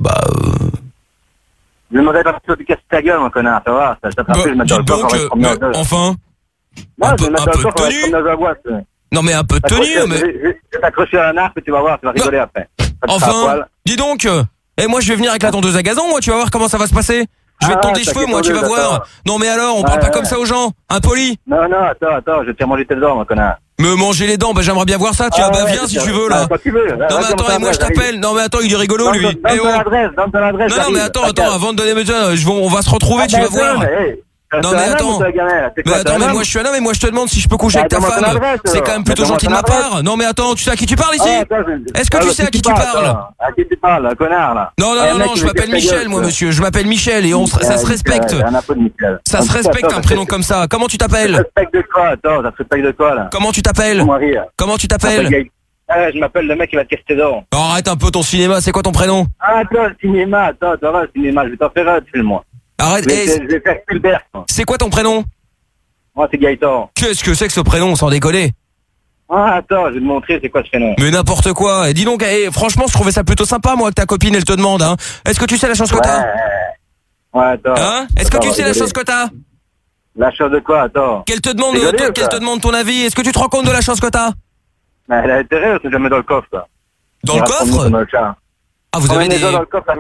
Je me demandais pas de casser ta gueule, mon connard, ça va, ça te rappelle, je me donne enfin. Un peu de tenue. Non, mais un peu de tenue, mais. Je vais t'accrocher à un arc et tu vas voir, tu vas rigoler après. Enfin, dis donc, moi je vais venir avec la tondeuse à gazon, moi, tu vas voir comment ça va se passer. Je vais te tondre les cheveux, moi, tu vas voir. Non, mais alors, on parle pas comme ça aux gens, impoli. Non, attends, je vais te faire manger tes dents, mon connard. Me manger les dents, j'aimerais bien voir ça, tiens, viens si tu veux, là. Non, mais attends, et moi je t'appelle. Non, mais attends, il est rigolo, lui. Donne ton adresse. Non, mais attends, avant de donner mes on va se retrouver, tu vas voir. Non, mais attends. Mais moi je te demande si je peux coucher avec ta femme. C'est quand même plutôt gentil de ma part. Non, mais attends, tu sais à qui tu parles ici? Est-ce que tu sais à qui tu parles? À qui tu parles, connard, là? Non, je m'appelle Michel, moi, monsieur. Je m'appelle Michel et ça se respecte. Ça se respecte un prénom comme ça. Comment tu t'appelles? Ça se respecte de quoi? Attends, ça se respecte de quoi, là? Comment tu t'appelles? Comment tu t'appelles? Je m'appelle le mec qui va te casser tes dents. Arrête un peu ton cinéma, c'est quoi ton prénom? Attends, le cinéma, attends, le cinéma, je vais t'en faire un, filme-moi. Arrête, je vais faire Spielberg. C'est quoi ton prénom? Moi, c'est Gaëtan. Qu'est-ce que c'est que ce prénom, sans déconner? Attends, je vais te montrer c'est quoi ce prénom. Mais n'importe quoi. Et dis donc, franchement, je trouvais ça plutôt sympa, moi, que ta copine, elle te demande, hein. Est-ce que tu sais la chance que t'as? Ouais, attends. Hein? Est-ce que tu sais la chance que t'as? La chance de quoi, attends? Qu'elle te demande ton avis. Est-ce que tu te rends compte de la chance que t'as? Elle a intérêt, c'est jamais dans le coffre, ça. Dans le coffre? Ah, vous avez des... dans le coffre,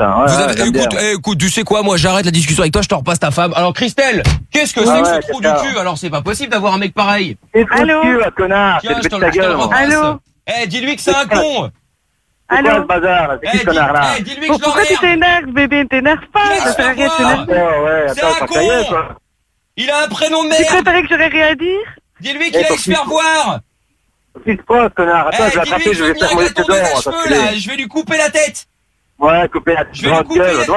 écoute, tu sais quoi, moi j'arrête la discussion avec toi, je te repasse ta femme. Alors Christelle, qu'est-ce que c'est que ce trou du cul? Alors c'est pas possible d'avoir un mec pareil. Allô? Connard, tiens, je te gueule. Allô? Dis-lui que c'est un con. Allô? C'est quoi ce bazar, là? C'est qui ce connard là? Dis-lui que je pourquoi tu t'énerves, bébé? T'énerves pas, ça sert à rien de t'énerver. C'est un con. Il a un prénom de merde. Tu préférais que j'aurais rien à dire? Dis-lui qu'il aille se faire voir. Qu'est-ce que c'est, connard? Attends, je vais l'attraper, je vais faire manger tes dents. Je vais lui couper la tête. Ouais, couper la tête. Je vais lui couper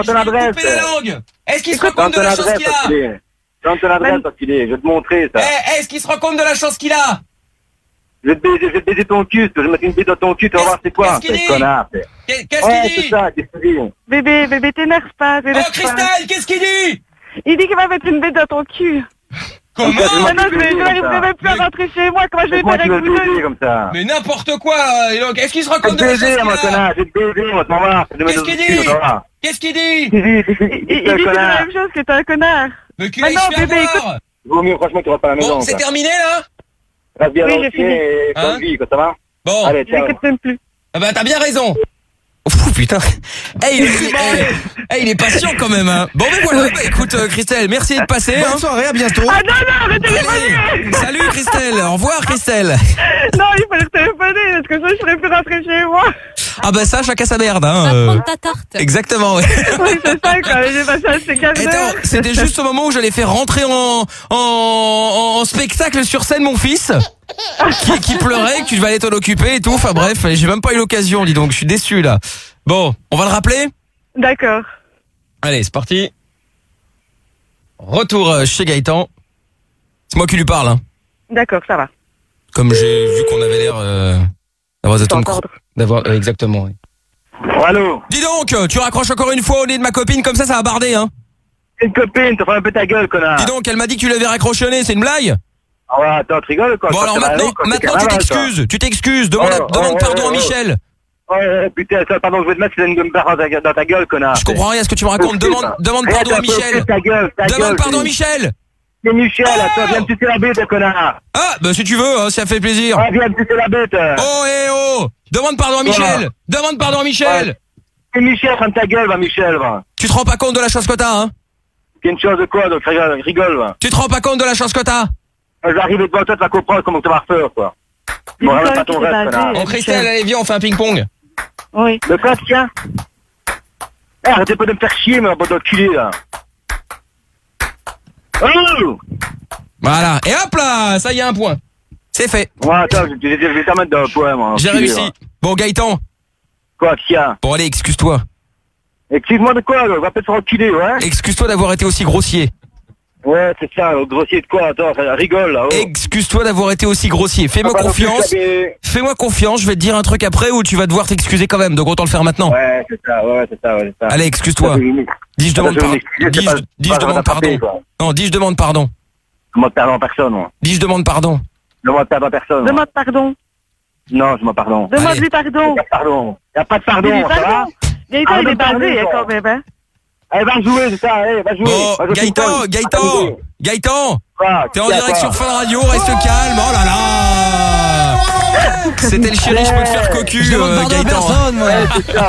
la langue. Est-ce qu'il se rend compte de la chance qu'il a? Donne ton adresse, je vais te montrer ça. Est-ce qu'il se rend compte de la chance qu'il a? Je vais te baiser ton cul, je vais mettre une bite dans ton cul, tu vas voir c'est quoi, ce connard. Qu'est-ce qu'il dit? C'est ça, qu'est-ce qu'il dit? Bébé, t'énerve pas, Christelle, qu'est-ce qu'il dit? Il dit qu'il va mettre une bite dans ton cul. Comment? Je n'arriverai même plus à rentrer chez moi, comment je vais faire avec vous deux? Comme ça. Mais n'importe quoi. Est-ce qu'il se rend compte de la chance qu'il a? Je vais te baiser, moi, tu vas voir. Qu'est-ce qu'il dit? Qu'est-ce qu'il dit? Il dit la même chose, que t'es un connard. Mais qu'il aille se faire voir. Vaut mieux, franchement, tu vas pas à la maison. Bon, c'est terminé, là? Reste bien dans le pied et bonne vie, ça va? Bon. Allez, ciao. Je n'écoute même plus. Ah bah, t'as bien raison. Putain. Il est patient quand même, hein. Bon, mais voilà, écoute, Christelle, merci de passer. Bonne soirée, à bientôt. Ah non, arrêtez de téléphoner. Salut, Christelle. Au revoir, Christelle. Non, il fallait téléphoner, parce que ça, je serais plus rentré chez moi. Ah bah ça, chacun sa merde, hein. On va prendre ta tarte. Exactement, ouais. Oui, c'est ça, quoi. J'ai passé un séquence. C'était juste au moment où j'allais faire rentrer en spectacle sur scène mon fils. Qui pleurait, que tu devais aller t'en occuper et tout. Enfin bref, j'ai même pas eu l'occasion, dis donc, je suis déçu là. Bon, on va le rappeler? D'accord. Allez, c'est parti. Retour chez Gaëtan. C'est moi qui lui parle, hein. D'accord, ça va. Comme j'ai vu qu'on avait l'air d'avoir exactement. Oui. Allô? Dis donc, tu raccroches encore une fois au nez de ma copine, comme ça va barder, hein. Une copine, t'as fait un peu ta gueule, connard. Dis donc, elle m'a dit que tu l'avais raccroché au nez, c'est une blague? Ah ouais, attends, tu rigoles quoi? Bon alors maintenant tu t'excuses, demande pardon à Michel. Ouais, putain, ça, pardon, je vais te mettre une barre dans ta gueule, connard. Je comprends rien à ce que tu me racontes, demande pardon à Michel. Demande pardon à Michel. C'est Michel, attends, viens me sucer la bête, connard. Ah, bah si tu veux, hein, ça fait plaisir. Ah, viens me sucer la bête. Oh, demande pardon à Michel. Demande pardon à Michel. C'est Michel, ferme ta gueule, va, Michel, va. Tu te rends pas compte de la chance que t'as, hein? C'est une chose de quoi, donc rigole, va. Tu te rends pas compte de la chance que t'as? Je vais arriver devant toi, tu vas comprendre comment tu vas refaire, quoi. Bon, ramène pas ton reste, connard. Bon, Christelle, allez, viens, on fait un ping-pong. Oui. Le quoi, tiens? Arrêtez pas de me faire chier, mais bande d'enculé, là. Oh! Voilà, et hop là, ça y est, un point. C'est fait. Ouais, attends, je vais t'en mettre dans le poème. J'ai réussi. Ouais. Bon, Gaëtan. Quoi, qu'il y a? Bon, allez, excuse-toi. Excuse-moi de quoi, là? Va peut-être reculer, ouais? Excuse-toi d'avoir été aussi grossier. Ouais, c'est ça, grossier de quoi? Attends, rigole, là. Oh. Excuse-toi d'avoir été aussi grossier. Fais-moi confiance. Fais-moi confiance, je vais te dire un truc après où tu vas devoir t'excuser quand même, donc autant le faire maintenant. Ouais, c'est ça. Allez, excuse-toi. Dis, je demande pardon. Dis, je demande pardon. Non, dis, je demande pardon. Je demande pardon à personne, moi. Dis, je demande pardon. Je demande pardon à personne. Demande pardon. Non, je demande pardon. Demande-lui pardon. Y a pas de pardon, ça va? Gaëtan, il est basé, quand même, hein. Allez, va jouer, c'est ça, allez, va jouer. Bon, Gaëtan, t'es en direct sur Fun Radio, reste calme, oh là là. C'était le chéri, je peux te faire cocu, Gaëtan. C'est ça,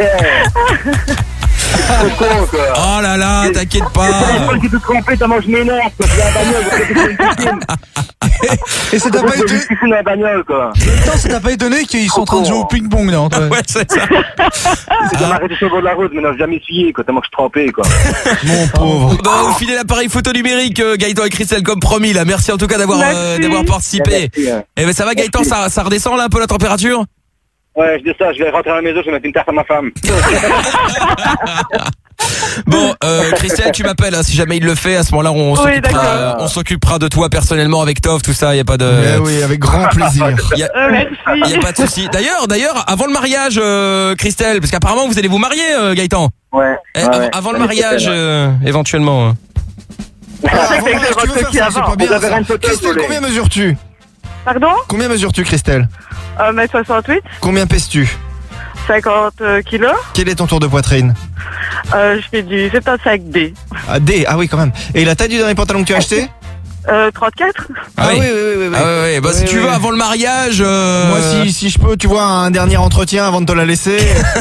c'est con, quoi. Oh là là, t'inquiète pas. C'est le téléphone qui peut tromper, t'as mangé mes nerfs, quoi. C'est la bagnole, et ça t'a pas étonné. C'est la bagnole, quoi. Attends, ça t'a pas étonné qu'ils sont en train de jouer au ping-pong, là, entre eux. Ouais, c'est ça. C'est comme arrêter sur le bord de la route, mais non, j'ai jamais essuyé, quoi. Tellement que je trempais, quoi. Mon pauvre. Bon, vous filez l'appareil photo numérique, Gaëtan et Christelle, comme promis, là. Merci en tout cas d'avoir participé. Et ben, ça va, Gaëtan, ça redescend, là, un peu la température? Ouais, je dis ça, je vais rentrer à la maison, je vais mettre une tarte à ma femme. Bon, Christelle, tu m'appelles, hein, si jamais il le fait, à ce moment-là, on s'occupera de toi personnellement avec Tov, tout ça, y a pas de... Mais oui, avec grand plaisir. Y a pas de souci. D'ailleurs, avant le mariage, Christelle, parce qu'apparemment vous allez vous marier, Gaëtan. Ouais. Avant le mariage, éventuellement. Christelle, combien mesures-tu? Pardon? Combien mesures-tu, Christelle? 1m68. Combien pèses-tu? 50 kilos. Quel est ton tour de poitrine? Je fais du 75D. Ah, D, ah oui, quand même. Et la taille du dernier pantalon que tu as acheté? 34. Ah oui. Bah, si tu veux, avant le mariage... Moi, si je peux, tu vois, un dernier entretien avant de te la laisser.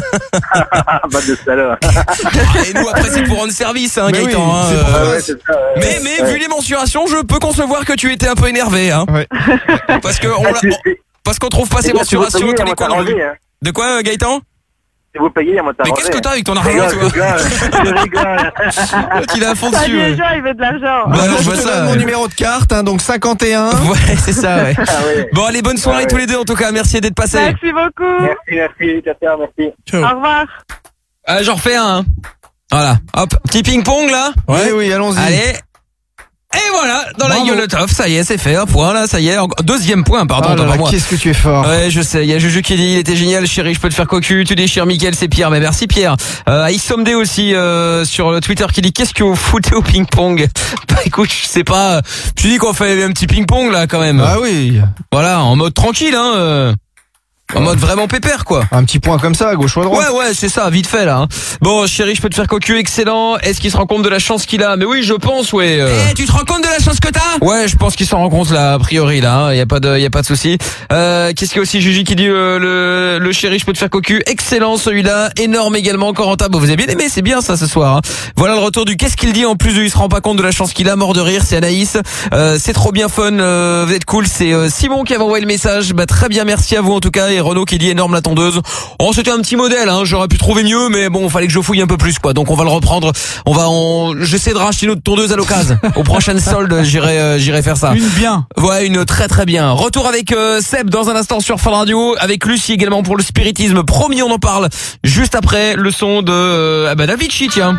Bah, de salaud. Et nous, après, c'est pour rendre service, hein, Gaëtan. Oui, mais vu les mensurations, je peux concevoir que tu étais un peu énervé, hein. Ouais. Parce qu'on trouve pas ces mensurations tous les coins. De quoi, Gaëtan? Si vous payez, moi t'arranger. Mais qu'est-ce que t'as avec ton argent, toi? Je rigole. Il est à fond dessus. Les gens, il veut de l'argent. Bah, alors, je te donne mon numéro de carte, hein, donc 51. Ouais, c'est ça, ouais. Bon, allez, bonne soirée tous les deux, en tout cas. Merci d'être passés. Merci beaucoup. Merci. Ciao. Au revoir. J'en refais un, hein. Voilà. Hop, petit ping-pong, là. Oui, allons-y. Allez. Et voilà, dans la gueule de Toff, ça y est, c'est fait, un point là, ça y est, deuxième point, pardon, pas moi. Qu'est-ce que tu es fort. Ouais, je sais, il y a Juju qui dit, il était génial, chéri, je peux te faire cocu, tu déchires, Mickaël, c'est Pierre, mais merci Pierre. Issomde aussi, sur le Twitter qui dit, qu'est-ce que vous foutez au ping-pong? Bah écoute, je sais pas, tu dis qu'on fait un petit ping-pong là, quand même. Ah oui. Voilà, en mode tranquille, hein. En mode vraiment pépère, quoi. Un petit point comme ça, à gauche ou à droite. Ouais, c'est ça, vite fait, là. Bon, chéri, je peux te faire cocu, excellent. Est-ce qu'il se rend compte de la chance qu'il a? Mais oui, je pense, ouais. Tu te rends compte de la chance que t'as? Ouais, je pense qu'il s'en rend compte, là, a priori, là, hein. Y a pas de souci. Qu'est-ce qu'il y a aussi, Juju qui dit, le chéri, je peux te faire cocu, excellent, celui-là. Énorme également, Corentin. Bon, vous avez bien aimé, c'est bien, ça, ce soir, hein. Voilà le retour du qu'est-ce qu'il dit, en plus, il se rend pas compte de la chance qu'il a, mort de rire, c'est Anaïs. C'est trop bien fun, vous êtes cool, c'est Simon qui avait envoyé le message. Bah, très bien, merci à vous, en tout cas, et Renaud qui dit énorme la tondeuse. Oh, c'était un petit modèle, hein. J'aurais pu trouver mieux, mais bon, fallait que je fouille un peu plus, quoi. Donc on va le reprendre. J'essaie de racheter une autre tondeuse à l'occasion. Aux prochaines soldes, j'irai faire ça. Une bien. Ouais, une très très bien. Retour avec Seb dans un instant sur Fun Radio, avec Lucie également pour le spiritisme. Promis, on en parle juste après le son de Avicii, tiens.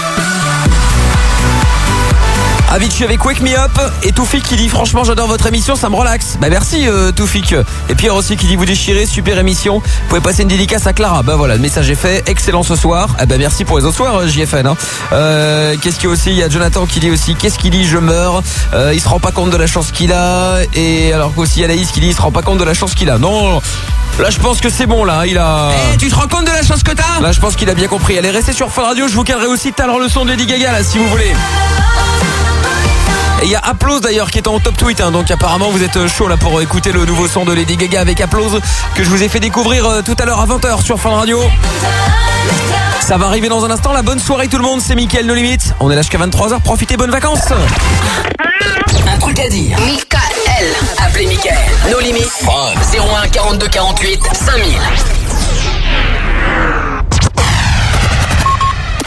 Avicii avec Wake Me Up et Toufik qui dit franchement j'adore votre émission, ça me relaxe. Bah merci Toufik. Et Pierre aussi qui dit vous déchirez, super émission. Vous pouvez passer une dédicace à Clara. Bah voilà, le message est fait, excellent ce soir. Bah merci pour les autres soirs JFN, hein. Qu'est-ce qu'il y a aussi? Il y a Jonathan qui dit aussi qu'est-ce qu'il dit? Je meurs. Il se rend pas compte de la chance qu'il a. Et alors qu'aussi Anaïs qui dit il se rend pas compte de la chance qu'il a. Non, là je pense que c'est bon là, il a... tu te rends compte de la chance que t'as? Là je pense qu'il a bien compris. Allez, restez sur Fun Radio, je vous calerai aussi tout à l'heure le son de Lady Gaga là si vous voulez. Et il y a Applause d'ailleurs qui est en top tweet, hein, donc apparemment vous êtes chaud là pour écouter le nouveau son de Lady Gaga avec Applause que je vous ai fait découvrir tout à l'heure à 20h sur Fun Radio. Ça va arriver dans un instant, la bonne soirée tout le monde, c'est Mickaël No Limit. On est là jusqu'à 23h, profitez, bonnes vacances. Un truc à dire. Mickaël, appelez Mickaël. No Limit, 01 42 48 5000.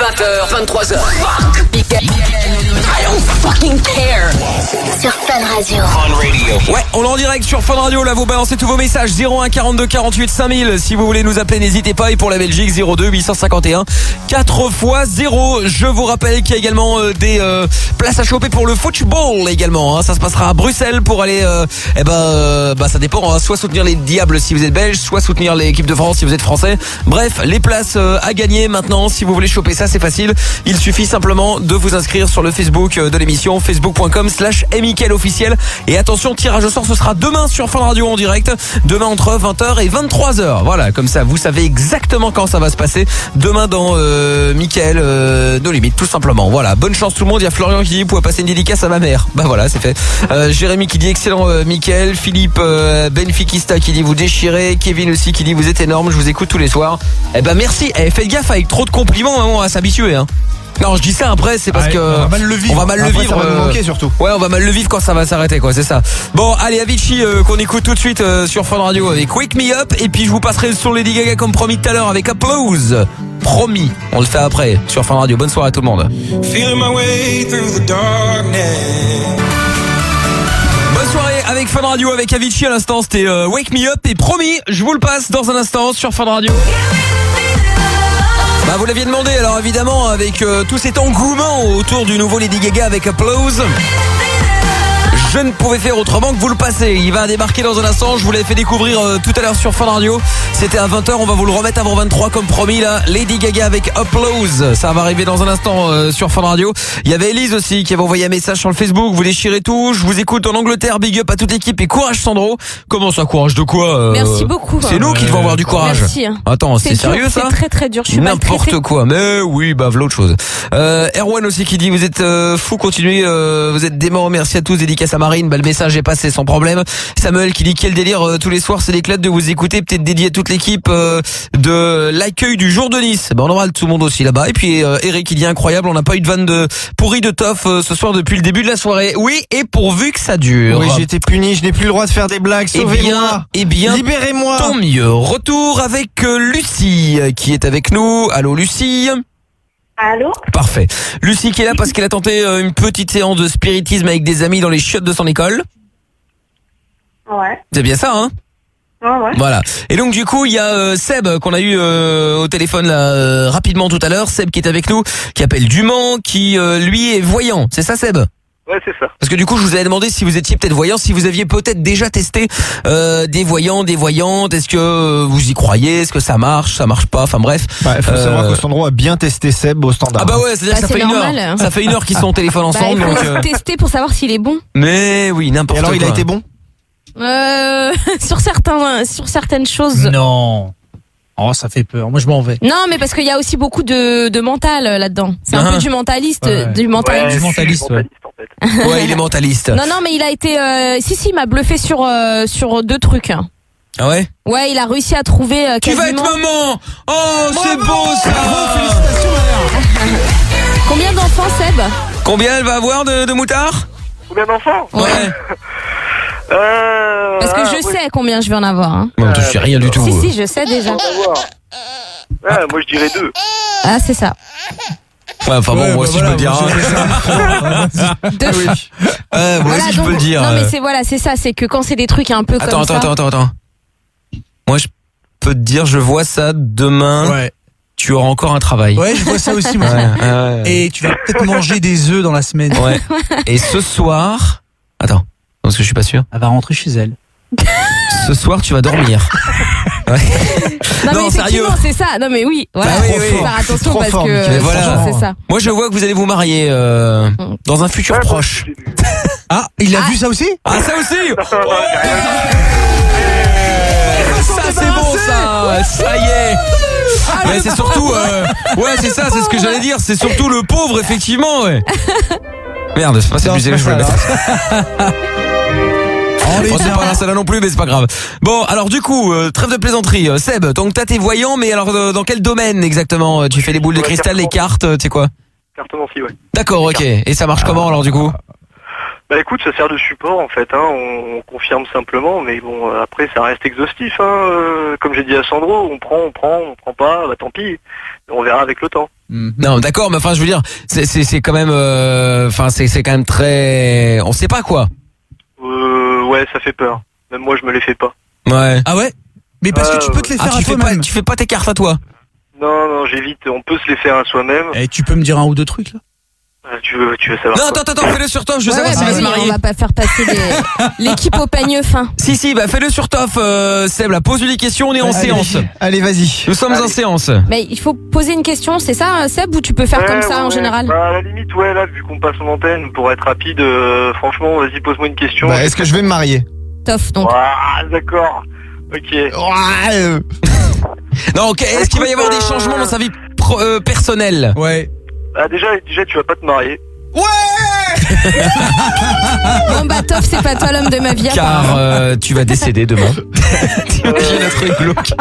20h, 23h. I don't fucking care. Sur Fun Radio. Fun Radio. Ouais, on est en direct sur Fun Radio. Là, vous balancez tous vos messages. 01 42 48 5000. Si vous voulez nous appeler, n'hésitez pas. Et pour la Belgique, 02 851 4x0. Je vous rappelle qu'il y a également des places à choper pour le football également. Ça se passera à Bruxelles pour aller. Ça dépend. Soit soutenir les Diables si vous êtes belge, soit soutenir l'équipe de France si vous êtes français. Bref, les places à gagner maintenant. Si vous voulez choper ça, c'est facile. Il suffit simplement de vous inscrire sur le Facebook de l'émission, facebook.com/Mickaël officiel. Et attention, tirage au sort, ce sera demain sur Fun Radio en direct. Demain entre 20h et 23h. Voilà, comme ça, vous savez exactement quand ça va se passer. Demain dans Mickaël No Limit, tout simplement. Voilà, bonne chance tout le monde. Il y a Florian qui dit, vous pouvez passer une dédicace à ma mère. Bah voilà, c'est fait. Jérémy qui dit, excellent Mickaël. Philippe Benfiquista qui dit, vous déchirez. Kevin aussi qui dit, vous êtes énorme, je vous écoute tous les soirs. Eh ben merci. Faites gaffe, avec trop de compliments, on va s'habituer. Non, je dis ça après, c'est parce que on va mal le vivre. Ça va nous manquer surtout. Ouais, on va mal le vivre quand ça va s'arrêter, quoi. C'est ça. Bon, allez, Avicii qu'on écoute tout de suite sur Fun Radio avec Wake Me Up, et puis je vous passerai le son Lady Gaga comme promis tout à l'heure avec Applause. Promis. On le fait après sur Fun Radio. Bonne soirée à tout le monde. Feeling my way through the darkness. Bonne soirée avec Fun Radio avec Avicii à l'instant. C'était Wake Me Up, et promis, je vous le passe dans un instant sur Fun Radio. Bah vous l'aviez demandé, alors évidemment avec tout cet engouement autour du nouveau Lady Gaga avec Applause, je ne pouvais faire autrement que vous le passer. Il va débarquer dans un instant, je vous l'avais fait découvrir tout à l'heure sur Fun Radio. C'était à 20h, on va vous le remettre avant 23 comme promis là. Lady Gaga avec Applause, ça va arriver dans un instant sur Fun Radio. Il y avait Elise aussi qui avait envoyé un message sur le Facebook, vous déchirez tout, je vous écoute en Angleterre, big up à toute l'équipe et courage Sandro. Comment ça, courage de quoi Merci beaucoup. C'est nous qui devons avoir du courage. Merci. Attends, c'est sérieux ça? C'est très très dur, je suis n'importe quoi, mais oui, bah voilà autre chose. Erwan aussi qui dit, vous êtes fou, continuez, vous êtes dément, merci à tous, dédicace à Marine, bah le message est passé sans problème. Samuel qui dit, quel délire, tous les soirs c'est l'éclat de vous écouter, peut-être dédié à toute l'équipe de l'accueil du jour de Nice. Bah on embrasse tout le monde aussi là-bas. Et puis Eric qui dit, incroyable, on n'a pas eu de vanne de pourri de Toff ce soir depuis le début de la soirée. Oui, et pourvu que ça dure. Oui, j'ai été puni, je n'ai plus le droit de faire des blagues, sauvez-moi. Eh bien, libérez-moi. Tant mieux. Retour avec Lucie qui est avec nous. Allô Lucie. Allô? Parfait. Lucie qui est là parce qu'elle a tenté une petite séance de spiritisme avec des amis dans les chiottes de son école. Ouais. C'est bien ça, hein? Ouais. Voilà. Et donc du coup, il y a Seb qu'on a eu au téléphone là rapidement tout à l'heure. Seb qui est avec nous, qui appelle du Mans, qui lui est voyant. C'est ça, Seb? Ouais, c'est ça. Parce que du coup, je vous avais demandé si vous étiez peut-être voyant, si vous aviez peut-être déjà testé des voyants, des voyantes. Est-ce que vous y croyez? Est-ce que ça marche pas? Enfin bref. Il faut savoir que Sandro a bien testé Seb au standard. Ah bah ouais, c'est-à-dire que ça fait normal. 1 heure. Ça fait 1 heure qu'ils sont au téléphone ensemble. Il faut tester pour savoir s'il est bon. Mais oui, n'importe quoi. Et alors, il a été bon? Sur certaines choses. Non. Oh, ça fait peur. Moi, je m'en vais. Non, mais parce qu'il y a aussi beaucoup de mental là-dedans. C'est un peu du mentaliste, du mentaliste. Du mentaliste, ouais. Ouais, il est mentaliste. Non, mais il a été, il m'a bluffé sur 2 trucs. Ah ouais? Ouais, il a réussi à trouver quasiment... Tu vas être maman! Oh, c'est beau ça! Félicitations, Valère. Combien d'enfants, Seb? Combien elle va avoir de moutards? Combien d'enfants? Ouais. Parce que je sais combien je vais en avoir. Hein. Non, je sais rien du tout. Si, je sais déjà. Moi je dirais 2. Ah, c'est ça. Ouais, enfin bon, moi aussi je peux le dire. Moi aussi je peux le dire. Non, mais c'est ça, c'est que quand c'est des trucs un peu comme ça. Attends. Moi je peux te dire, je vois ça demain. Ouais. Tu auras encore un travail. Ouais, je vois ça aussi, moi. Et tu vas peut-être manger des œufs dans la semaine. Ouais. Et ce soir, attends. Parce que je suis pas sûr. Elle va rentrer chez elle. Ce soir, tu vas dormir. Ouais. Non, mais sérieux. C'est ça. Non, mais oui. Voilà. Faut faire attention parce que voilà. C'est ça. Moi, je vois que vous allez vous marier dans un futur proche. Ah, il a vu ça aussi? Ah, ça aussi. Ça, c'est bon, ça. Ça y est. Mais c'est surtout, ouais, c'est ça, c'est ce que j'allais dire. C'est surtout le pauvre, effectivement, ouais. Merde, c'est pas cette musique que je voulais mettre. C'est pas ça là non plus, mais c'est pas grave. Bon, alors du coup, trêve de plaisanterie. Seb, donc t'as tes voyants, mais alors dans quel domaine exactement? Tu fais les boules de cristal, les cartes, tu sais quoi? Cartomancie, ouais. D'accord, ok. Et ça marche comment alors du coup? Bah écoute, ça sert de support en fait, hein. On confirme simplement, mais bon, après ça reste exhaustif, hein. Comme j'ai dit à Sandro, on prend pas, bah tant pis, on verra avec le temps. Non, d'accord, mais enfin, je veux dire, c'est quand même, c'est quand même très, on sait pas quoi. Ouais, ça fait peur. Même moi, je me les fais pas. Ouais. Ah ouais? Mais parce que tu peux te les faire à toi-même. Tu fais pas tes cartes à toi? Non, j'évite. On peut se les faire à soi-même. Et tu peux me dire un ou deux trucs là? Tu veux savoir? Non, attends, fais-le sur Toff. Je veux savoir s'il va se marier. On va pas faire passer l'équipe au peigne fin. Si, bah fais-le sur Toff, Seb. Là, pose-lui des questions. On est en séance. Allez, vas-y. Nous sommes en séance. Mais il faut poser une question, c'est ça, Seb, ou tu peux faire comme ça en général? Bah, à la limite, là, vu qu'on passe en antenne, pour être rapide, franchement, vas-y, pose-moi une question. Bah, est-ce que je vais me marier? Toff, donc. Ah, d'accord. Ok. Non, ok. Est-ce qu'il va y avoir des changements dans sa vie personnelle? Ouais. Ah, déjà, tu vas pas te marier. Ouais. Bon bah Toff, c'est pas toi l'homme de ma vie. Car tu vas décéder demain. T'imagines un truc glauque.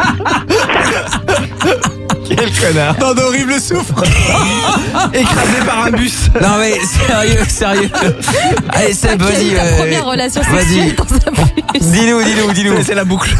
Quel connard. Dans d'horribles souffres. Écrasé par un bus. Non mais sérieux. Allez Seb, vas-y. Ta première relation sexuelle dans un bus. Dis-nous. C'est la boucle.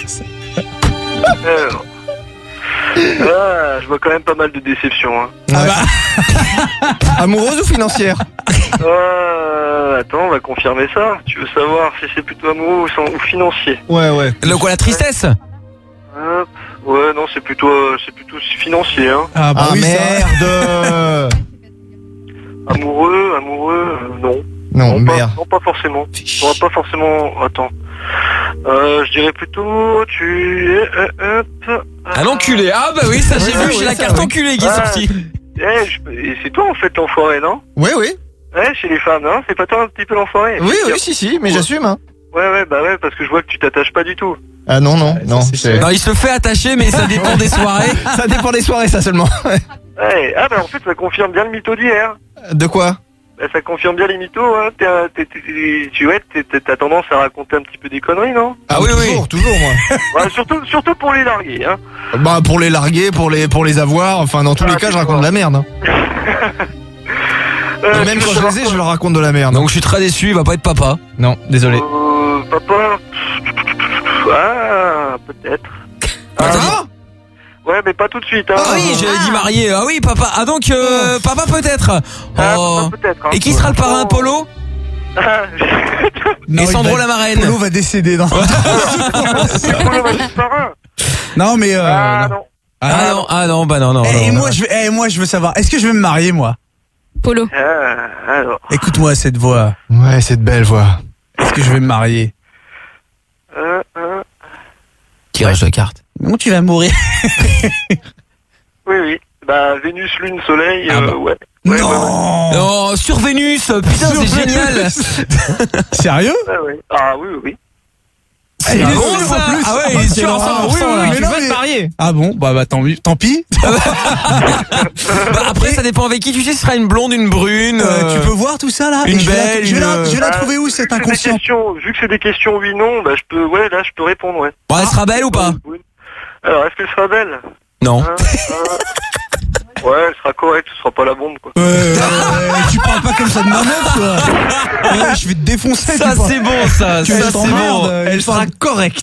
Je vois quand même pas mal de déceptions. Hein. Ah bah. Amoureuse ou financière? Attends, on va confirmer ça. Tu veux savoir si c'est plutôt amoureux ou financier? Ouais. La tristesse? Ouais, non, c'est plutôt financier. Hein. Ah bah oui, merde. Amoureux, non. Non, merde. Non, pas forcément. Pas forcément. Attends. Je dirais plutôt tu es un enculé. Ah bah oui, ça j'ai vu, j'ai la carte enculé qui est sortie. C'est toi en fait l'enfoiré, non? Oui. Ouais, chez les femmes, non? C'est pas toi un petit peu l'enfoiré? Oui, si, mais j'assume. Hein. Ouais, parce que je vois que tu t'attaches pas du tout. Ah non. Non, il se fait attacher, mais ça dépend des soirées. Ça dépend des soirées, ça seulement. Ouais. Ah bah en fait, ça confirme bien le mytho d'hier. De quoi? Ça confirme bien les mythos, hein. T'as tendance à raconter un petit peu des conneries, non? Ah oui, toujours moi. Ouais, surtout pour les larguer, hein. Bah pour les larguer, pour les avoir, enfin dans tous les cas je raconte de la merde. Hein. Même quand je les ai, je leur raconte de la merde. Donc je suis très déçu, il va pas être papa. Non, désolé. Papa. Ah, peut-être. Ouais, mais pas tout de suite. Hein. Ah oui, j'avais dit marié. Ah oui, papa. Ah donc, papa peut-être. Papa peut-être. Hein. Et qui sera le parrain, Polo? Et Sandro la marraine. Polo va décéder dans. Polo va être parrain. Non mais. Non. Non. Et moi je veux savoir. Est-ce que je vais me marier moi? Polo. Alors. Écoute-moi cette voix. Ouais, cette belle voix. Est-ce que je vais me marier? Tirage de carte. Comment tu vas mourir? Oui. Bah, Vénus, Lune, Soleil, ouais. Non, sur Vénus, putain, c'est génial. Sérieux? Ouais. Ah oui. C'est bon ça. Ah ouais, il est sûr à 100%. Mais tu vas te marier. Ah bon, bah tant pis. Bah après ça dépend avec qui, tu sais, ce sera une blonde, une brune. Tu peux voir tout ça là. Une belle. Je vais la trouver où cette inconscient? Vu que c'est des questions oui non, bah je peux répondre, ouais. Bon, elle sera belle ou pas? Alors, est-ce qu'elle sera belle? Non. Ouais, elle sera correcte, ce sera pas la bombe, quoi. Tu parles pas comme ça de ma meuf, quoi. Ouais, je vais te défoncer. Ça, c'est bon, ça. Tu Ça, c'est bon. Elle sera correcte.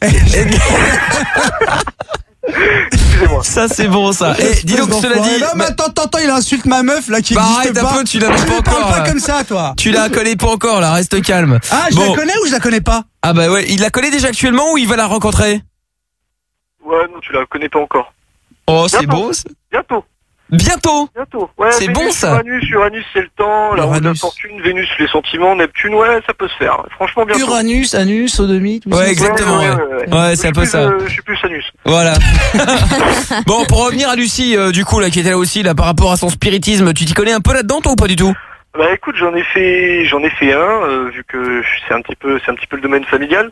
Excusez-moi. Ça, c'est bon, ça. Et dis donc, cela dit. Non, mais attends, il insulte ma meuf, là, qui existe arrête pas. un peu, tu l'as pas encore. Parle pas comme ça, toi. Tu la connais pas encore, là, reste calme. Ah, je la connais ou je la connais pas? Ah bah ouais, il la connaît déjà actuellement ou il va la rencontrer? Ouais, non, tu la connais pas encore. Oh, c'est beau, ça. Bientôt. Ouais, c'est Vénus, bon ça. Uranus c'est le temps, la roue de la fortune, Vénus les sentiments, Neptune, ouais, ça peut se faire. Franchement bientôt. Uranus, Anus, sodomie, tout ça. Ouais, exactement. Ouais, c'est un peu ça. Je suis plus Anus. Voilà. Bon, pour revenir à Lucie, du coup, là, qui était là aussi, là, par rapport à son spiritisme, tu t'y connais un peu là-dedans, toi, ou pas du tout? Bah écoute, j'en ai fait un, vu que c'est un petit peu le domaine familial.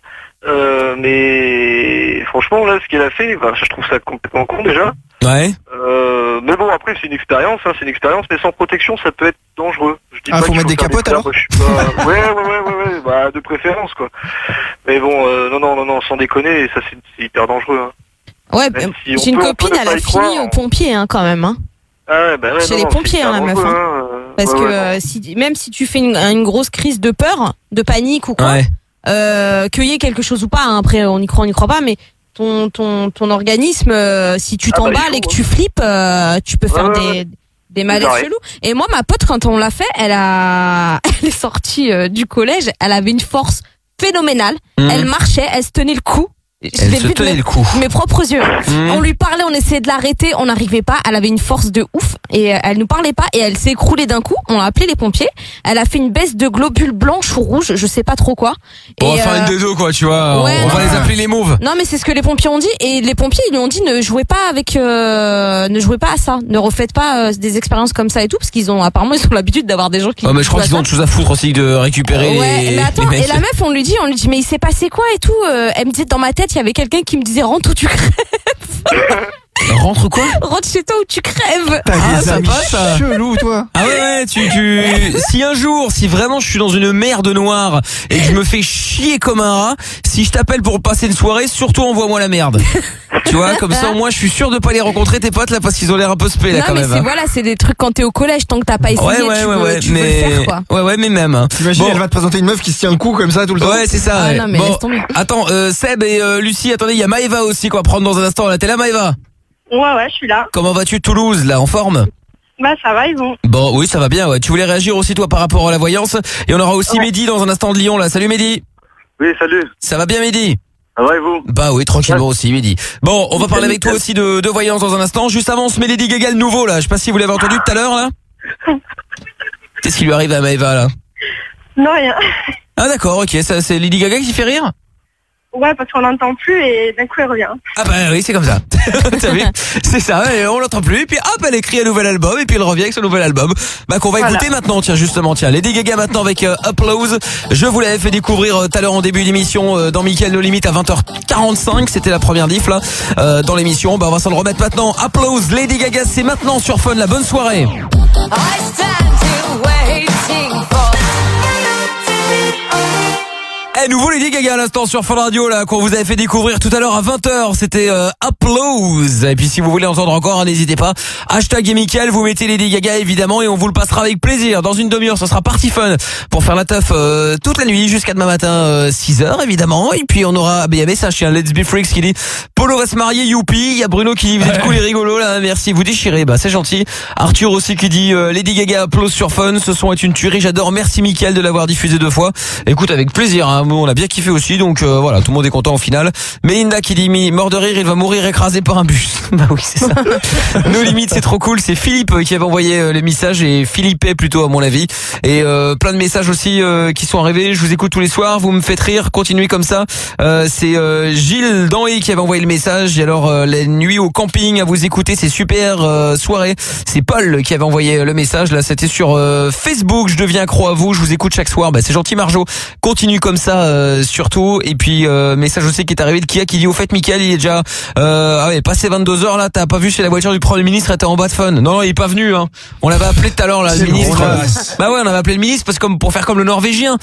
Mais franchement là, ce qu'elle a fait, je trouve ça complètement con déjà. Ouais. Mais bon, après c'est une expérience, mais sans protection, ça peut être dangereux. Je dis pas faut mettre des capotes alors. Ouais, bah de préférence quoi. Mais bon, non, sans déconner, ça c'est hyper dangereux. Hein. Ouais, j'ai une copine, elle a fini aux pompiers, hein, quand même. Hein. Ah ouais, bah ouais, chez les pompiers, hein, la meuf. Hein. Parce que même si tu fais une grosse crise de peur, de panique ou quoi, qu'il y ait quelque chose ou pas, hein, après on y croit pas, mais ton organisme, si tu t'emballes et que tu flippes, tu peux faire Des malaises chelous. Et moi, ma pote, quand on l'a fait, elle est sortie du collège, elle avait une force phénoménale. Elle marchait, elle se tenait le cou. Elle se tenait le coup. Mes propres yeux. On lui parlait, on essayait de l'arrêter, on n'arrivait pas. Elle avait une force de ouf et elle nous parlait pas et elle s'est écroulée d'un coup. On a appelé les pompiers. Elle a fait une baisse de globules blanches ou rouges, je sais pas trop quoi. On va faire une dédo quoi, tu vois. Ouais, on va les appeler les mauves. Non mais c'est ce que les pompiers ont dit et les pompiers ils lui ont dit ne jouez pas à ça, ne refaites pas des expériences comme ça et tout parce qu'ils ont l'habitude d'avoir des gens qui. Mais je crois qu'ils ont autre chose à foutre aussi que de récupérer. Ouais, mais attends, et la meuf on lui dit mais il s'est passé quoi et tout. Elle me dit dans ma tête il y avait quelqu'un qui me disait rentre ou tu crèves. Rentre quoi? Rentre chez toi ou tu crèves. Ça passe chelou toi. Ah ouais, si vraiment je suis dans une merde noire et que je me fais chier comme un rat, si je t'appelle pour passer une soirée, surtout envoie-moi la merde. Tu vois, comme ça au moins je suis sûr de pas les rencontrer tes potes là parce qu'ils ont l'air un peu spé là quand même. Non mais c'est des trucs quand t'es au collège tant que t'as pas essayé tu veux le faire quoi. Ouais mais même. T'imagines elle va te présenter une meuf qui se tient le cou comme ça tout le temps. Ouais c'est ça. Ah non mais laisse tomber. Attends, Seb et Lucie, attendez, il y a Maëva aussi qu'on va prendre dans un instant là. T'es là Maëva? Ouais, je suis là. Comment vas-tu Toulouse là, en forme? Bah ça va, ils vont. Bon oui ça va bien ouais. Tu voulais réagir aussi toi par rapport à la voyance et on aura aussi Mehdi dans un instant de Lyon là. Salut Mehdi. Oui salut. Ça va bien Mehdi? Ça va et vous? Bah oui tranquillement aussi Mehdi. Bon on va parler avec toi aussi de voyance dans un instant. Juste avant on se met Lady Gaga le nouveau là. Je sais pas si vous l'avez entendu tout à l'heure là. Qu'est-ce qui lui arrive à Maëva là? Non rien. Ah d'accord ok, ça c'est Lady Gaga qui fait rire? Ouais, parce qu'on l'entend plus et d'un coup elle revient. Ah bah oui, c'est comme ça. T'as vu? C'est ça, et on l'entend plus et puis hop, elle écrit un nouvel album et puis elle revient avec son nouvel album. Bah qu'on va écouter maintenant, tiens Lady Gaga maintenant avec Applause. Je vous l'avais fait découvrir tout à l'heure en début d'émission dans Mickaël No Limit à 20h45, c'était la première diff là dans l'émission. Bah on va s'en le remettre maintenant. Applause, Lady Gaga, c'est maintenant sur Fun, la bonne soirée. Nouveau Lady Gaga à l'instant sur Fun Radio là qu'on vous avait fait découvrir tout à l'heure à 20h, c'était Applause. Et puis si vous voulez entendre encore, n'hésitez pas. Hashtag et Mickaël, vous mettez Lady Gaga évidemment et on vous le passera avec plaisir. Dans une demi-heure, ce sera party fun pour faire la teuf toute la nuit jusqu'à demain matin 6h évidemment. Et puis on aura il y a un message, Let's Be Freaks qui dit Polo va se marier, youpi. Il y a Bruno qui dit vous êtes cool et rigolo là, merci, vous déchirez, bah c'est gentil. Arthur aussi qui dit Lady Gaga Applause sur Fun, ce son est une tuerie, j'adore, merci Mickaël de l'avoir diffusé 2 fois. Écoute avec plaisir hein. On a bien kiffé aussi, donc voilà, tout le monde est content au final. Melinda qui dit mort de rire, il va mourir écrasé par un bus. Bah oui, c'est ça. Nos limites, c'est trop cool. C'est Philippe qui avait envoyé les messages et Philippe plutôt à mon avis. Et plein de messages aussi qui sont arrivés. Je vous écoute tous les soirs, vous me faites rire, continuez comme ça. C'est Gilles Danhé qui avait envoyé le message. Et alors la nuit au camping à vous écouter, c'est super soirée. C'est Paul qui avait envoyé le message. Là, c'était sur Facebook. Je deviens accro à vous. Je vous écoute chaque soir. Bah c'est gentil Marjo. Continue comme ça. Surtout et puis message aussi qui est arrivé de Kia qui dit au fait Mickaël il est déjà passé 22h là, t'as pas vu chez la voiture du Premier ministre, était en bas de Fun. Non il est pas venu hein. On l'avait appelé tout à l'heure là le ministre. Bah ouais, on avait appelé le ministre parce que pour faire comme le Norvégien.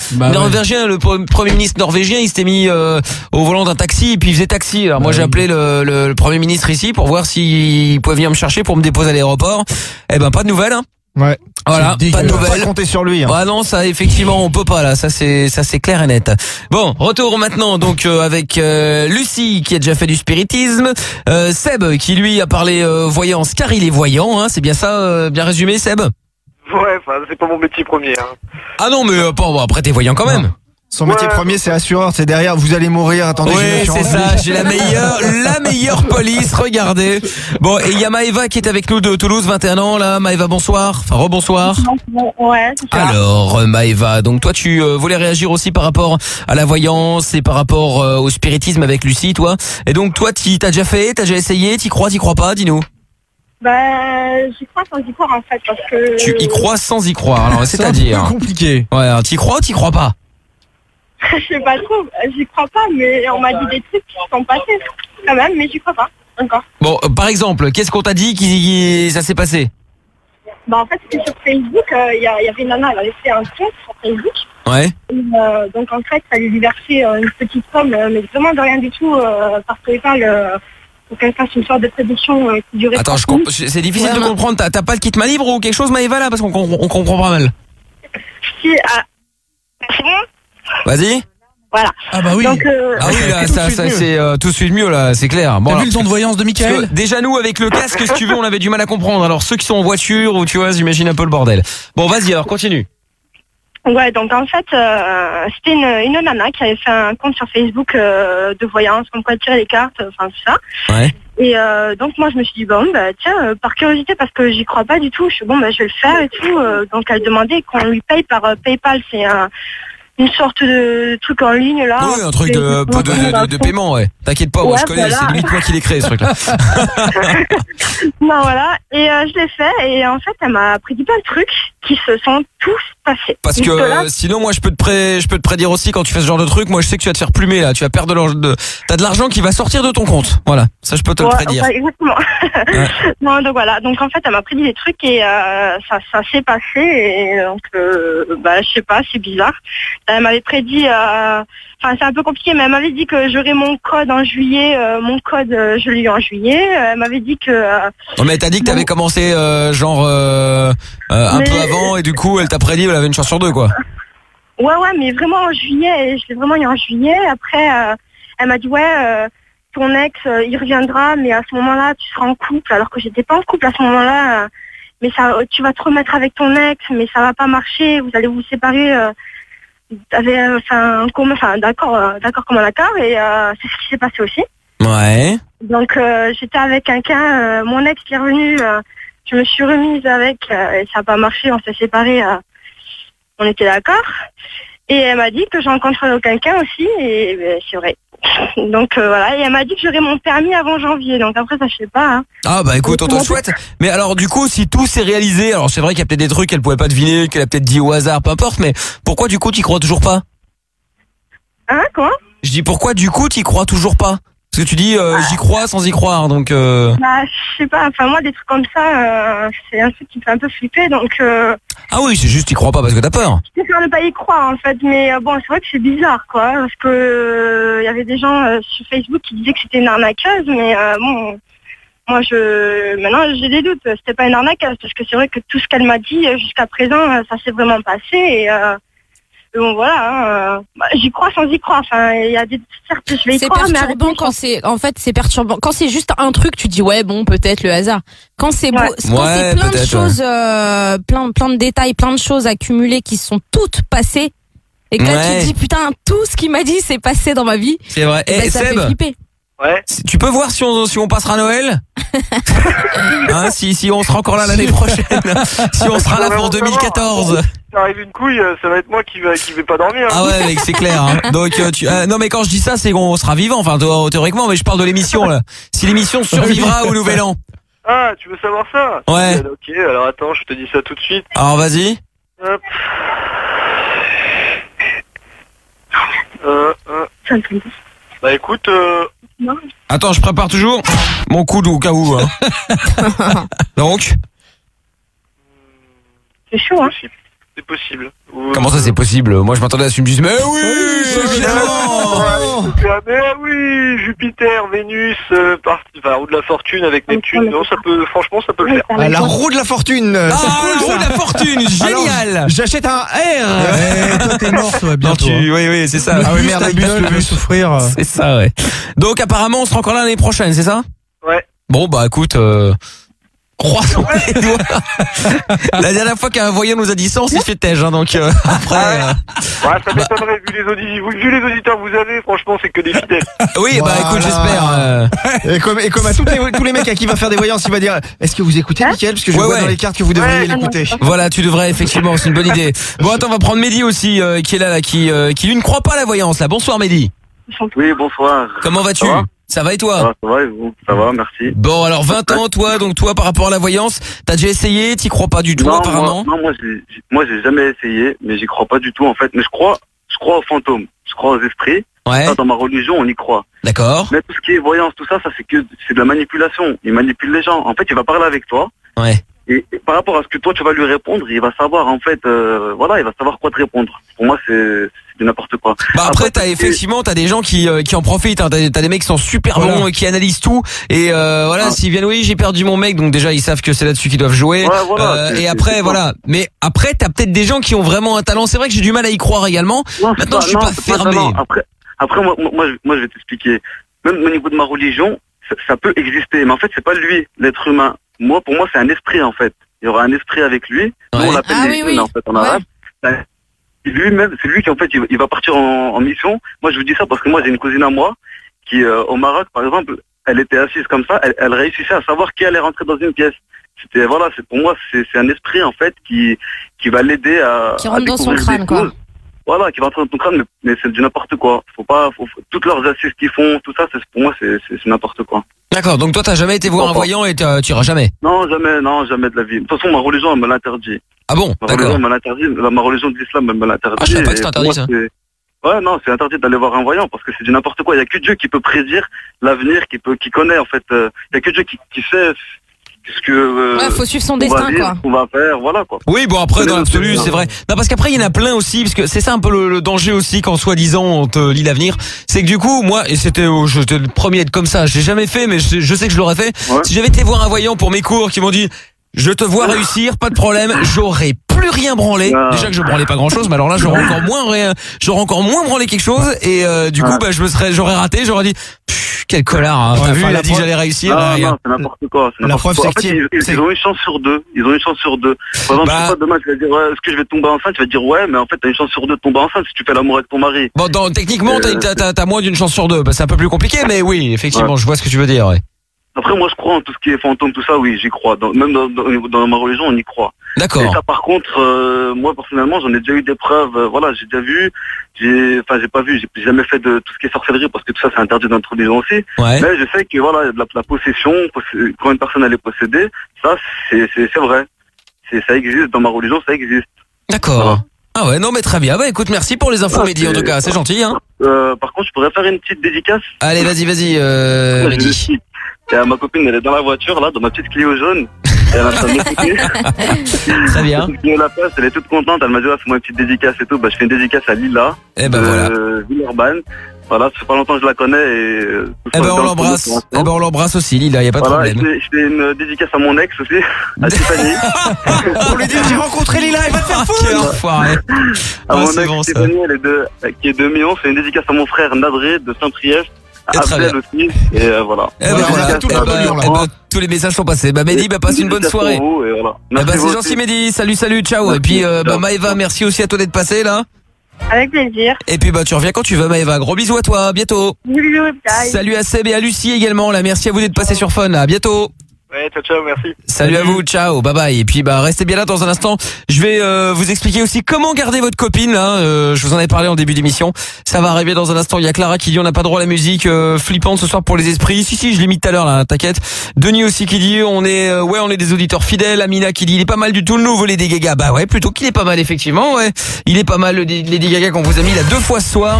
Le Premier ministre norvégien, il s'était mis au volant d'un taxi et puis il faisait taxi. Alors moi j'ai appelé le Premier ministre ici pour voir s'il pouvait venir me chercher pour me déposer à l'aéroport. Eh ben pas de nouvelles hein. Ouais. Voilà, pas de nouvelles. On peut pas compter sur lui. Hein. Ah non, ça effectivement on peut pas là, ça c'est clair et net. Bon, retour maintenant donc avec Lucie qui a déjà fait du spiritisme, Seb qui lui a parlé voyance car il est voyant, hein, c'est bien ça, bien résumé Seb. Ouais, enfin c'est pas mon métier premier. Hein. Ah non mais après t'es voyant quand même. Son métier premier c'est assureur, c'est derrière, vous allez mourir, attendez. Oui, c'est ça, j'ai la meilleure police, regardez. Bon, et il y a Maëva qui est avec nous de Toulouse, 21 ans là. Maëva, bonsoir, enfin rebonsoir. Ouais, c'est ça. Alors Maëva, donc toi tu voulais réagir aussi par rapport à la voyance et par rapport au spiritisme avec Lucie, toi. Et donc toi t'as déjà fait, t'as déjà essayé, t'y crois pas, dis-nous. Bah, j'y crois sans y croire en fait, parce que... Tu y crois sans y croire, alors c'est-à-dire... C'est un peu compliqué. Ouais, alors, t'y crois ou t'y crois pas? Je sais pas trop, j'y crois pas, mais on m'a dit des trucs qui sont passés quand même, mais j'y crois pas encore. Bon, par exemple, qu'est-ce qu'on t'a dit qui ça s'est passé? Bah en fait c'était sur Facebook, il y avait une nana, elle avait fait un compte sur Facebook. Ouais. Et, donc en fait ça lui versait une petite somme, mais vraiment de rien du tout, par PayPal, pour qu'elle fasse une sorte de prédiction qui durait. Attends, c'est difficile de comprendre, t'as pas le kit main libre ou quelque chose Maëva là, parce qu'on comprend pas mal. Si, c'est bon? Vas-y. Voilà. Ah bah oui. Donc, ah oui, là, ça c'est tout de suite mieux là, c'est clair. Bon, t'as vu le don de voyance de Mickaël ? Déjà nous avec le casque, si tu veux, on avait du mal à comprendre. Alors ceux qui sont en voiture ou tu vois, j'imagine un peu le bordel. Bon, vas-y, alors continue. Ouais, donc en fait, c'était une nana qui avait fait un compte sur Facebook de voyance, comme quoi tirer les cartes, enfin tout ça. Ouais. Et donc moi je me suis dit bon bah tiens par curiosité parce que j'y crois pas du tout, je suis bon bah je vais le faire et tout. Donc elle demandait qu'on lui paye par PayPal, c'est une sorte de truc en ligne là. Oui, un truc de paiement, ouais. T'inquiète pas, moi je connais, voilà. C'est limite moi qui l'ai créé ce truc-là. Non voilà, et je l'ai fait et en fait elle m'a prédit plein de trucs qui se sont tous passés. Parce que sinon moi je peux te prédire aussi quand tu fais ce genre de truc, moi je sais que tu vas te faire plumer là, tu vas perdre t'as de l'argent qui va sortir de ton compte. Voilà, ça je peux te le prédire. Ouais, exactement. Ouais. Non donc voilà, donc en fait elle m'a prédit des trucs et ça s'est passé et donc bah je sais pas, c'est bizarre. Elle m'avait prédit enfin c'est un peu compliqué mais elle m'avait dit que j'aurais mon code en juillet, mon code je l'ai eu en juillet, elle m'avait dit que non mais t'as dit que t'avais commencé un peu avant et du coup elle t'a prédit elle avait une chance sur deux quoi. Ouais mais vraiment en juillet, je l'ai vraiment eu en juillet. Après elle m'a dit ton ex il reviendra mais à ce moment-là tu seras en couple alors que j'étais pas en couple à ce moment-là mais ça tu vas te remettre avec ton ex mais ça va pas marcher, vous allez vous séparer d'accord comme un accord et c'est ce qui s'est passé aussi. Ouais. Donc j'étais avec quelqu'un, mon ex qui est revenu, je me suis remise avec et ça n'a pas marché, on s'est séparés, on était d'accord. Et elle m'a dit que j'ai rencontré quelqu'un aussi et c'est vrai. Donc voilà, et elle m'a dit que j'aurais mon permis avant janvier, donc après ça je sais pas. Hein. Ah bah écoute, on te le souhaite. Mais alors du coup, si tout s'est réalisé, alors c'est vrai qu'il y a peut-être des trucs qu'elle pouvait pas deviner, qu'elle a peut-être dit au hasard, peu importe, mais pourquoi du coup t'y crois toujours pas? Hein, quoi? Je dis pourquoi du coup t'y crois toujours pas? Parce que tu dis j'y crois sans y croire, donc Bah je sais pas, enfin moi des trucs comme ça, c'est un truc qui me fait un peu flipper, donc Ah oui, c'est juste t'y crois pas parce que t'as peur. Je préfère ne pas y croire en fait, mais bon c'est vrai que c'est bizarre quoi, parce que il y avait des gens sur Facebook qui disaient que c'était une arnaqueuse, mais bon moi maintenant j'ai des doutes, c'était pas une arnaqueuse, parce que c'est vrai que tout ce qu'elle m'a dit jusqu'à présent ça s'est vraiment passé et bon voilà, j'y crois sans y croire. Enfin, il y a certes je vais y croire, mais c'est perturbant. Quand c'est juste un truc, tu dis ouais bon peut-être le hasard. Quand c'est quand c'est plein de choses, plein de détails, plein de choses accumulées qui sont toutes passées et que là tu te dis putain tout ce qu'il m'a dit s'est passé dans ma vie. C'est vrai. Et ça fait flipper. Ouais. Tu peux voir si on passera Noël hein, si on sera encore là l'année prochaine, si on sera là pour 2014. Ça arrive une couille, ça va être moi qui vais pas dormir. Ah ouais mec, c'est clair. Hein. Donc non mais quand je dis ça, c'est qu'on sera vivant, enfin théoriquement, mais je parle de l'émission là. Si l'émission survivra au Nouvel An. Ah, tu veux savoir ça? Ouais. Ok, alors attends, je te dis ça tout de suite. Alors vas-y. Hop. Bah écoute, non. Attends, je prépare toujours mon coude au cas où. Hein. Donc. C'est chaud, hein. C'est possible. Comment ça c'est possible? Moi je m'attendais à ce que tu me dises mais oui, mais oui, Jupiter, Vénus, la roue de la fortune avec Neptune. Non, franchement ça peut le faire. La roue de la fortune. Ah, la roue de la fortune, génial. Alors, j'achète un R. Toi t'es mort toi bientôt. Oui, c'est ça. Ah oui merde, je vais souffrir. C'est ça ouais. Donc apparemment on sera encore là l'année prochaine, c'est ça? Ouais. Bon bah écoute croisons les doigts. La dernière fois qu'un voyant nous a dit ça, on s'est fait tège, hein, donc après. Ouais, ça m'étonnerait vu les auditeurs que vous avez, franchement, c'est que des fidèles. Oui, bah écoute, j'espère. Et comme à tous les mecs à qui va faire des voyances, il va dire est-ce que vous écoutez Mickaël parce que je vois dans les cartes que vous devriez l'écouter. Voilà, tu devrais effectivement, c'est une bonne idée. Bon, attends, on va prendre Mehdi aussi, qui est là, qui lui ne croit pas à la voyance. Là, bonsoir Mehdi. Oui, bonsoir. Comment vas-tu? Ça va et toi? Ça va et vous? Ça va, merci. Bon, alors 20 ans, toi, par rapport à la voyance, t'as déjà essayé? T'y crois pas du tout, apparemment? Moi, j'ai jamais essayé, mais j'y crois pas du tout, en fait. Mais je crois aux fantômes, je crois aux esprits. Ouais. Ça, dans ma religion, on y croit. D'accord. Mais tout ce qui est voyance, tout ça, c'est de la manipulation. Il manipule les gens. En fait, il va parler avec toi. Ouais. Et par rapport à ce que toi tu vas lui répondre, il va savoir en fait, voilà, il va savoir quoi te répondre. Pour moi, c'est du n'importe quoi. Bah après, t'as des gens qui en profitent. Hein. T'as des mecs qui sont super bons et qui analysent tout. Et voilà, s'ils viennent, oui, j'ai perdu mon mec, donc déjà ils savent que c'est là-dessus qu'ils doivent jouer. Ouais, voilà, et après, voilà. Mais après, t'as peut-être des gens qui ont vraiment un talent. C'est vrai que j'ai du mal à y croire également. Non, maintenant, je suis pas fermé. Après, moi, je vais t'expliquer. Même au niveau de ma religion, ça peut exister, mais en fait, c'est pas lui, l'être humain. Pour moi, c'est un esprit, en fait. Il y aura un esprit avec lui. Ouais. Nous, on l'appelle les en fait, en arabe. Lui-même, c'est lui qui, en fait, il va partir en mission. Moi, je vous dis ça parce que moi, j'ai une cousine à moi qui, au Maroc, par exemple, elle était assise comme ça, elle réussissait à savoir qui allait rentrer dans une pièce. C'était, voilà, pour moi, c'est un esprit, en fait, qui va l'aider à... Qui rentre dans son crâne, quoi. Voilà, qui va rentrer dans ton crâne, mais c'est du n'importe quoi. Toutes leurs assises qu'ils font, tout ça, pour moi, c'est n'importe quoi. D'accord, donc toi, t'as jamais été voir un voyant et tu iras jamais? Non, jamais de la vie. De toute façon, ma religion, elle me l'interdit. Ah bon? Ma religion me l'interdit, ma religion de l'islam, elle me l'interdit. Ah, je savais pas que c'était interdit, ça. Ouais, non, c'est interdit d'aller voir un voyant parce que c'est du n'importe quoi. Il y a que Dieu qui peut prédire l'avenir, qui connaît, en fait. Il y a que Dieu qui sait ce que ouais, faut suivre son destin, quoi. On va faire, voilà, quoi. Oui, bon, après, dans l'absolu, c'est vrai. Non, parce qu'après, il y en a plein aussi, parce que c'est ça un peu le danger aussi quand soi-disant on te lit l'avenir. C'est que du coup, moi, et j'étais le premier à être comme ça, je l'ai jamais fait, mais je sais que je l'aurais fait. Ouais. Si j'avais été voir un voyant pour mes cours qui m'ont dit, je te vois réussir, pas de problème, j'aurais plus rien branlé. Déjà que je branlais pas grand chose, mais alors là, j'aurais encore moins branlé quelque chose, et du coup, j'aurais raté, j'aurais dit, quel connard, hein. T'as vu, il a dit que j'allais réussir. Non, c'est n'importe quoi. La preuve, c'est qu'ils ont une chance sur deux. Ils ont une chance sur deux. Par exemple, je sais pas, demain, tu vas dire, est-ce que je vais tomber enceinte? Tu vas dire, ouais, mais en fait, t'as une chance sur deux de tomber enceinte si tu fais l'amour avec ton mari. Bon, techniquement, t'as moins d'une chance sur deux. Bah, c'est un peu plus compliqué, mais oui, effectivement, je vois ce que tu veux dire, ouais. Après, moi, je crois en tout ce qui est fantôme, tout ça, oui, j'y crois. Même dans ma religion, on y croit. D'accord. Et ça, par contre, moi, personnellement, j'en ai déjà eu des preuves. Voilà, j'ai déjà vu. J'ai jamais fait de tout ce qui est sorcellerie parce que tout ça, c'est interdit dans notre religion aussi. Ouais. Mais je sais que, voilà, la possession, quand une personne, elle est possédée, ça, c'est vrai. Ça existe. Dans ma religion, ça existe. D'accord. Voilà. Ah ouais, non, mais très bien. Bah, écoute, merci pour les infos, Mehdi, en tout cas. C'est gentil, hein. Par contre, je pourrais faire une petite dédicace. Allez, vas-y, Mehdi. Et ma copine, elle est dans la voiture, là, dans ma petite Clio jaune. Et elle a train de m'écouter. Très bien. Elle est toute contente. Elle m'a dit, fais-moi une petite dédicace et tout. Bah, je fais une dédicace à Lila. Et ben voilà. Villeurbanne. Voilà, ça fait pas longtemps que je la connais et... on l'embrasse aussi, Lila, y a pas de problème. Je fais une dédicace à mon ex aussi, à Tiffany. Pour lui dire, j'ai rencontré Lila, il va te faire foutre. Quel enfoiré. À mon ex Tiffany, qui est de Mion, c'est une dédicace à mon frère Nadré de Saint-Priest. Abdel aussi, et voilà. Tous les messages sont passés. Bah, Mehdi, passe une bonne soirée. C'est gentil, Mehdi. Salut, ciao. Et puis, Maëva, merci aussi à toi d'être passé, là. Avec plaisir. Et puis, tu reviens quand tu veux, Maëva. Gros bisous à toi, à bientôt. Salut à Seb et à Lucie également, là. Merci à vous d'être passés sur Fun, à bientôt. Ouais, ciao, merci. Salut à vous, ciao, bye bye. Et puis restez bien là dans un instant. Je vais vous expliquer aussi comment garder votre copine là. Je vous en ai parlé en début d'émission. Ça va arriver dans un instant. Il y a Clara qui dit on n'a pas droit à la musique flippante ce soir pour les esprits. Si, je l'ai mis tout à l'heure là, t'inquiète. Denis aussi qui dit on est des auditeurs fidèles. Amina qui dit il est pas mal du tout le nouveau Lady Gaga. Bah ouais, plutôt qu'il est pas mal effectivement. Ouais, il est pas mal le Lady Gaga qu'on vous a mis là 2 fois ce soir.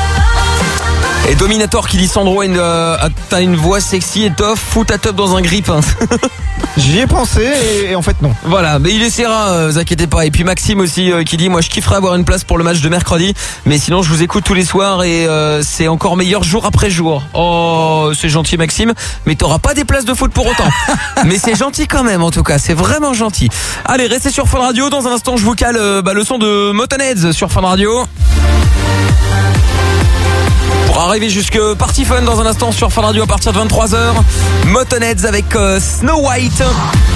Et Dominator qui dit Sandro t'as une voix sexy et tough, fous ta teuf dans un grip. Hein. J'y ai pensé et en fait non. Voilà, mais il essaiera, vous inquiétez pas. Et puis Maxime aussi qui dit moi je kifferais avoir une place pour le match de mercredi, mais sinon je vous écoute tous les soirs et c'est encore meilleur jour après jour. Oh, c'est gentil Maxime, mais t'auras pas des places de foot pour autant. Mais c'est gentil quand même en tout cas, c'est vraiment gentil. Allez, restez sur Fun Radio, dans un instant je vous cale le son de Motorhead sur Fun Radio. Pour arriver jusque Party Fun dans un instant sur Fun Radio à partir de 23h. Motorhead avec Snow White.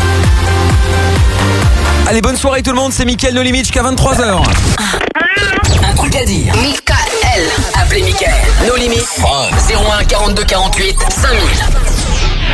Allez, bonne soirée tout le monde, c'est Mickaël No Limit jusqu'à 23h. Un truc à dire. Mickaël. Appelez Mickaël. No Limit. 01 42 48 5000.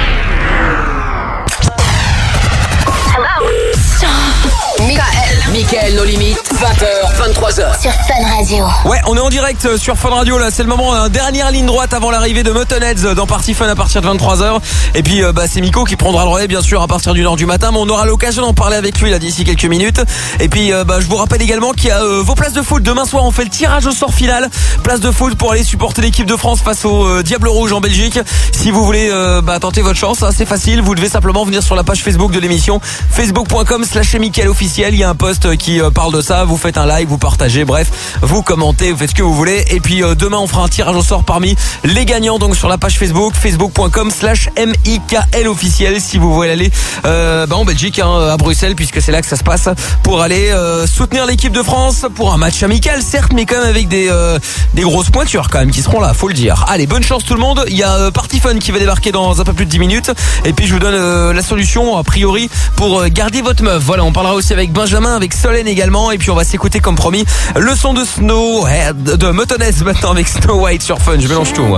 Hello. Mickaël Mickaël, nos limites, 20h, 23h. Sur Fun Radio. Ouais, on est en direct sur Fun Radio là, c'est le moment, dernière ligne droite avant l'arrivée de Muttonheads dans Party Fun à partir de 23h. Et puis c'est Miko qui prendra le relais bien sûr à partir d'1h du matin, mais on aura l'occasion d'en parler avec lui là d'ici quelques minutes. Et puis je vous rappelle également qu'il y a vos places de foot. Demain soir on fait le tirage au sort final. Place de foot pour aller supporter l'équipe de France face au Diable Rouge en Belgique. Si vous voulez tenter votre chance, c'est facile, vous devez simplement venir sur la page Facebook de l'émission, facebook.com/Mickaël officiel. Il y a un post qui parle de ça, vous faites un like, vous partagez, bref, vous commentez, vous faites ce que vous voulez. Et puis demain on fera un tirage au sort parmi les gagnants donc sur la page Facebook, facebook.com/Mickaël officiel si vous voulez aller en Belgique, à Bruxelles, puisque c'est là que ça se passe, pour aller soutenir l'équipe de France pour un match amical certes, mais quand même avec des grosses pointures quand même qui seront là, faut le dire. Allez, bonne chance tout le monde. Il y a Party Fun qui va débarquer dans un peu plus de 10 minutes. Et puis je vous donne la solution a priori pour garder votre meuf. Voilà, on parlera aussi avec Benjamin, avec Solène également. Et puis on va s'écouter comme promis le son de Snow de Muttonheads maintenant avec Snow White sur Fun. Je mélange tout moi.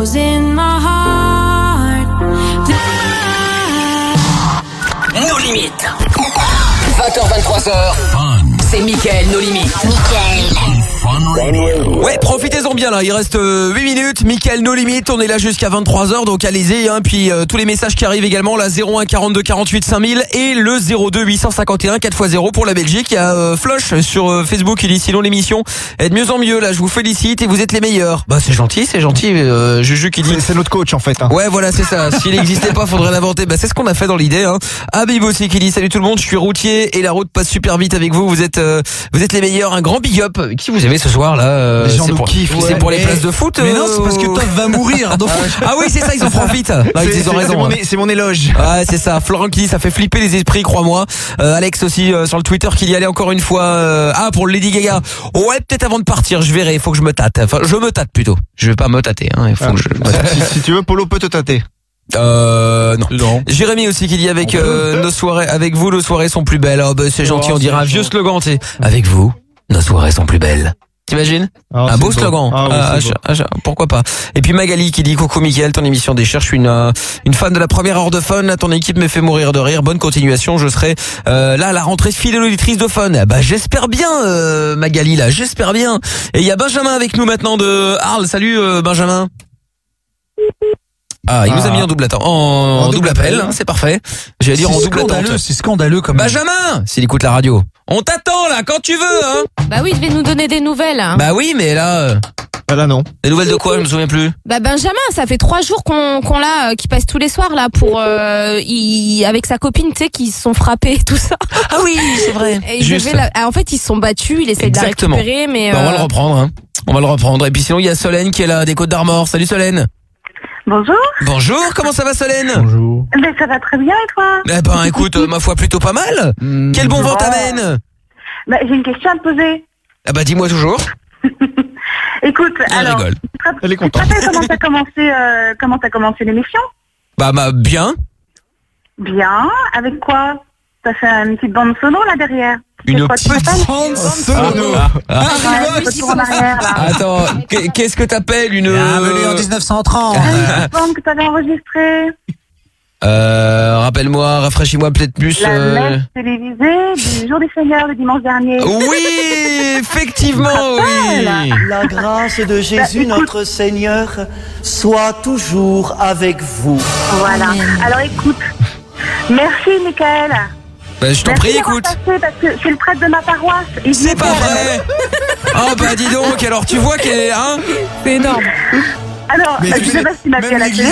Nos limites. 20h, 23h. C'est Mickaël, nos limites. Ouais, profitez-en bien là, il reste 8 minutes. Mickaël, nos limites, on est là jusqu'à 23h, donc allez-y. Puis tous les messages qui arrivent également, la 01 42 48 5000 et le 02 851 4x0 pour la Belgique. Il y a Floch sur Facebook, il dit sinon l'émission est de mieux en mieux. Là, je vous félicite et vous êtes les meilleurs. Bah c'est gentil. Juju qui dit. C'est notre coach en fait. Ouais, voilà, c'est ça. S'il n'existait pas, faudrait l'inventer. Bah c'est ce qu'on a fait dans l'idée. Habib aussi qui dit salut tout le monde, je suis routier et la route passe super vite avec vous. Vous êtes les meilleurs. Un grand big up. Qui vous avez ce soir là? C'est pour les places de foot. Mais non, c'est parce que Toff va mourir. Donc... Ah oui, c'est ça, ils en profitent. Ils ont raison. C'est mon éloge. Ouais, c'est ça. Florent qui dit ça fait flipper les esprits, crois-moi. Alex aussi sur le Twitter qui y allait encore une fois. Pour Lady Gaga. Ouais, peut-être avant de partir, je verrai. Il faut que je me tâte. Enfin, je me tâte plutôt. Je vais pas me tâter. Il faut que je me tâte. Si tu veux, Polo peut te tâter. Non. Jérémy aussi qui dit avec nos soirées, avec vous, nos soirées sont plus belles. C'est gentil, on dirait un vieux slogan. Avec vous, nos soirées sont plus belles. T'imagines? Un beau slogan. Pourquoi pas. Et puis Magali qui dit coucou Mickaël, ton émission déchire. Je suis une fan de la première heure de Fun. Là, ton équipe me fait mourir de rire. Bonne continuation. Je serai là à la rentrée fidèle auditrice de Fun. Bah j'espère bien Magali là, j'espère bien. Et il y a Benjamin avec nous maintenant de Arles. Salut Benjamin. Il nous a mis en double double appel, c'est parfait. J'allais dire en double attente. C'est scandaleux comme Benjamin, s'il écoute la radio. On t'attend là quand tu veux Bah oui, il devait nous donner des nouvelles. Bah oui, mais là là non. Des nouvelles de quoi? Je me souviens plus. Bah Benjamin, ça fait 3 jours qu'on l'a, qui passe tous les soirs là pour avec sa copine, tu sais, qui se sont frappés et tout ça. Ah oui, c'est vrai. En fait, ils se sont battus, il essaie de la récupérer, mais on va le reprendre. On va le reprendre. Et puis sinon, il y a Solène qui est là des Côtes d'Armor. Salut Solène. Bonjour. Bonjour, comment ça va Solène? Bonjour. Mais ça va très bien et toi? Écoute, ma foi plutôt pas mal. Quel bon vent t'amène? J'ai une question à te poser. Dis-moi toujours. Écoute, alors, rigole. Elle est contente. Tu te rappelles comment t'as commencé l'émission? Bien. Bien, avec quoi? T'as fait une petite bande sono là derrière? Une petite bande sono. Attends, qu'est-ce que t'appelles une... Bienvenue en 1930. Une bande que t'avais enregistrée. Rappelle-moi, rafraîchis-moi peut-être plus. La messe télévisée du jour du Seigneur le dimanche dernier. Oui, effectivement, oui. La grâce de Jésus notre Seigneur soit toujours avec vous. Voilà. Alors écoute, merci Mickaël. Je t'en prie, écoute. Parce que c'est le prêtre de ma paroisse. C'est pas vrai. Dis donc, alors tu vois qu'elle est... C'est énorme. Alors, je sais pas si ma télé à la télé,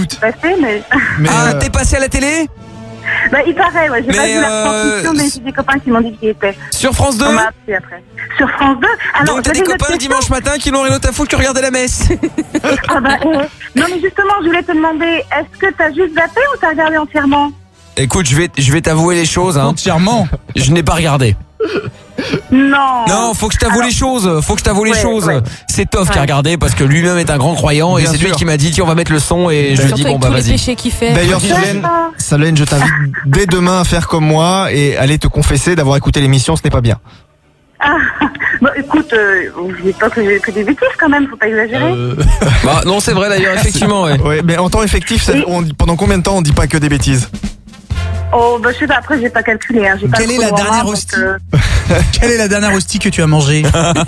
t'es passé à la télé? Il paraît, ouais. J'ai pas vu la transmission, mais j'ai des copains qui m'ont dit qu'il était. Sur France 2? On m'a appelé après. Sur France 2. Alors, donc t'as des copains dimanche matin qui l'ont rien d'autre à foutre que regarder la messe. Non, mais justement, je voulais te demander, est-ce que t'as juste zappé ou t'as regardé entièrement? Écoute, je vais t'avouer les choses. Entièrement? Je n'ai pas regardé. Non, faut que je t'avoue les choses. Ouais. C'est Toff qui a regardé parce que lui-même est un grand croyant. Bien et c'est lui qui m'a dit tiens, on va mettre le son et je lui ai dit vas-y. Péchés qu'il fait. D'ailleurs Solène, je t'invite dès demain à faire comme moi et aller te confesser d'avoir écouté l'émission, ce n'est pas bien. Écoute, je dis pas que des bêtises quand même, faut pas exagérer. Non, c'est vrai d'ailleurs, effectivement. Ouais, mais en temps effectif, pendant combien de temps on dit pas que des bêtises? Oh, bah, je sais pas, après, j'ai pas calculé. Hein. Quelle est la dernière hostie Quelle est la dernière hostie que tu as mangée?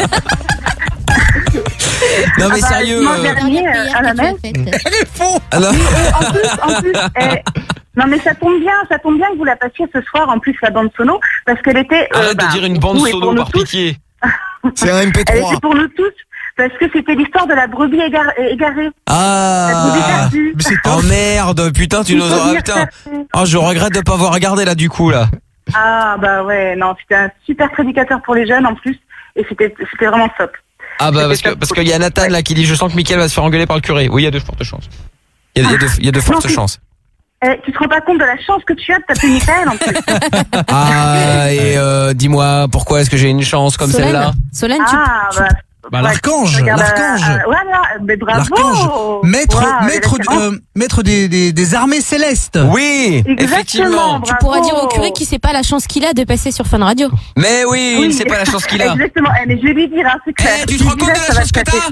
Non mais sérieux. Dimanche dernier, à la messe. Elle est faux. Alors... En plus, non mais ça tombe bien que vous la passiez ce soir, en plus la bande sono, parce qu'elle était... Arrête de dire une bande sono par pitié. C'est un MP3. Elle était pour nous tous, parce que c'était l'histoire de la brebis égarée. Ah. La brebis perdue. Oh merde, putain, tu nous auras... Putain. Oh, je regrette de pas avoir regardé là du coup là. Ah bah ouais, non, c'était un super prédicateur pour les jeunes en plus, et c'était vraiment top. Ah bah parce qu'il y a Nathan là qui dit je sens que Mickaël va se faire engueuler par le curé. Oui, il y a de fortes chances. Il y a de fortes chances. Tu te rends pas compte de la chance que tu as de taper Mickaël en plus. Ah et dis-moi pourquoi est-ce que j'ai une chance comme celle-là? Solène, bah l'archange. Voilà, mais bravo. L'archange, maître des armées célestes. Oui, effectivement. Tu pourras dire au curé qu'il sait pas la chance qu'il a de passer sur Fun Radio. Mais oui, il sait pas la chance qu'il a. Exactement. Mais je vais lui dire, hein, c'est clair. Tu te rends compte de la chance que t'as?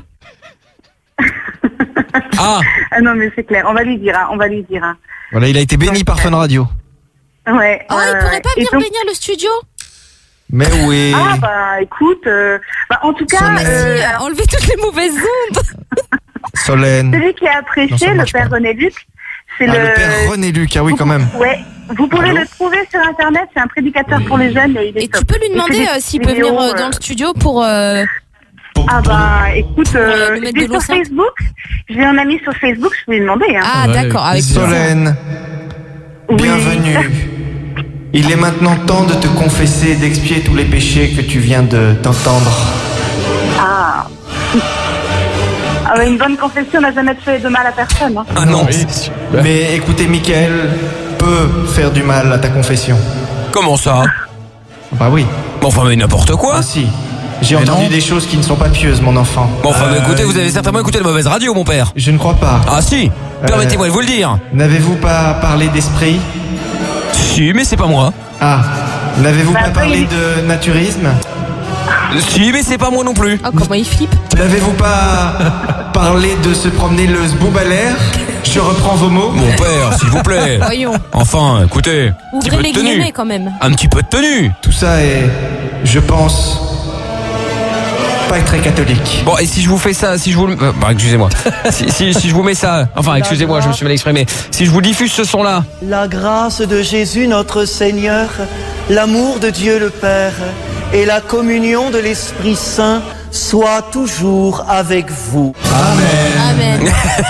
Ah non mais c'est clair, on va lui dire. Voilà, il a été béni par Fun Radio. Ouais. Oh, il pourrait pas venir bénir le studio? Mais oui. Ah bah écoute, en tout cas, enlever toutes les mauvaises ondes. Solène. Celui qui a prêché, le père René Luc, c'est le père René Luc, ah oui quand même. Ouais. Vous pourrez le trouver sur internet, c'est un prédicateur pour les jeunes et il est top. Tu peux lui demander s'il peut venir dans le studio pour Ah bah écoute, je vais sur Facebook, j'ai un ami sur Facebook, je peux lui demander. Hein. Ah d'accord, avec Solène, bienvenue. Il est maintenant temps de te confesser et d'expier tous les péchés que tu viens d'entendre. Ah bah une bonne confession n'a jamais fait de mal à personne. Hein. Ah non. Mais écoutez, Mickaël peut faire du mal à ta confession. Comment ça? Bah oui. Bon, enfin mais n'importe quoi. Ah si. J'ai entendu des choses qui ne sont pas pieuses, mon enfant. Bon, enfin, écoutez, vous avez certainement écouté de mauvaise radio, mon père. Je ne crois pas. Ah si, permettez-moi de vous le dire. N'avez-vous pas parlé d'esprit? Si, mais c'est pas moi. Ah, n'avez-vous pas parlé de naturisme? Si, mais c'est pas moi non plus. Oh, comment il flippe. N'avez-vous pas parlé de se promener le zboob à l'air? Je reprends vos mots. Mon père, s'il vous plaît. Voyons. Enfin, écoutez. Ouvrez les guillemets quand même. Un petit peu de tenue. Tout ça est, je pense, pas très catholique. Bon, et si je vous fais ça, si je vous... excusez-moi. si je vous mets ça... Enfin, excusez-moi, je me suis mal exprimé. Si je vous diffuse ce son-là... La grâce de Jésus notre Seigneur, l'amour de Dieu le Père et la communion de l'Esprit Saint soient toujours avec vous. Amen.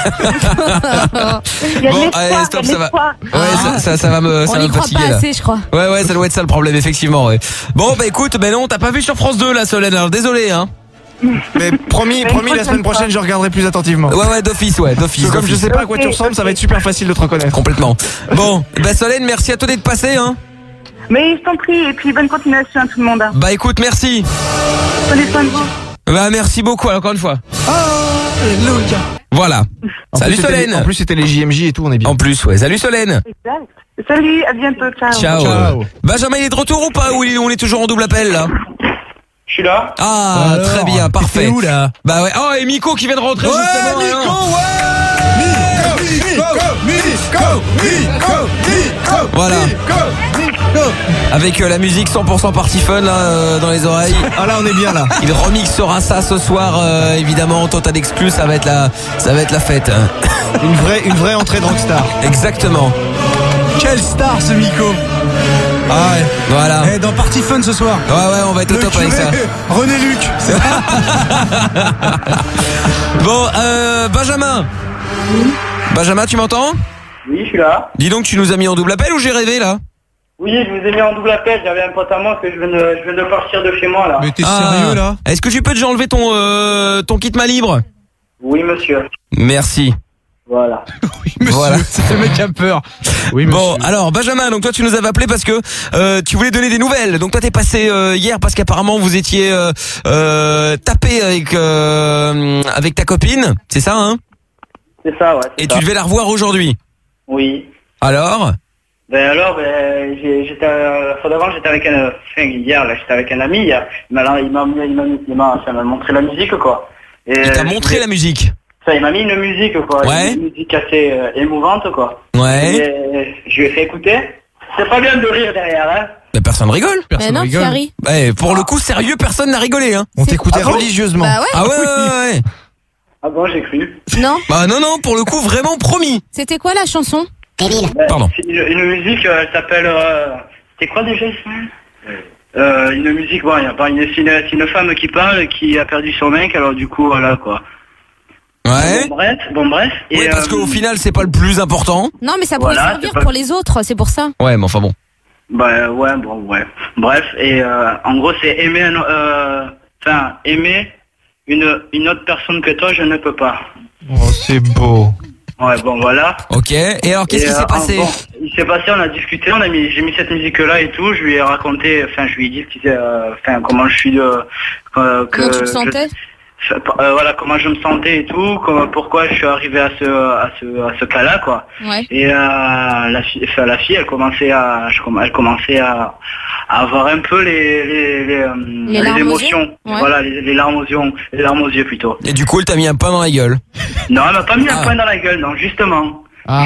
Bon, allez, stop, ça va. Ouais, ça va me fatiguer. On n'y croit pas assez, je crois. Ouais, ça doit être ça le problème, effectivement. Ouais. Bon, bah écoute, non, t'as pas vu sur France 2, là, Solène, alors désolé, hein. Mais promis, la semaine prochaine, je regarderai plus attentivement. Ouais, d'office. Comme je sais pas à quoi tu ressembles, ça va être super facile de te reconnaître. Complètement. Bon, bah Solène, merci à toi d'être passé, hein. Mais je t'en prie, et puis bonne continuation à tout le monde. Hein. Bah écoute, merci. Prenez soin de vous. Bah merci beaucoup, encore une fois. Alléluia. Voilà. Salut Solène. En plus, c'était les JMJ et tout, on est bien. En plus, ouais. Salut Solène. Exact. Salut, à bientôt, Ciao. Benjamin, il est de retour ou pas? Ou on est toujours en double appel, là? Je suis là. Ah, alors, très bien, parfait. T'es où, là? Bah ouais. Oh, et Miko qui vient de rentrer, justement. Miko. Voilà. Avec la musique 100% party fun là, dans les oreilles. Ah là on est bien là. Il remixera ça ce soir évidemment en total exclu, ça va être la fête. Une vraie entrée de rockstar. Exactement. Quelle star ce Miko. Ah ouais. Voilà. Dans Party Fun ce soir. Ouais, on va être au top avec ça. René Luc. Bon, Benjamin. Benjamin, tu m'entends? Oui, je suis là. Dis donc, tu nous as mis en double appel ou j'ai rêvé là? Oui, je vous ai mis en double appel. J'avais un pote à moi que je viens de partir de chez moi là. Mais t'es sérieux là? Est-ce que tu peux déjà enlever ton kit main libre? Oui, monsieur. Merci. Voilà. Oui, monsieur. Voilà. C'est le mec qui a peur. Oui, monsieur. Bon, alors Benjamin, donc toi tu nous avais appelé parce que tu voulais donner des nouvelles. Donc toi t'es passé hier parce qu'apparemment vous étiez tapé avec ta copine, c'est ça hein? C'est ça, ouais. Et tu devais la revoir aujourd'hui? Oui. Alors? J'étais la fois d'avant, j'étais avec hier, là, j'étais avec un ami. Il m'a montré la musique, quoi. Et il t'a montré la musique? Ça, il m'a mis une musique, quoi. Ouais. Une musique assez émouvante, quoi. Ouais. Et je lui ai fait écouter. C'est pas bien de rire derrière, hein. Mais personne rigole. Mais non, tu as ri. Pour le coup, sérieux, personne n'a rigolé, hein. On t'écoutait religieusement. Bah ouais. Ah ouais. Ah bon, j'ai cru. Non. Bah non, pour le coup, vraiment promis. C'était quoi la chanson? Pardon. C'est une musique, elle s'appelle... C'est quoi déjà une musique, bon, c'est une femme qui parle, qui a perdu son mec, alors du coup, voilà, quoi. Ouais. Bon bref. Oui, parce qu'au final, c'est pas le plus important. Non, mais ça pourrait servir pour les autres, c'est pour ça. Ouais, mais enfin bon. Bah ouais. Bref, et en gros, c'est aimer une autre personne que toi, je ne peux pas. Oh, c'est beau. Ouais, bon, voilà. Ok, et alors qu'est-ce qui s'est passé? Il s'est passé, on a discuté, j'ai mis cette musique-là et tout, je lui ai raconté, je lui ai dit comment je suis comment tu te sentais? Voilà, comment je me sentais et tout, pourquoi je suis arrivé à ce cas-là, quoi. Ouais. Et la fille, elle commençait à avoir un peu les émotions. Ouais. Voilà, les larmes aux yeux plutôt. Et du coup, elle t'a mis un pain dans la gueule? Non, elle m'a pas mis un pain dans la gueule, non, justement.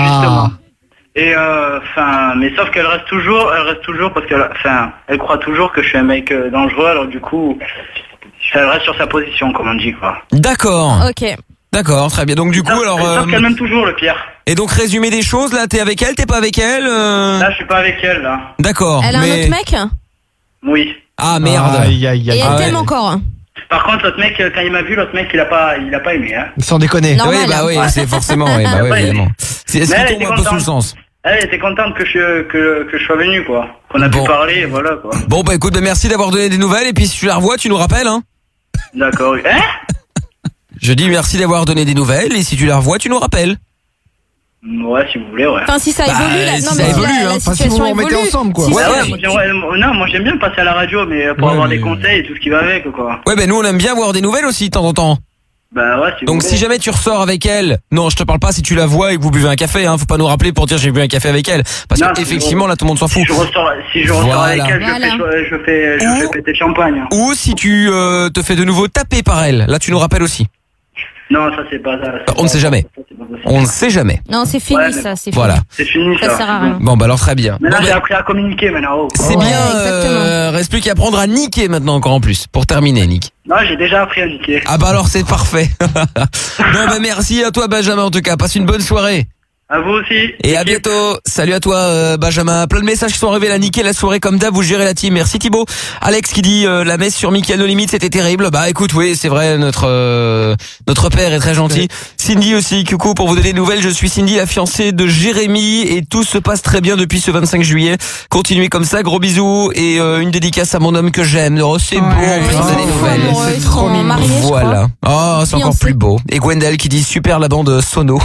Et mais sauf qu'elle reste toujours parce elle croit toujours que je suis un mec dangereux, alors du coup, elle reste sur sa position, comme on dit, quoi. D'accord. Ok. D'accord, très bien. Donc du coup, sauf qu'elle m'aime toujours, le pire. Et donc, résumé des choses, là, t'es avec elle, t'es pas avec elle Là, je suis pas avec elle, là. D'accord. Elle a un autre mec? Oui. Ah, merde. Aïe. Et elle t'aime encore? Par contre, l'autre mec, quand il m'a vu, il a pas aimé, hein. Sans déconner. Normal. Oui, c'est forcément, évidemment. C'est ce qui tombe un peu sous le sens. Elle était contente que je sois venu, quoi. Qu'on a pu parler, voilà, quoi. Bon, bah écoute, merci d'avoir donné des nouvelles, et puis si tu la revois, tu nous rappelles, hein. D'accord. Hein? Je dis merci d'avoir donné des nouvelles, et si tu la revois, tu nous rappelles. Ouais, si vous voulez, ouais. Enfin, si ça évolue, si ça évolue, la si vous vous remettez ensemble, quoi. Si non, moi j'aime bien passer à la radio, mais pour avoir des conseils et tout ce qui va avec, quoi. Ouais, nous on aime bien avoir des nouvelles aussi, de temps en temps. Bah ouais, donc si jamais tu ressors avec elle, non, je te parle pas si tu la vois et que vous buvez un café, hein, faut pas nous rappeler pour dire j'ai bu un café avec elle, parce que effectivement là tout le monde s'en fout. Si je ressors avec elle, je fais péter le champagne. Ou si tu te fais de nouveau taper par elle, là tu nous rappelles aussi. Non, ça c'est pas ça. On ne sait jamais. On ne sait jamais. Non, c'est fini ça, c'est fini. Voilà. C'est fini ça. Ça sert à rien. Bon bah alors très bien. Maintenant j'ai appris à communiquer maintenant. C'est bien. Reste plus qu'à apprendre à niquer maintenant encore en plus. Pour terminer, Nick. Non, j'ai déjà appris à niquer. Ah bah alors c'est parfait. Bon bah merci à toi Benjamin en tout cas. Passe une bonne soirée. À vous aussi. Et à bientôt. Salut à toi Benjamin. Plein de messages qui sont arrivés là. Niquer la soirée comme d'hab. Vous gérez la team. Merci Thibaut. Alex qui dit la messe sur Mickaël No Limite c'était terrible. Bah écoute, oui c'est vrai, notre père est très gentil. Cindy aussi, coucou, pour vous donner des nouvelles. Je suis Cindy, la fiancée de Jérémy, et tout se passe très bien depuis ce 25 juillet. Continuez comme ça, gros bisous, et une dédicace à mon homme que j'aime. Oh, c'est beau, en plus on a des nouvelles. C'est trop mignon. Voilà. Oh, c'est encore plus beau. Et Gwendal qui dit super la bande Sono.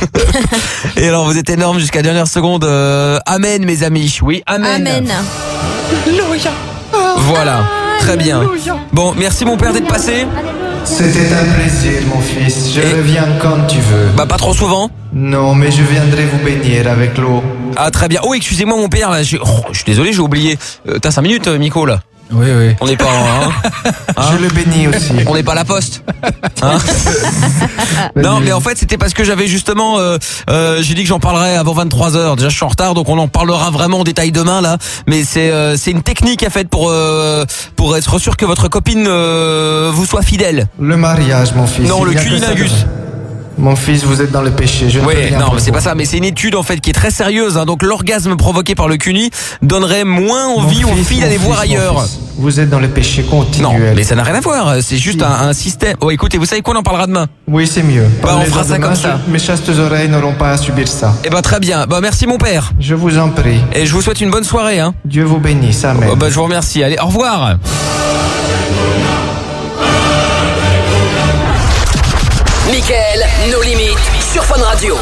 Et alors vous êtes énormes jusqu'à la dernière seconde. Amen mes amis. Oui, amen. Amen. Voilà, très bien. Bon, merci mon père d'être passé. C'était un plaisir mon fils, je reviens quand tu veux. Bah pas trop souvent. Non, mais je viendrai vous bénir avec l'eau. Ah très bien. Oh excusez-moi mon père là, je suis désolé, j'ai oublié. T'as 5 minutes Miko là? Oui. On n'est pas Je le bénis aussi. On n'est pas à la poste. Hein? Non, mais en fait, c'était parce que j'avais justement j'ai dit que j'en parlerais avant 23h. Déjà, je suis en retard, donc on en parlera vraiment en détail demain là. Mais c'est une technique à fait pour être sûr que votre copine vous soit fidèle. Le mariage, mon fils. Non, le cunilingus. Mon fils, vous êtes dans le péché. Je ne peux rien non, pour mais c'est vous. pas ça. Mais c'est une étude en fait qui est très sérieuse. Hein. Donc l'orgasme provoqué par le cuni donnerait moins envie aux filles d'aller voir ailleurs. Vous êtes dans le péché continuel. Non, mais ça n'a rien à voir. C'est juste un système. Oh, écoutez, vous savez quoi, on en parlera demain. Oui, c'est mieux. Bah, on fera ça comme ça. Mes chastes oreilles n'auront pas à subir ça. Eh ben très bien. Bah merci mon père. Je vous en prie. Et je vous souhaite une bonne soirée. Hein. Dieu vous bénisse. Amen. Bah je vous remercie. Allez, au revoir. Mickaël No Limite sur Fun Radio.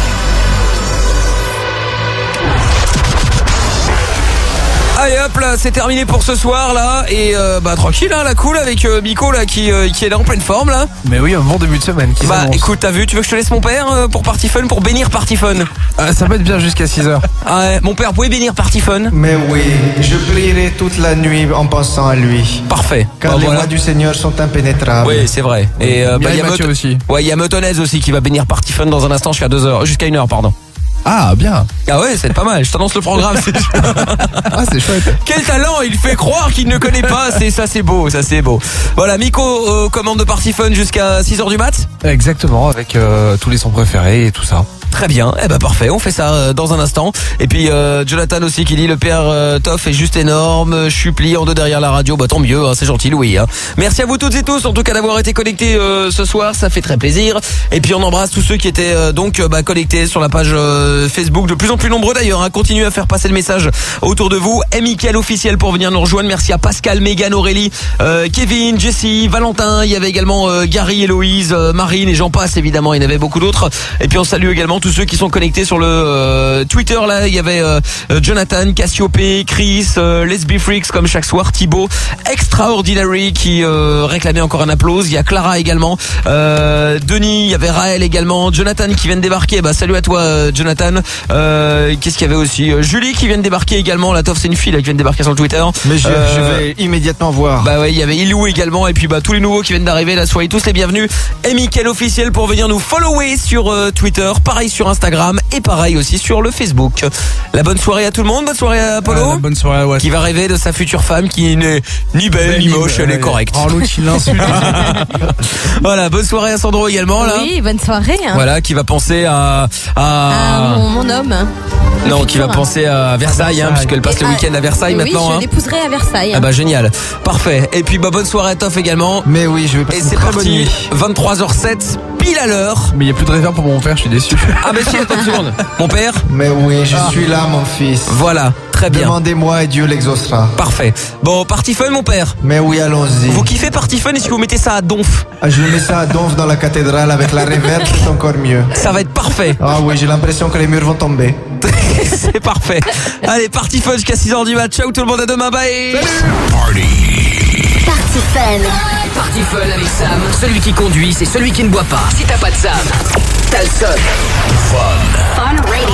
Allez hop là, c'est terminé pour ce soir là. Et tranquille hein, la cool avec Miko là qui est là en pleine forme là. Mais oui, un bon début de semaine qui s'annonce. Écoute, t'as vu, tu veux que je te laisse mon père pour Party Fun, pour bénir Party Fun? Ça va être bien jusqu'à 6h. Ah ouais, mon père, vous pouvez bénir Party Fun? Mais oui, je prierai toute la nuit en pensant à lui. Parfait. Car les voies du Seigneur sont impénétrables. Oui, c'est vrai. Et il y a Mathieu aussi. Ouais, il y a Meutonez aussi qui va bénir Party Fun dans un instant jusqu'à 2h, jusqu'à 1h pardon. Ah, bien. Ah ouais, c'est pas mal. Je t'annonce le programme. Ah, c'est chouette. Quel talent, il fait croire qu'il ne connaît pas. C'est beau, ça c'est beau. Voilà, Miko commande de Party Fun jusqu'à 6h du mat. Exactement, avec tous les sons préférés et tout ça. Très bien, parfait, on fait ça dans un instant. Et puis Jonathan aussi qui dit le père Toff est juste énorme, je suis plié en deux derrière la radio, tant mieux, c'est gentil Louis. Merci à vous toutes et tous en tout cas d'avoir été connectés ce soir, ça fait très plaisir. Et puis on embrasse tous ceux qui étaient connectés sur la page Facebook, de plus en plus nombreux d'ailleurs, continuez à faire passer le message autour de vous. Mickaël officiel pour venir nous rejoindre, merci à Pascal, Megan, Aurélie, Kevin, Jessie, Valentin, il y avait également Gary, Héloïse, Marine et j'en passe évidemment, il y en avait beaucoup d'autres. Et puis on salue également tous ceux qui sont connectés sur le Twitter là, il y avait Jonathan, Cassiopée, Chris, Let's Be Freaks comme chaque soir, Thibaut, Extraordinary qui réclamait encore un applause, il y a Clara également, Denis, il y avait Raël également, Jonathan qui vient de débarquer, salut à toi Jonathan, qu'est-ce qu'il y avait aussi, Julie qui vient de débarquer également, la Toff c'est une fille là, qui vient de débarquer sur le Twitter. Mais je vais immédiatement voir. Il y avait Ilou également et puis tous les nouveaux qui viennent d'arriver là, soyez tous les bienvenus. Et Mickaël officiel pour venir nous follower sur Twitter, pareil sur Instagram et pareil aussi sur le Facebook. La bonne soirée à tout le monde, bonne soirée à Apollo. Bonne soirée à Watt. Qui va rêver de sa future femme qui n'est ni belle ni moche, elle est correcte. Oh l'autre qui l'insulte. Voilà, bonne soirée à Sandro également là. Oui, bonne soirée. Voilà, qui va penser à mon homme. Non, qui va penser à Versailles, puisqu'elle passe le week-end à Versailles maintenant. Oui, je l'épouserai à Versailles. Génial, parfait. Et puis bonne soirée à Toff également. Mais oui, je vais passer. Et c'est parti, 23h07 pile à l'heure. Mais il n'y a plus de réverb pour mon père, je suis déçu. Si, attends une seconde. Mon père. Mais oui, je suis là mon fils. Voilà, très bien. Demandez-moi et Dieu l'exaucera. Parfait. Bon, Party Fun mon père. Mais oui, allons-y. Vous kiffez Party Fun, est-ce que vous mettez ça à donf? Je mets ça à donf dans la cathédrale avec la réverb, c'est encore mieux. Ça va être parfait. Ah oui, j'ai l'impression que les murs vont tomber. C'est parfait. Allez, Party Fun jusqu'à 6h du mat. Ciao tout le monde, à demain, bye. Salut. Party Fun. Party Fun avec Sam. Celui qui conduit, c'est celui qui ne boit pas. Si t'as pas de Sam, t'as le seul. Fun. Fun Radio.